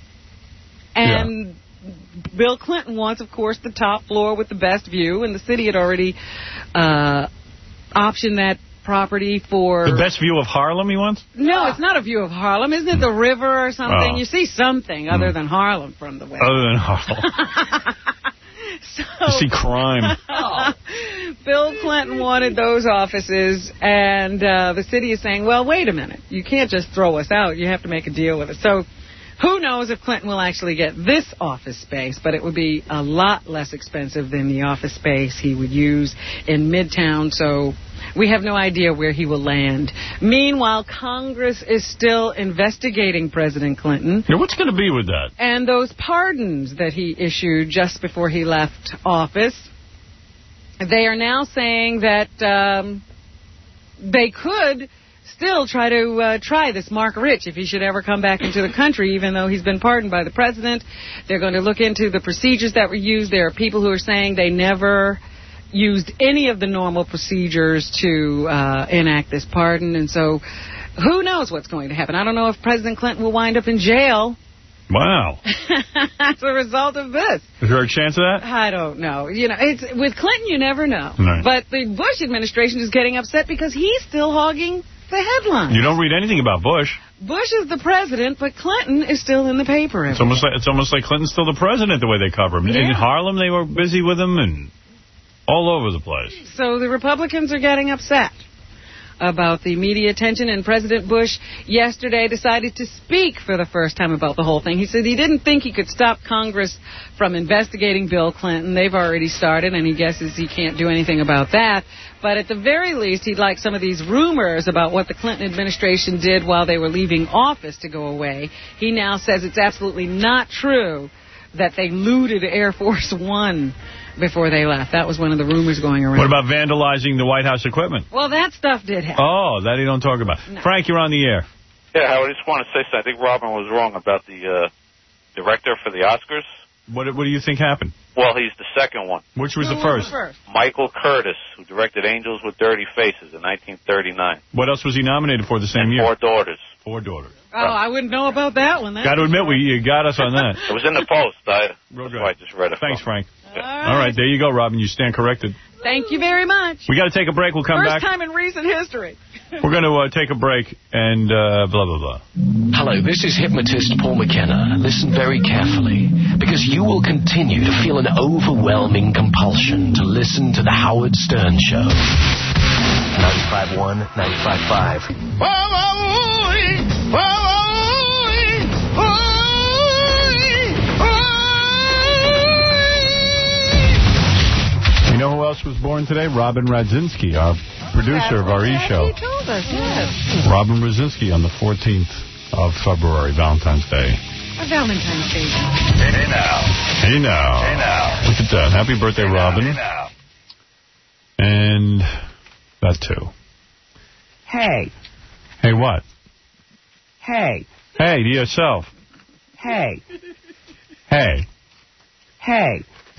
And yeah. Bill Clinton wants, of course, the top floor with the best view, and the city had already uh, optioned that property for... The best view of Harlem he wants? No, it's not a view of Harlem. Isn't it the river or something? Oh. You see something other mm. than Harlem from the way. Other than Harlem. So, you see crime. Oh. Bill Clinton wanted those offices, and uh, the city is saying, well, wait a minute. You can't just throw us out. You have to make a deal with us. So who knows if Clinton will actually get this office space, but it would be a lot less expensive than the office space he would use in Midtown, so we have no idea where he will land. Meanwhile, Congress is still investigating President Clinton. Now, what's going to be with that? And those pardons that he issued just before he left office, they are now saying that um, they could still try to uh, try this Mark Rich if he should ever come back into the country, even though he's been pardoned by the president. They're going to look into the procedures that were used. There are people who are saying they never used any of the normal procedures to uh, enact this pardon, and so who knows what's going to happen. I don't know if President Clinton will wind up in jail. Wow. As a result of this. Is there a chance of that? I don't know. You know, it's with Clinton, you never know. Right. But the Bush administration is getting upset because he's still hogging the headlines. You don't read anything about Bush. Bush is the president, but Clinton is still in the paper. It's almost like it's almost like Clinton's still the president the way they cover him. Yeah. In Harlem, they were busy with him and all over the place. So the Republicans are getting upset about the media attention, and President Bush yesterday decided to speak for the first time about the whole thing. He said he didn't think he could stop Congress from investigating Bill Clinton. They've already started, and he guesses he can't do anything about that. But at the very least, he'd like some of these rumors about what the Clinton administration did while they were leaving office to go away. He now says it's absolutely not true that they looted Air Force One before they left. That was one of the rumors going around. What about vandalizing the White House equipment? Well, that stuff did happen. Oh, that you don't talk about. No. Frank, you're on the air. Yeah, Howard, I just want to say something. I think Robin was wrong about the uh, director for the Oscars. What What do you think happened? Well, he's the second one. Which was Who the first? was the first? Michael Curtis, who directed Angels with Dirty Faces in nineteen thirty-nine. What else was he nominated for the same and year? Four Daughters. Four Daughters. Oh, I wouldn't know about that one. Got to admit, we you got us on that. It was in the Post. I, Real that's good. why I just read it. Thanks, Frank. All right. All right, there you go, Robin. You stand corrected. Thank you very much. We got to take a break. We'll come First back. time in recent history. We're going to uh, take a break and uh, blah, blah, blah. Hello, this is hypnotist Paul McKenna. Listen very carefully, because you will continue to feel an overwhelming compulsion to listen to The Howard Stern Show. ninety-five point one, ninety-five point five. You know who else was born today? Robin Radzinski, our producer of our E-show. He told us, yes. Robin Radzinski on the fourteenth of February, Valentine's Day. A Valentine's Day. Hey now. Hey now. Hey now. Look at that. Happy birthday, Hey Robin. Now, hey now. And that too. Hey. Hey, what? Hey. Hey, to yourself. Hey. Hey. Hey.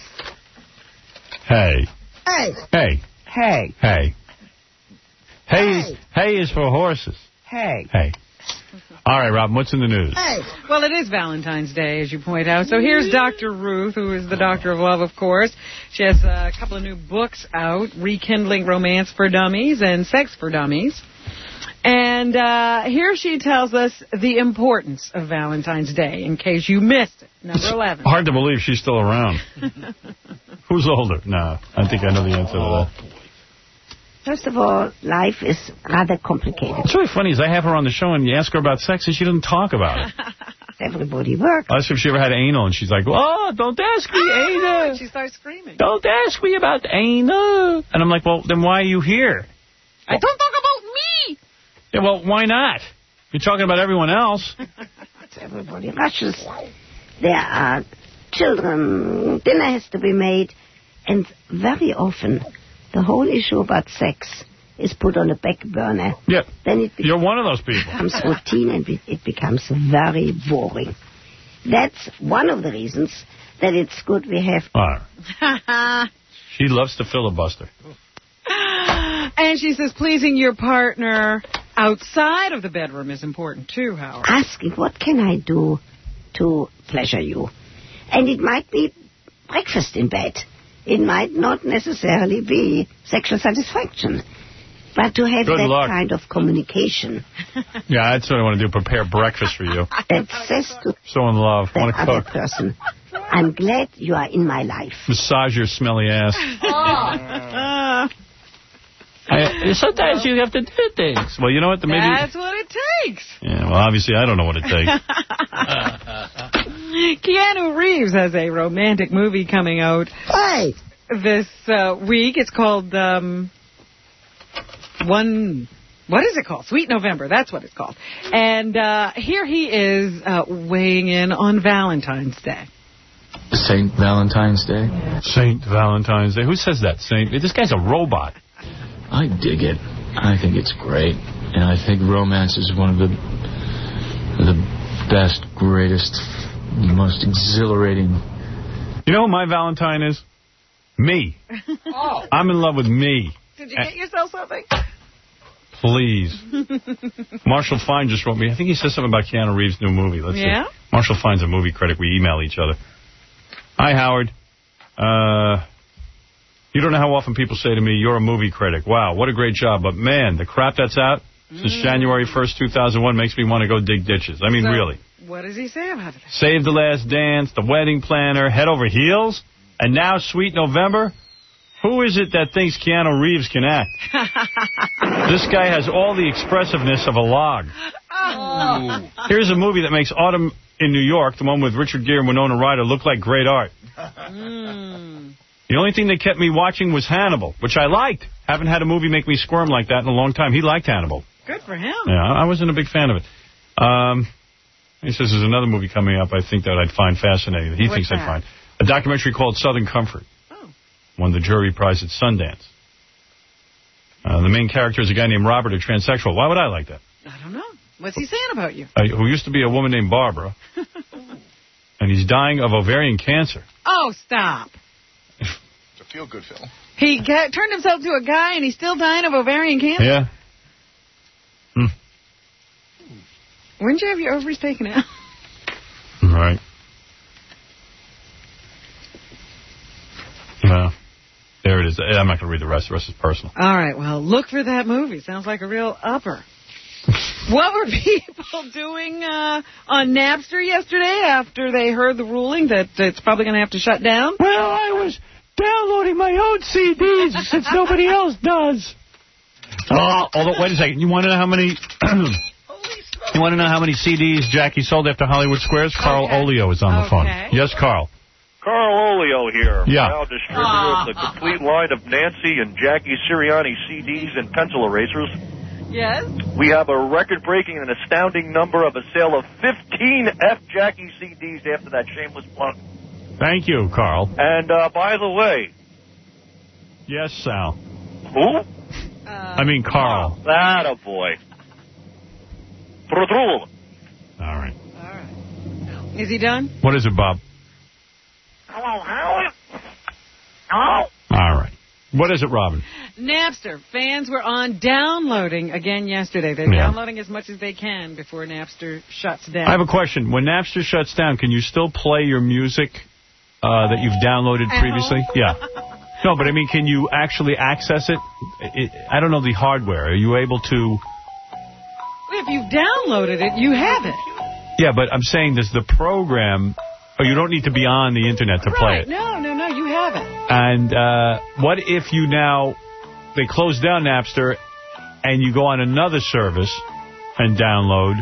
Hey. Hey. Hey. Hey. Hey. Hey is, hey is for horses. Hey. Hey. All right, Robin, what's in the news? Hey. Well, it is Valentine's Day, as you point out. So here's Doctor Ruth, who is the doctor of love, of course. She has a couple of new books out, Rekindling Romance for Dummies and Sex for Dummies. And uh, here she tells us the importance of Valentine's Day, in case you missed it. Number eleven. Hard to believe she's still around. Who's older? No, I think I know the answer to that. First of all, life is rather complicated. What's really funny is I have her on the show and you ask her about sex and she doesn't talk about it. Everybody works. I asked if she ever had anal and she's like, oh, don't ask me anal. She starts screaming. Don't ask me about anal. And I'm like, well, then why are you here? I don't talk about me. Yeah, well, why not? You're talking about everyone else. Everybody rushes. There are children. Dinner has to be made. And very often, the whole issue about sex is put on a back burner. Yeah, then it you're one of those people. It becomes routine and it becomes very boring. That's one of the reasons that it's good we have... Right. She loves to filibuster. And she says pleasing your partner outside of the bedroom is important, too, Howard. Asking, what can I do to pleasure you? And it might be breakfast in bed. It might not necessarily be sexual satisfaction. But to have Good that luck. kind of communication. Yeah, that's what I want to do, prepare breakfast for you. That says to So in love. that Want to other cook. person, I'm glad you are in my life. Massage your smelly ass. Oh. I, sometimes you have to do things. Well, you know what? The maybe. That's what it takes. Yeah, well, obviously I don't know what it takes. Keanu Reeves has a romantic movie coming out Hey. this uh, week. It's called um, One... What is it called? Sweet November. That's what it's called. And uh, here he is uh, weighing in on Valentine's Day. Saint Valentine's Day. Saint Valentine's Day. Who says that? Saint? This guy's a robot. I dig it. I think it's great. And I think romance is one of the the best, greatest, most exhilarating. You know who my Valentine is? Me. Oh. I'm in love with me. Did you get yourself something? Please. Marshall Fine just wrote me. I think he said something about Keanu Reeves' new movie. Let's Yeah? see. Marshall Fine's a movie critic. We email each other. Hi, Howard. Uh, you don't know how often people say to me, you're a movie critic. Wow, what a great job. But, man, the crap that's out since Mm. January first, two thousand one makes me want to go dig ditches. I mean, So, really. What does he say about it? Save the Last Dance, The Wedding Planner, Head Over Heels, and now Sweet November. Who is it that thinks Keanu Reeves can act? This guy has all the expressiveness of a log. Oh. Here's a movie that makes Autumn in New York, the one with Richard Gere and Winona Ryder, look like great art. Mm. The only thing that kept me watching was Hannibal, which I liked. Haven't had a movie make me squirm like that in a long time. He liked Hannibal. Good for him. Yeah, I wasn't a big fan of it. Um, he says there's another movie coming up I think that I'd find fascinating. That he What's thinks that? I'd find. A documentary called Southern Comfort. Won the jury prize at Sundance. Uh, the main character is a guy named Robert, a transsexual. Why would I like that? I don't know. What's he saying about you? Uh, who used to be a woman named Barbara. And and he's dying of ovarian cancer. Oh, stop. It's a feel-good film. He got, turned himself to a guy, and he's still dying of ovarian cancer? Yeah. Hmm. Wouldn't you have your ovaries taken out? Right. Well, there it is. I'm not going to read the rest. The rest is personal. All right, well, look for that movie. Sounds like a real upper. What were people doing uh, on Napster yesterday after they heard the ruling that it's probably going to have to shut down? Well, I was downloading my own C Ds since nobody else does. Oh, although, wait a second. You want to know how many... you want to know how many C Ds Jackie sold after Hollywood Squares? Carl Okay. Olio is on the Okay. phone. Yes, Carl. Carl Olio here, Yeah. proud distributor of the complete line of Nancy and Jackie Sirianni C Ds and pencil erasers. Yes? We have a record-breaking and astounding number of a sale of fifteen F Jackie C Ds after that shameless plug. Thank you, Carl. And, uh, by the way... Yes, Sal. Who? Uh, I mean, Carl. That a boy. Prudrul. All right. Is he done? What is it, Bob? Hello, Howard. Hello? All right. What is it, Robin? Napster. Fans were on downloading again yesterday. They're Yeah. downloading as much as they can before Napster shuts down. I have a question. When Napster shuts down, can you still play your music uh, that you've downloaded previously? Yeah. No, but I mean, can you actually access it? it? I don't know the hardware. Are you able to... If you've downloaded it, you have it. Yeah, but I'm saying, does the program... Oh, you don't need to be on the Internet to play Right. it. No, no, no, you have it. And uh, what if you now... They close down Napster, and you go on another service and download.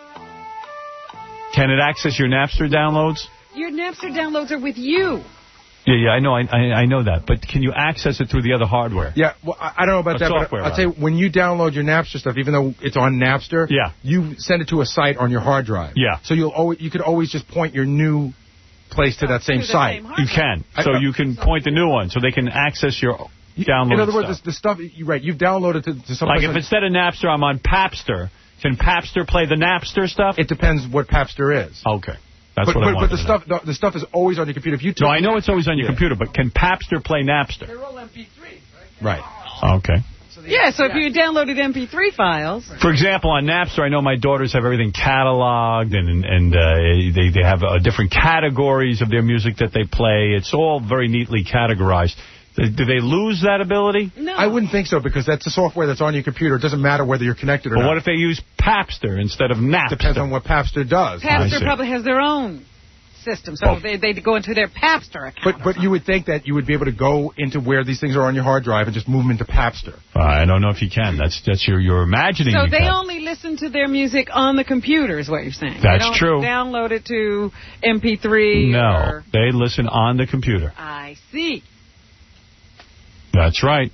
Can it access your Napster downloads? Your Napster downloads are with you. Yeah, yeah, I know, I, I, I know that. But can you access it through the other hardware? Yeah, well, I I don't know about A that, software, but I'd say when you download your Napster stuff, even though it's on Napster, yeah. you send it to a site on your hard drive. Yeah. So you'll always, you could always just point your new place to that same the site. same You can. So I- you can point the new one, so they can access your download In other words, stuff. the, the stuff, you right, you've downloaded to, to some Like place if instead of Napster, I'm on Papster, can Papster play the Napster stuff? It depends what Papster is. Okay. That's but, what I but, wanted but the to stuff, the, the stuff is always on your computer. If you took, No, I know it's always on your Yeah. computer, but can Papster play Napster? Right. Okay. Yeah, so if you downloaded M P three files... For example, on Napster, I know my daughters have everything cataloged, and and uh, they, they have uh, different categories of their music that they play. It's all very neatly categorized. Do do they lose that ability? No. I wouldn't think so, because that's the software that's on your computer. It doesn't matter whether you're connected or But not. what if they use Papster instead of Napster? Depends on what Papster does. I Papster see. probably has their own system, so Oh. they they go into their Papster account. But but you would think that you would be able to go into where these things are on your hard drive and just move them into Papster. I don't know if you can. That's that's your you're imagining. So you they can. only listen to their music on the computer, is what you're saying. That's they don't true. Download it to M P three. No, Or... they listen on the computer. I see. That's right.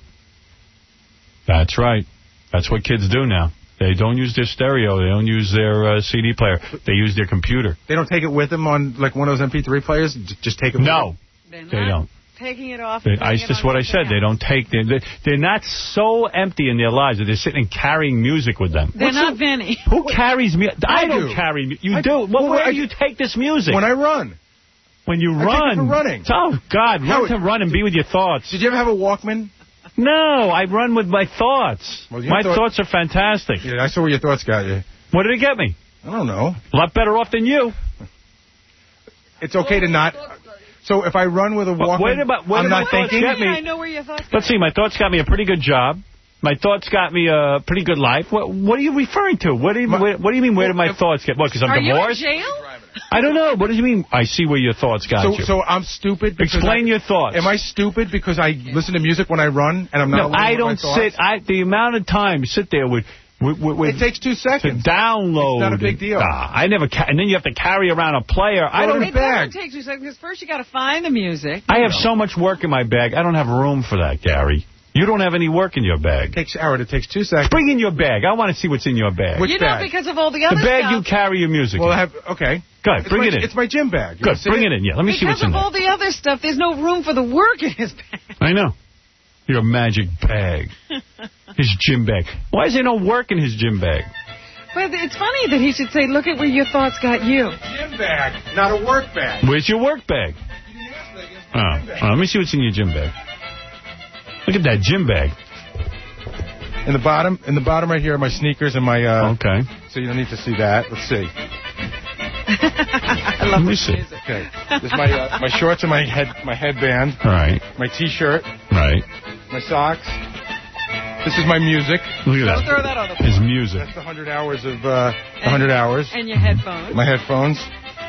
That's right. That's what kids do now. They don't use their stereo. They don't use their uh, C D player. They use their computer. They don't take it with them on like one of those M P three players? J- Just take it with No, them? they don't. Taking it off. They, and I, putting it that's on what I something said. They don't take... They're, they're, they're not so empty in their lives that they're sitting and carrying music with them. They're What's not the- Vinny. Who carries me? I, I don't do. carry... mu- You I- do. Well, well, where I- do you take this music? When I run. When you I take run. it for running. Oh, God. How- Run to run and be with your thoughts. Did you ever have a Walkman? No, I run with my thoughts. Well, you my thought- thoughts are fantastic. Yeah, I saw where your thoughts got you. What did it get me? I don't know. A lot better off than you. It's okay to not... So if I run with a Walkman, Wait about, wait I'm about not thoughts thinking... get me. I know where your thoughts Let's see. My thoughts got me a pretty good job. My thoughts got me a pretty good life. What, what are you referring to? What do you, My- what, what do you mean, where did my thoughts get... What, because I'm Are divorced? you in jail? I don't know. What do you mean, I see where your thoughts got So, you? so I'm stupid because Explain I, your thoughts. Am I stupid because I listen to music when I run and I'm not No, alone I with my don't thoughts? sit... I, the amount of time you sit there with... with, with, with It takes two to seconds. download. It's not a big deal. Ah, I never... Ca and then you have to carry around a player. I Well, don't... It bag. doesn't take two seconds, because first you got to find the music. I have so much work in my bag. I don't have room for that, Gary. You don't have any work in your bag. It takes, Howard, it takes two seconds. Bring in your bag. I want to see what's in your bag. Which you know, bag? because of all the The other bag stuff. you carry your music Well, in. I have... Okay. Go ahead, It's bring my, it in. It's my gym bag. You Good, wanna see bring it in. Yeah, let me see because what's in of there. all the other stuff, there's no room for the work in his bag. I know. Your magic bag. His gym bag. Why is there no work in his gym bag? But it's funny that he should say, look at where your thoughts got you. Gym bag, not a work bag. Where's your work bag? Oh, oh, let me see what's in your gym bag. Look at that gym bag. In the bottom, in the bottom right here are my sneakers and my. Uh, okay. So you don't need to see that. Let's see. I love Let me see. Okay. There's my uh, my shorts and my head my headband. Right. My T-shirt. Right. My socks. This is my music. Look at Don't that. throw that on the floor. His music. That's the hundred hours of uh, the hundred hours. And your headphones. My headphones.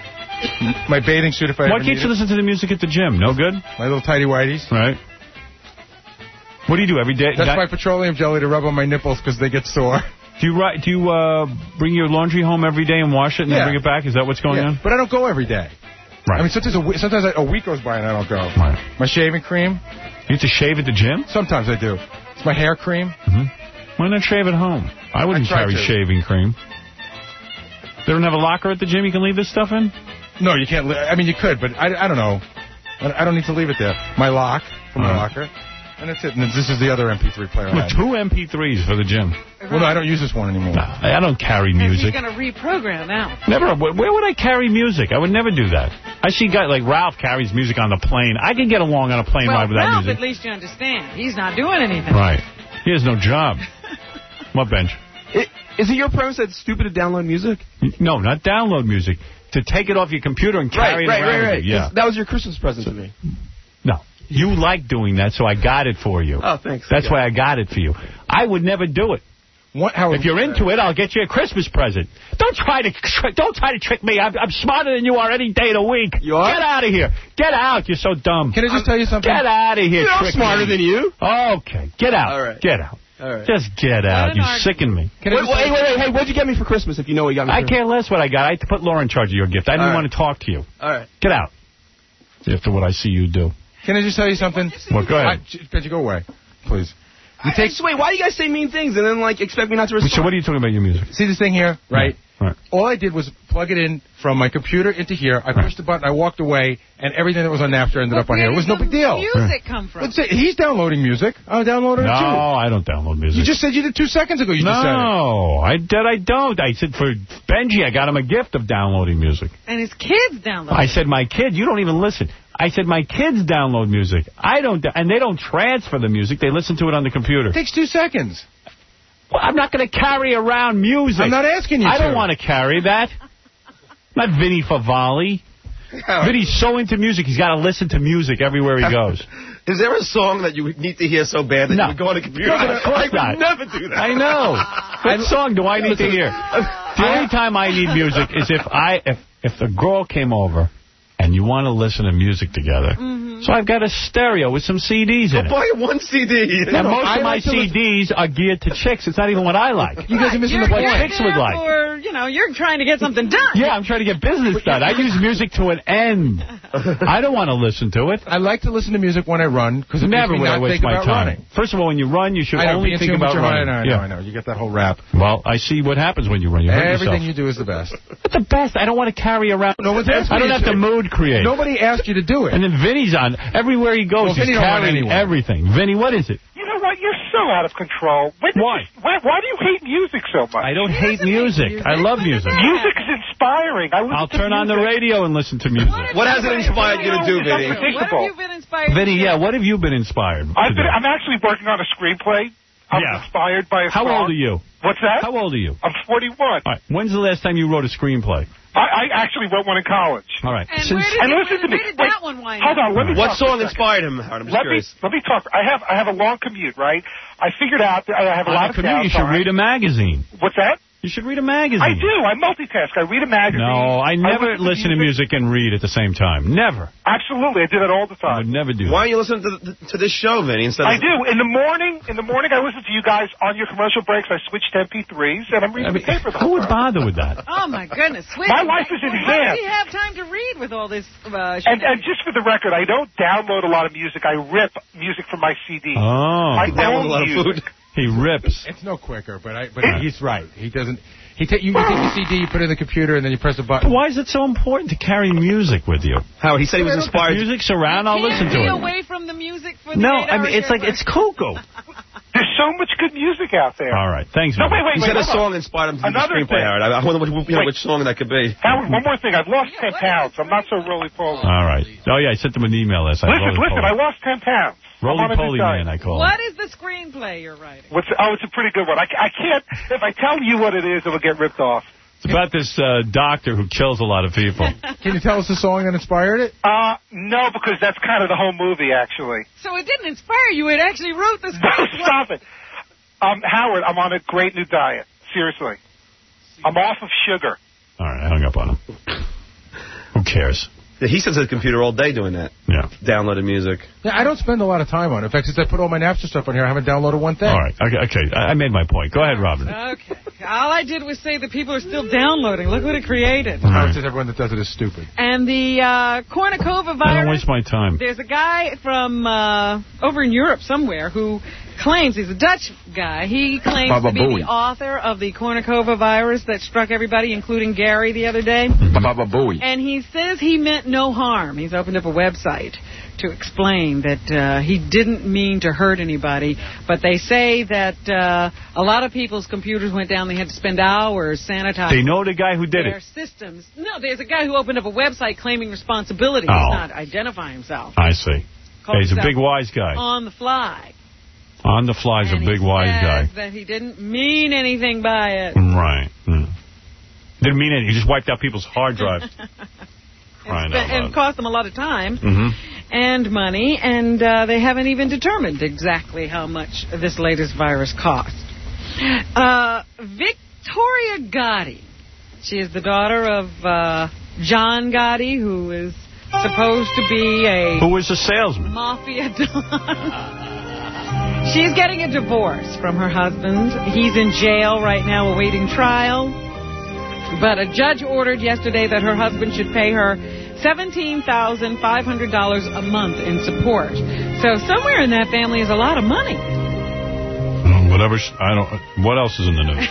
My bathing suit if I Why ever can't need you it. listen to the music at the gym? No good? My little tighty whities. Right. What do you do every day? That's That- my petroleum jelly to rub on my nipples because they get sore. Do you ri- do you uh, bring your laundry home every day and wash it and Yeah. then bring it back? Is that what's going Yeah, on? But I don't go every day. Right. I mean, sometimes a week, sometimes a week goes by and I don't go. Right. My shaving cream. You have to shave at the gym? Sometimes I do. It's my hair cream. Mm-hmm. Why not shave at home? I wouldn't I try carry to. shaving cream. They don't have a locker at the gym you can leave this stuff in? No, you can't. Li- I mean, you could, but I, I don't know. I, I don't need to leave it there. My lock from my Uh-huh. locker. And that's it. And this is the other M P three player I Well, have. two M P threes for the gym. Well, no, I don't use this one anymore. No, I don't carry He's music. going to reprogram now. Never. Where would I carry music? I would never do that. I see guys like Ralph carries music on the plane. I can get along on a plane Well, ride without Ralph, music. at least you understand. He's not doing anything. Right. He has no job. What, Bench? It, is it your premise that it's stupid to download music? No, not download music. To take it off your computer and carry right, it right, around right, with right. you. Yeah. That was your Christmas present to me. No. You like doing that, so I got it for you. Oh, thanks. That's Yeah. why I got it for you. I would never do it. What, how if you're into it, I'll get you a Christmas present. Don't try to tr- don't try to trick me. I'm, I'm smarter than you are any day of the week. You are? Get out of here. Get out. You're so dumb. Can I just tell you something? Get out of here. You're trick smarter me. than you. Okay. Get out. All right. Get out. All right. Just get out. You sicken me. Wait, wait, wait, wait, hey, what'd you get me for Christmas if you know what you got me I for? care less what I got. I had to put Laura in charge of your gift. I didn't All right. want to talk to you. All right. Get out. After what I see you do. Can I just tell you something? Well, go ahead. I, Benji, go away, please. You take, wait, why do you guys say mean things and then, like, expect me not to respond? So what are you talking about your music? See this thing here, right? Right. All I did was plug it in from my computer into here. I pushed the button, I walked away, and everything that was on Napster ended up on here. It was no big deal. Music come from? Let's say he's downloading music. I'm downloading No, it too. I don't download music. You just said you did two seconds ago. You just said it. No, I did. I don't. I said for Benji, I got him a gift of downloading music. And his kids download I it. said my kid. You don't even listen. I said my kids download music. I don't, and they don't transfer the music. They listen to it on the computer. It takes two seconds. Well, I'm not going to carry around music. I'm not asking you I to. don't want to carry that. Not Vinny Favale. Vinny's so into music, he's got to listen to music everywhere he goes. Is there a song that you would need to hear so bad that No. you would go on the computer? No, but of course I would not. never do that. I know. What song do I need to hear? The only time I need music is if I if if the girl came over and you want to listen to music together. Mm-hmm. So I've got a stereo with some C Ds in it. Buy one C D. And most I of my like to C Ds are geared to chicks. It's not even what I like. You guys are missing you're, the point. you're Chicks would there like. For, you know, you're trying to get something done. Yeah, I'm trying to get business done. I use music to an end. I don't want to listen to it. I like to listen to music when I run because it Never makes me would I not waste think my about time. running. First of all, when you run, you should I know, only be in think tune with about your running. mind. I know, yeah. I know. You get that whole rap. Well, I see what happens when you run. You hurt Everything yourself. you do is the best. But the best. I don't want to carry around. No one's asking I don't you have to. the mood create. Nobody asked you to do it. And then Vinny's on. Everywhere he goes, Well, he's Vinny don't want carrying anyone. everything. Vinny, what is it? You know what? You're so out of control. When did Why? you- why? Why do you hate music so much? I don't hate music. I love music. Music is inspiring. I listen I'll to turn on the music. radio and listen to music. What has it inspired you to do, Vinny? What have you been inspired Vinny, to do? yeah, what have you been inspired to I've been, do? I'm actually working on a screenplay. I'm Yeah. inspired by a How song. old are you? What's that? How old are you? I'm forty-one. All right. When's the last time you wrote a screenplay? I, I actually wrote one in college. All right. And Since where did, And you- listen to me. where did Wait, that one wind Hold up? on, let me What talk for a song second. inspired him, Howard? I'm just Let me curious. let me talk. I have I have a long commute, right? I figured out that I have a on lot a of commute, you should downtime. read a magazine. What's that? You should read a magazine. I do. I multitask. I read a magazine. No, I never listen to music and read at the same time. Never. Absolutely, I do that all the I would time. never do Why that. don't you listen to, to this show, Vinny, instead I of... do. In the morning, in the morning, I listen to you guys on your commercial breaks. I switch to M P threes, and I'm reading I mean, the paper the who whole would time. bother with that? Oh, my goodness. Switch. My life is Well, enhanced. How does he have time to read with all this uh, And, and just for the record, I don't download a lot of music. I rip music from my C D. Oh. I download own a lot of music. food. He rips. It's no quicker, but I, but he's right. He doesn't. He ta- you, you take the C D, you put it in the computer, and then you press a button. Why is it so important to carry music with you? Howard, he said he was If music's around, I'll Can't listen to be it. away from the music for the No, eight I mean, hours it's like, you're it's cuckoo. There's so much good music out there. All right. Thanks, No, man. wait, wait, You wait. said a hold on. song inspired him to do the Another screenplay, thing. Howard. I wonder which, you know, Wait. which song that could be. Howard, one more thing. I've lost ten pounds. I'm not so roly-poly. All right. Oh, yeah, I sent them an email last night. Listen, listen, I lost ten pounds. I'm on a new Roly-poly diet. man, I call him. What is the screenplay you're writing? What's, oh, it's a pretty good one. I, I can't, if I tell you what it is, it'll get ripped off. It's about this uh, doctor who kills a lot of people. Can you tell us the song that inspired it? Uh, no, because that's kind of the whole movie, actually. So it didn't inspire you. It actually wrote the No, screenplay. stop it. Um, Howard, I'm on a great new diet. Seriously. I'm off of sugar. All right, I hung up on him. Who cares? Yeah, he sits at the computer all day doing that. Yeah. Downloading music. Yeah, I don't spend a lot of time on it. In fact, since I put all my Napster stuff on here, I haven't downloaded one thing. All right. Okay, okay. I I made my point. Go ahead, Robin. Okay. All I did was say that people are still downloading. Look what it created. All right. It says everyone that does it is stupid. And the uh, Kornikova virus. I don't waste my time. There's a guy from uh, over in Europe somewhere who claims, he's a Dutch guy, he claims Baba to be Booey. the author of the Kornikova virus that struck everybody, including Gary, the other day. Baba Booey. And he says he meant no harm. He's opened up a website to explain that uh, he didn't mean to hurt anybody, but they say that uh, a lot of people's computers went down. They had to spend hours sanitizing. They know the guy who did their it. systems. No, there's a guy who opened up a website claiming responsibility. Oh. He's not identifying himself. I see. Called Hey, he's a himself big wise guy. On the fly. On the fly's a And big he wise says guy. that he didn't mean anything by it. Right. Mm. Didn't mean it. He just wiped out people's hard drives. Crying out And loud. cost them a lot of time Mm-hmm. and money, and uh, they haven't even determined exactly how much this latest virus cost. Uh, Victoria Gotti. She is the daughter of uh, John Gotti, who is supposed to be a... Who was a salesman? Mafia don. She's getting a divorce from her husband. He's in jail right now awaiting trial. But a judge ordered yesterday that her husband should pay her seventeen thousand five hundred dollars a month in support. So somewhere in that family is a lot of money. Mm, Whatever. sh- I don't. What else is in the news?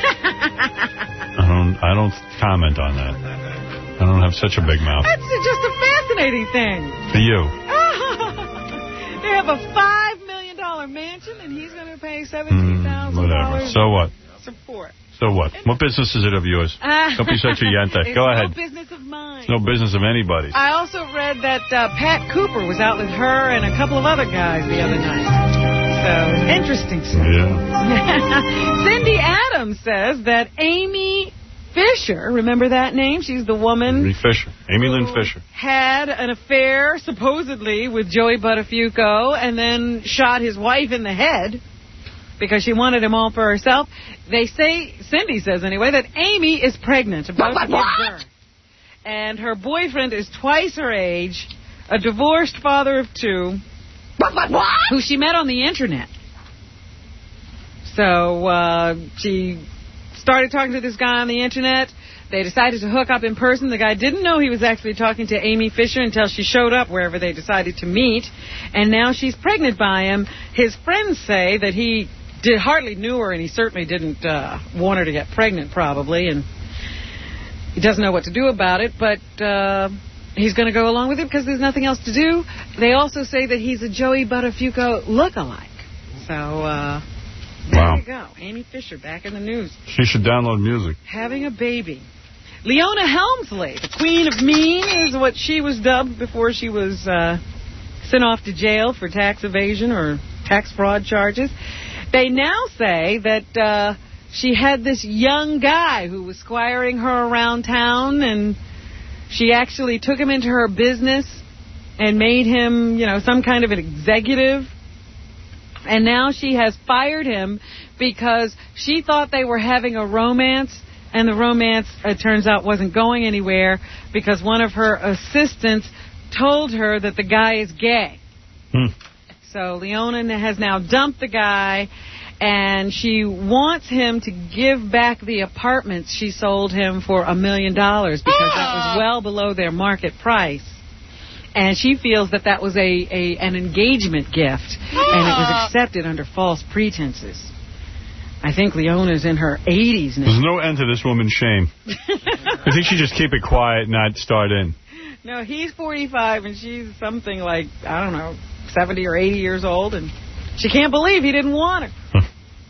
I don't. I don't comment on that. I don't have such a big mouth. That's just a fascinating thing. For you. They have a five million dollars mansion, and he's going to pay seventeen thousand dollars Whatever. So what? support. So what? What business is it of yours? Don't be such a yenta. It's Go no ahead. business of mine. It's no business of anybody's. I also read that uh, Pat Cooper was out with her and a couple of other guys the other night. So, interesting stuff. Yeah. Cindy Adams says that Amy Fisher, remember that name? She's the woman Amy Fisher. Amy Lynn Fisher. had an affair, supposedly, with Joey Buttafuoco and then shot his wife in the head because she wanted him all for herself. They say, Cindy says anyway, that Amy is pregnant, about to give birth. And her boyfriend is twice her age, a divorced father of two, who she met on the internet. So uh, she started talking to this guy on the internet. They decided to hook up in person. The guy didn't know he was actually talking to Amy Fisher until she showed up wherever they decided to meet. And now she's pregnant by him. His friends say that he did hardly knew her, and he certainly didn't uh, want her to get pregnant, probably. And he doesn't know what to do about it, but uh, he's going to go along with it because there's nothing else to do. They also say that he's a Joey Buttafuoco look-alike. So, uh, there Wow. you go. Amy Fisher back in the news. She should download music. Having a baby. Leona Helmsley, the Queen of Mean, is what she was dubbed before she was uh, sent off to jail for tax evasion or tax fraud charges. They now say that uh, she had this young guy who was squiring her around town, and she actually took him into her business and made him, you know, some kind of an executive. And now she has fired him because she thought they were having a romance, and the romance, it turns out, wasn't going anywhere because one of her assistants told her that the guy is gay. Hmm. So Leona has now dumped the guy, and she wants him to give back the apartments she sold him for a million dollars because that was well below their market price. And she feels that that was a, a an engagement gift, and it was accepted under false pretenses. I think Leona's in her eighties now. There's no end to this woman's shame. I think she just keep it quiet and not start in. No, he's forty-five, and she's something like, I don't know, seventy or eighty years old, and she can't believe he didn't want her.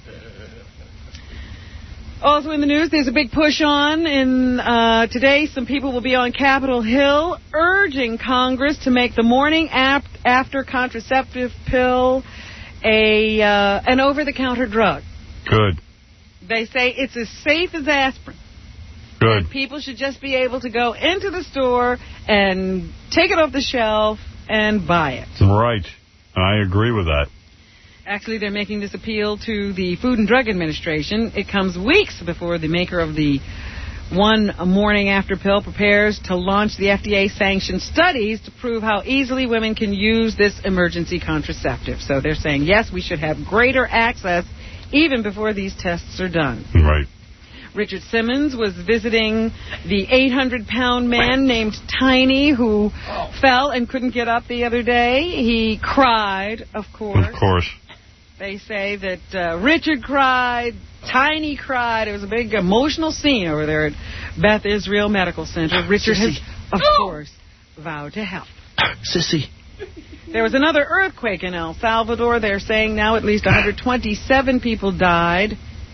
Also in the news, there's a big push on. In uh, today, some people will be on Capitol Hill urging Congress to make the morning ap- after contraceptive pill a uh, an over-the-counter drug. Good. They say it's as safe as aspirin. Good. And people should just be able to go into the store and take it off the shelf and buy it. Right. I agree with that. Actually, they're making this appeal to the Food and Drug Administration. It comes weeks before the maker of the one morning after pill prepares to launch the F D A-sanctioned studies to prove how easily women can use this emergency contraceptive. So they're saying, yes, we should have greater access even before these tests are done. Right. Richard Simmons was visiting the eight hundred pound man named Tiny who fell and couldn't get up the other day. He cried, of course. Of course. They say that uh, Richard cried, Tiny cried. It was a big emotional scene over there at Beth Israel Medical Center. Richard has, of course, vowed to help. Sissy. There was another earthquake in El Salvador. They're saying now at least one hundred twenty-seven people died.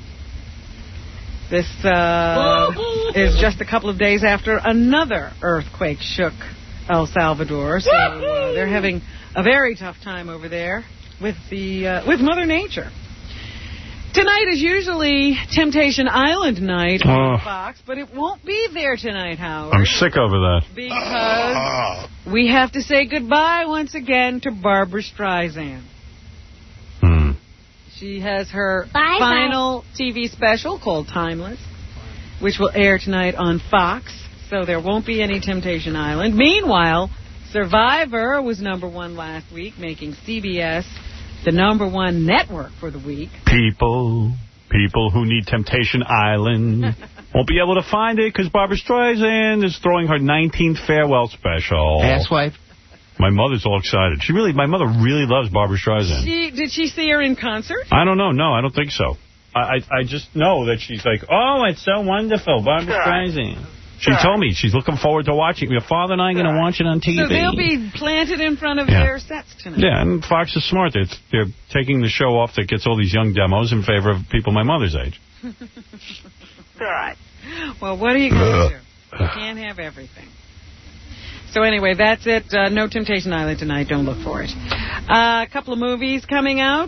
This uh, is just a couple of days after another earthquake shook El Salvador. So uh, they're having a very tough time over there with the uh, with Mother Nature. Tonight is usually Temptation Island night on Oh. Fox, but it won't be there tonight, Howard. I'm sick over that. Because we have to say goodbye once again to Barbra Streisand. Hmm. She has her Bye, final T V special called Timeless, which will air tonight on Fox, so there won't be any Temptation Island. Meanwhile, Survivor was number one last week, making C B S the number one network for the week. People, people who need Temptation Island won't be able to find it because Barbra Streisand is throwing her nineteenth farewell special. Asswipe. My mother's all excited. She really, my mother really loves Barbra Streisand. She, did she see her in concert? I don't know. No, I don't think so. I, I, I just know that she's like, oh, it's so wonderful, Barbra Streisand. She told me she's looking forward to watching. Your father and I are going to watch it on T V. So they'll be planted in front of Yeah. their sets tonight. Yeah, and Fox is smart. They're, they're taking the show off that gets all these young demos in favor of people my mother's age. Right. Well, what are you going to do? You can't have everything. So anyway, that's it. Uh, no Temptation Island tonight. Don't look for it. Uh, a couple of movies coming out.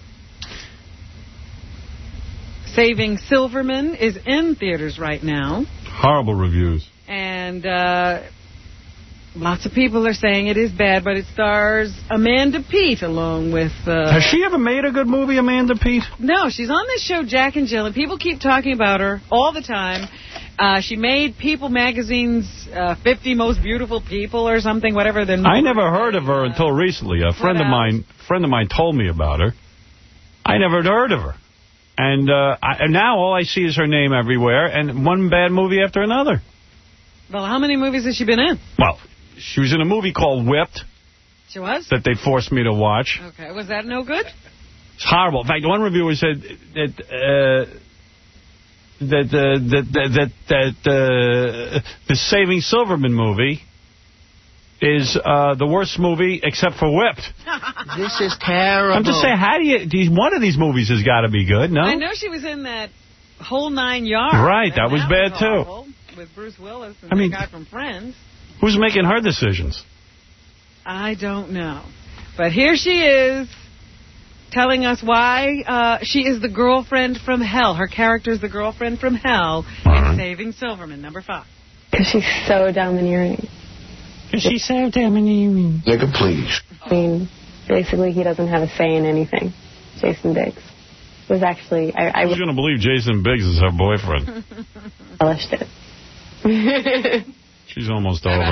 Saving Silverman is in theaters right now. Horrible reviews. And uh, lots of people are saying it is bad, but it stars Amanda Peet along with... Uh, Has she ever made a good movie, Amanda Peet? No, she's on this show, Jack and Jill, and people keep talking about her all the time. Uh, she made People Magazine's uh, fifty Most Beautiful People or something, whatever. The I never heard of her until recently. A friend of mine friend of mine told me about her. I never had heard of her. And uh, I, and now all I see is her name everywhere, and one bad movie after another. Well, how many movies has she been in? Well, she was in a movie called Whipped She was? that they forced me to watch. Okay, was that no good? It's horrible. In fact, one reviewer said that uh, that uh, that that that, that uh, the Saving Silverman movie is uh, the worst movie except for Whipped. This is terrible. I'm just saying, how do you? These, one of these movies has got to be good, no? I know she was in that whole nine yards. Right, that was bad, was too. awful, with Bruce Willis and I mean- the guy from Friends. Who's making her decisions? I don't know. But here she is telling us why uh, she is the girlfriend from hell. Her character is the girlfriend from hell in Saving Silverman, number five. Because she's so domineering. She's so domineering. Nigga, please. I mean, basically, he doesn't have a say in anything. Jason Biggs was actually... I, I Who's going to believe Jason Biggs is her boyfriend? relished it. She's almost over.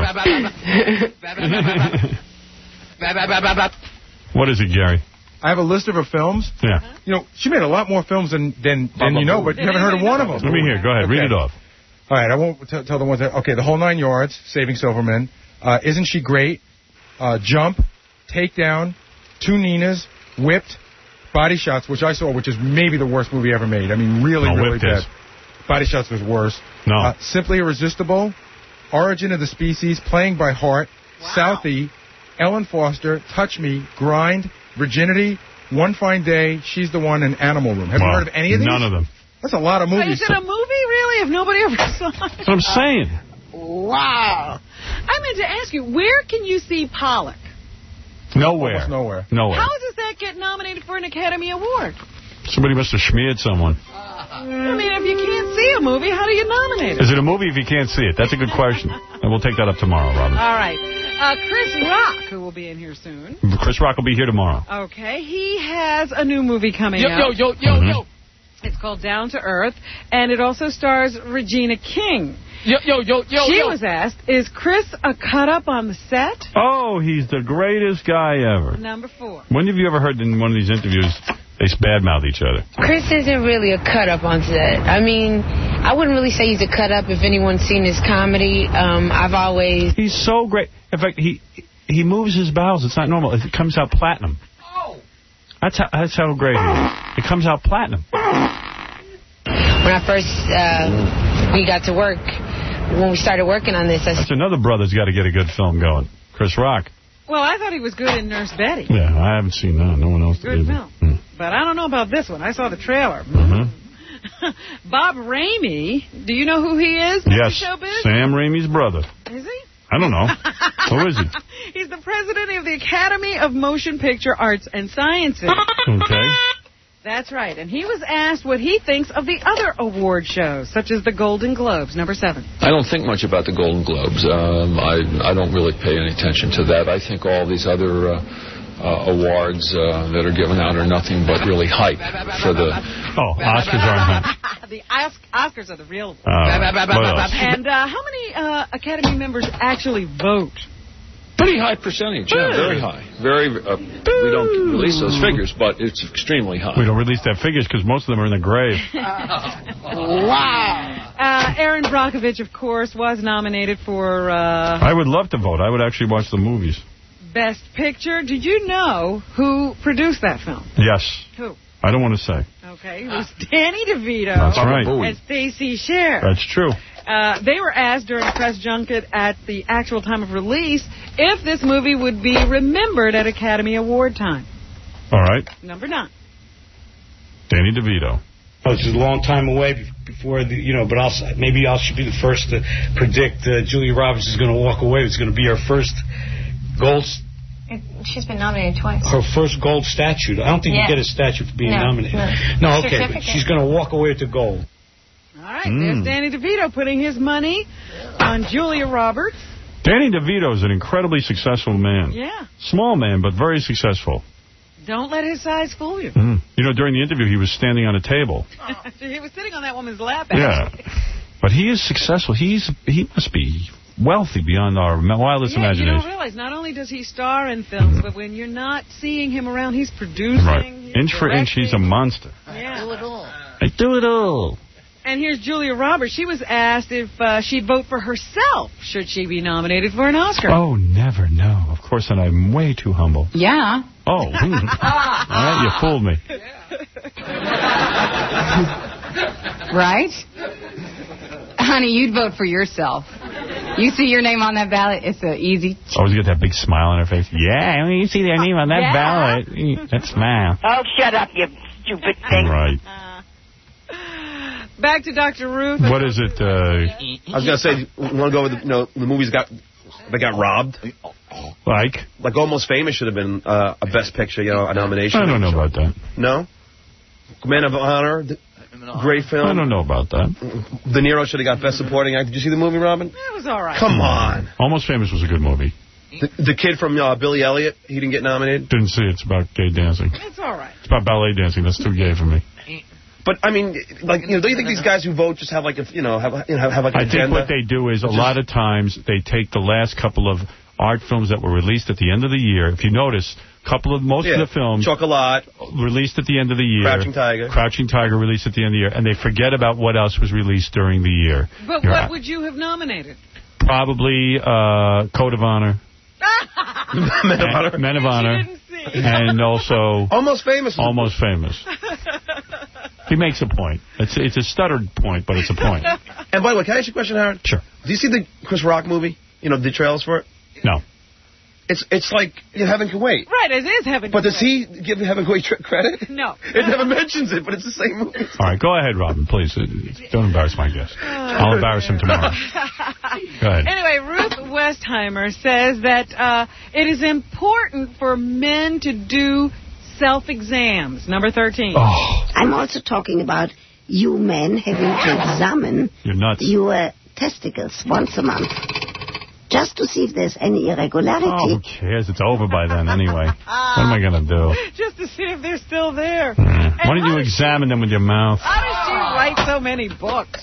What is it, Gary? I have a list of her films. Yeah. You know, she made a lot more films than than, than you know, but you haven't heard of one of them. Let me hear. Go ahead. Read it off. All right, I won't t- tell the ones that... Okay, The Whole Nine Yards, Saving Silverman. Uh, Isn't She Great? Uh, Jump, Takedown, Two Ninas, Whipped, Body Shots, which I saw, which is maybe the worst movie ever made. I mean, really, No, really Whipped bad. is. Body Shots was worse. No. Uh, Simply Irresistible, Origin of the Species, Playing by Heart, Southie, Ellen Foster, Touch Me, Grind, Virginity, One Fine Day, She's the One, and Animal Room. Have Wow. you heard of any of these? None of them. That's a lot of movies. Is it a movie, really, if nobody ever saw it? That's what I'm saying. Wow. I meant to ask you, where can you see Pollock? Nowhere. Almost nowhere. Nowhere. How does that get nominated for an Academy Award? Somebody must have smeared someone. I mean, if you can't see a movie, how do you nominate it? Is it a movie if you can't see it? That's a good question. And we'll take that up tomorrow, Robin. All right. Uh, Chris Rock, who will be in here soon. Chris Rock will be here tomorrow. Okay. He has a new movie coming yo, out. Yo, yo, yo, mm-hmm. yo. It's called Down to Earth, and it also stars Regina King. Yo, yo, yo, yo, She yo. was asked, is Chris a cut-up on the set? Oh, he's the greatest guy ever. Number four. When have you ever heard in one of these interviews they badmouth each other? Chris isn't really a cut-up on set. I mean, I wouldn't really say he's a cut-up if anyone's seen his comedy. Um, I've always... He's so great. In fact, he he moves his bowels. It's not normal. It comes out platinum. Oh. That's how, that's how great he is. It comes out platinum. When I first, uh, we got to work, when we started working on this... I That's another brother's got to get a good film going. Chris Rock. Well, I thought he was good in Nurse Betty. Yeah, I haven't seen that. No one else Good did. film. Mm. But I don't know about this one. I saw the trailer. Mm-hmm. Bob Ramey, do you know who he is? Yes, Showbiz? Sam Raimi's brother. Is he? I don't know. Who is he? He's the president of the Academy of Motion Picture Arts and Sciences. Okay. That's right. And he was asked what he thinks of the other award shows, such as the Golden Globes, number seven. I don't think much about the Golden Globes. Um, I I don't really pay any attention to that. I think all these other uh, uh, awards uh, that are given out are nothing but really hype for the... Oh, Oscars aren't. The Os- Oscars are the real Uh, what else? And uh, how many uh, Academy members actually vote? Pretty high percentage, yeah, very high. Very. Uh, we don't release those figures, but it's extremely high. We don't release that figures because most of them are in the grave. Wow. Uh, Aaron Brockovich, of course, was nominated for... Uh, I would love to vote. I would actually watch the movies. Best Picture. Did you know who produced that film? Yes. Who? I don't want to say. Okay, it was Danny DeVito. That's right. And Stacey Sher. That's true. Uh, they were asked during a press junket at the actual time of release if this movie would be remembered at Academy Award time. All right. Number nine. Danny DeVito. Oh, it's a long time away before, the, you know, but I'll, maybe I should be the first to predict uh, Julia Roberts is going to walk away. It's going to be her first gold... She's been nominated twice. Her first gold statue. I don't think Yeah. you get a statue for being No, nominated. no. No, okay, but Certificate. she's going to walk away with the gold. All right, Mm. there's Danny DeVito putting his money on Julia Roberts. Danny DeVito is an incredibly successful man. Yeah. Small man, but very successful. Don't let his size fool you. Mm. You know, during the interview, he was standing on a table. He was sitting on that woman's lap. Yeah. Actually. But he is successful. He's He must be wealthy beyond our wildest Yeah, you imagination. don't realize, not only does he star in films, but when you're not seeing him around, he's producing. Right. He's Inch for inch, he's a monster. Yeah. Do it all. I do it all. And here's Julia Roberts. She was asked if uh, she'd vote for herself should she be nominated for an Oscar. Oh, never, no. Of course, and I'm way too humble. Yeah. Oh, hmm. All right, you fooled me. Right? Honey, you'd vote for yourself. You see your name on that ballot, it's an easy... Always get that big smile on her face. Yeah, when you see their name on that Yeah. ballot, that smile. Oh, shut up, you stupid thing. Right. Back to Doctor Ruth. What is it? Uh, I was gonna say, you want to go with the, you know, the movies got they got robbed. Like? Like Almost Famous should have been uh, a Best Picture, you know, a nomination. I don't know about that. No. Man of Honor, th- great film. I don't know about that. De Niro should have got Best Supporting Actor. Did you see the movie, Robin? It was all right. Come on. Almost Famous was a good movie. The, the kid from uh, Billy Elliot, he didn't get nominated. Didn't see it. It's about gay dancing. It's all right. It's about ballet dancing. That's too gay for me. But I mean, like, you know, don't you think these guys who vote just have like a, you know, have you know, have, have like an I think agenda? what they do is a lot of times they take the last couple of art films that were released at the end of the year. If you notice, couple of most Yeah. of the films Chocolat released at the end of the year. Crouching Tiger. Crouching Tiger released at the end of the year, and they forget about what else was released during the year. But You're what out. would you have nominated? Probably uh, Code of Honor. Men of Honor. Men of Honor. And also... Almost Famous. Almost Famous. He makes a point. It's it's a stuttered point, but it's a point. And by the way, can I ask you a question, Howard? Sure. Do you see the Chris Rock movie? You know, the trailers for it? No. It's it's like you know, Heaven Can Wait. Right, it is Heaven But Can does he give Heaven Can Wait tr- credit? No. It never mentions it, but it's the same movie. All right, go ahead, Robin, please. Don't embarrass my guest. I'll embarrass him tomorrow. Go ahead. Anyway, Ruth Westheimer says that uh, it is important for men to do self-exams. Number thirteen. Oh. I'm also talking about you men having to examine You're nuts. your testicles once a month. Just to see if there's any irregularity. Oh, who cares? It's over by then anyway. What am I going to do? Just to see if they're still there. Mm. Why don't you examine them with your mouth? How does she write so many books?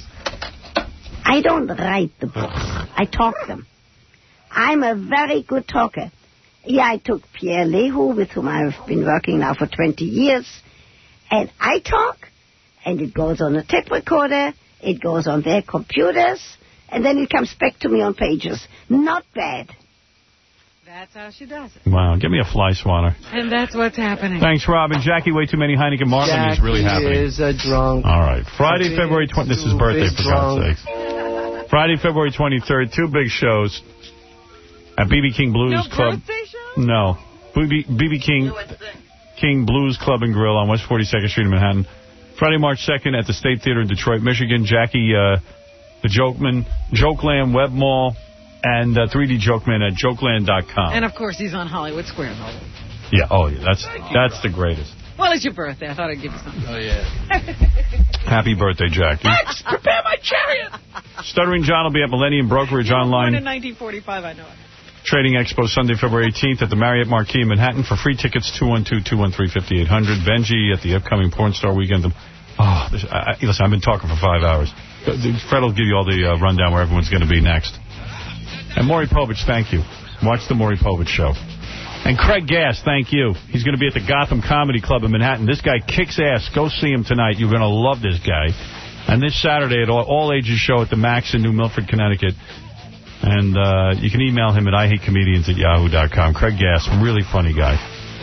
I don't write the books. I talk them. I'm a very good talker. Yeah, I took Pierre Lehoux, with whom I've been working now for twenty years, and I talk, and it goes on a tape recorder, it goes on their computers, and then it comes back to me on pages. Not bad. That's how she does it. Wow, give me a fly swatter. And that's what's happening. Thanks, Robin. Jackie, way too many Heineken Marlin is really happening. is a drunk. All right. Friday, February twentieth. This is birthday, for God's sakes. Friday, February twenty-third, two big shows at B B King Blues no Club. Birthday show? No. B B King King Blues Club and Grill on West forty-second Street in Manhattan. Friday, March second at the State Theater in Detroit, Michigan. Jackie, uh, the Jokeman, Jokeland Web Mall, and uh, three D Jokeman at jokeland dot com. And, of course, he's on Hollywood Square. Yeah, oh, yeah, that's that's the greatest. Well, it's your birthday. I thought I'd give you something. Oh, yeah. Happy birthday, Jackie. Max, prepare my chariot! Stuttering John will be at Millennium Brokerage Born Online in nineteen forty-five, I know it. Trading Expo Sunday, February eighteenth at the Marriott Marquis in Manhattan. For free tickets, two one two, two one three, five eight zero zero. Benji at the upcoming Porn Star Weekend. Oh, this, I, I, listen, I've been talking for five hours. Fred will give you all the uh, rundown where everyone's going to be next. And Maury Povich, thank you. Watch the Maury Povich show. And Craig Gass, thank you. He's going to be at the Gotham Comedy Club in Manhattan. This guy kicks ass. Go see him tonight. You're going to love this guy. And this Saturday at all, all Ages Show at the Max in New Milford, Connecticut. And uh, you can email him at I hate comedians at yahoo dot com. Craig Gass, really funny guy.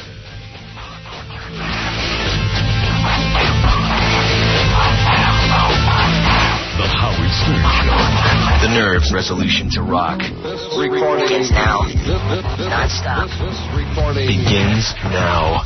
The Howard Stern Show. The Nerves resolution to rock begins now. Non-stop. Begins now.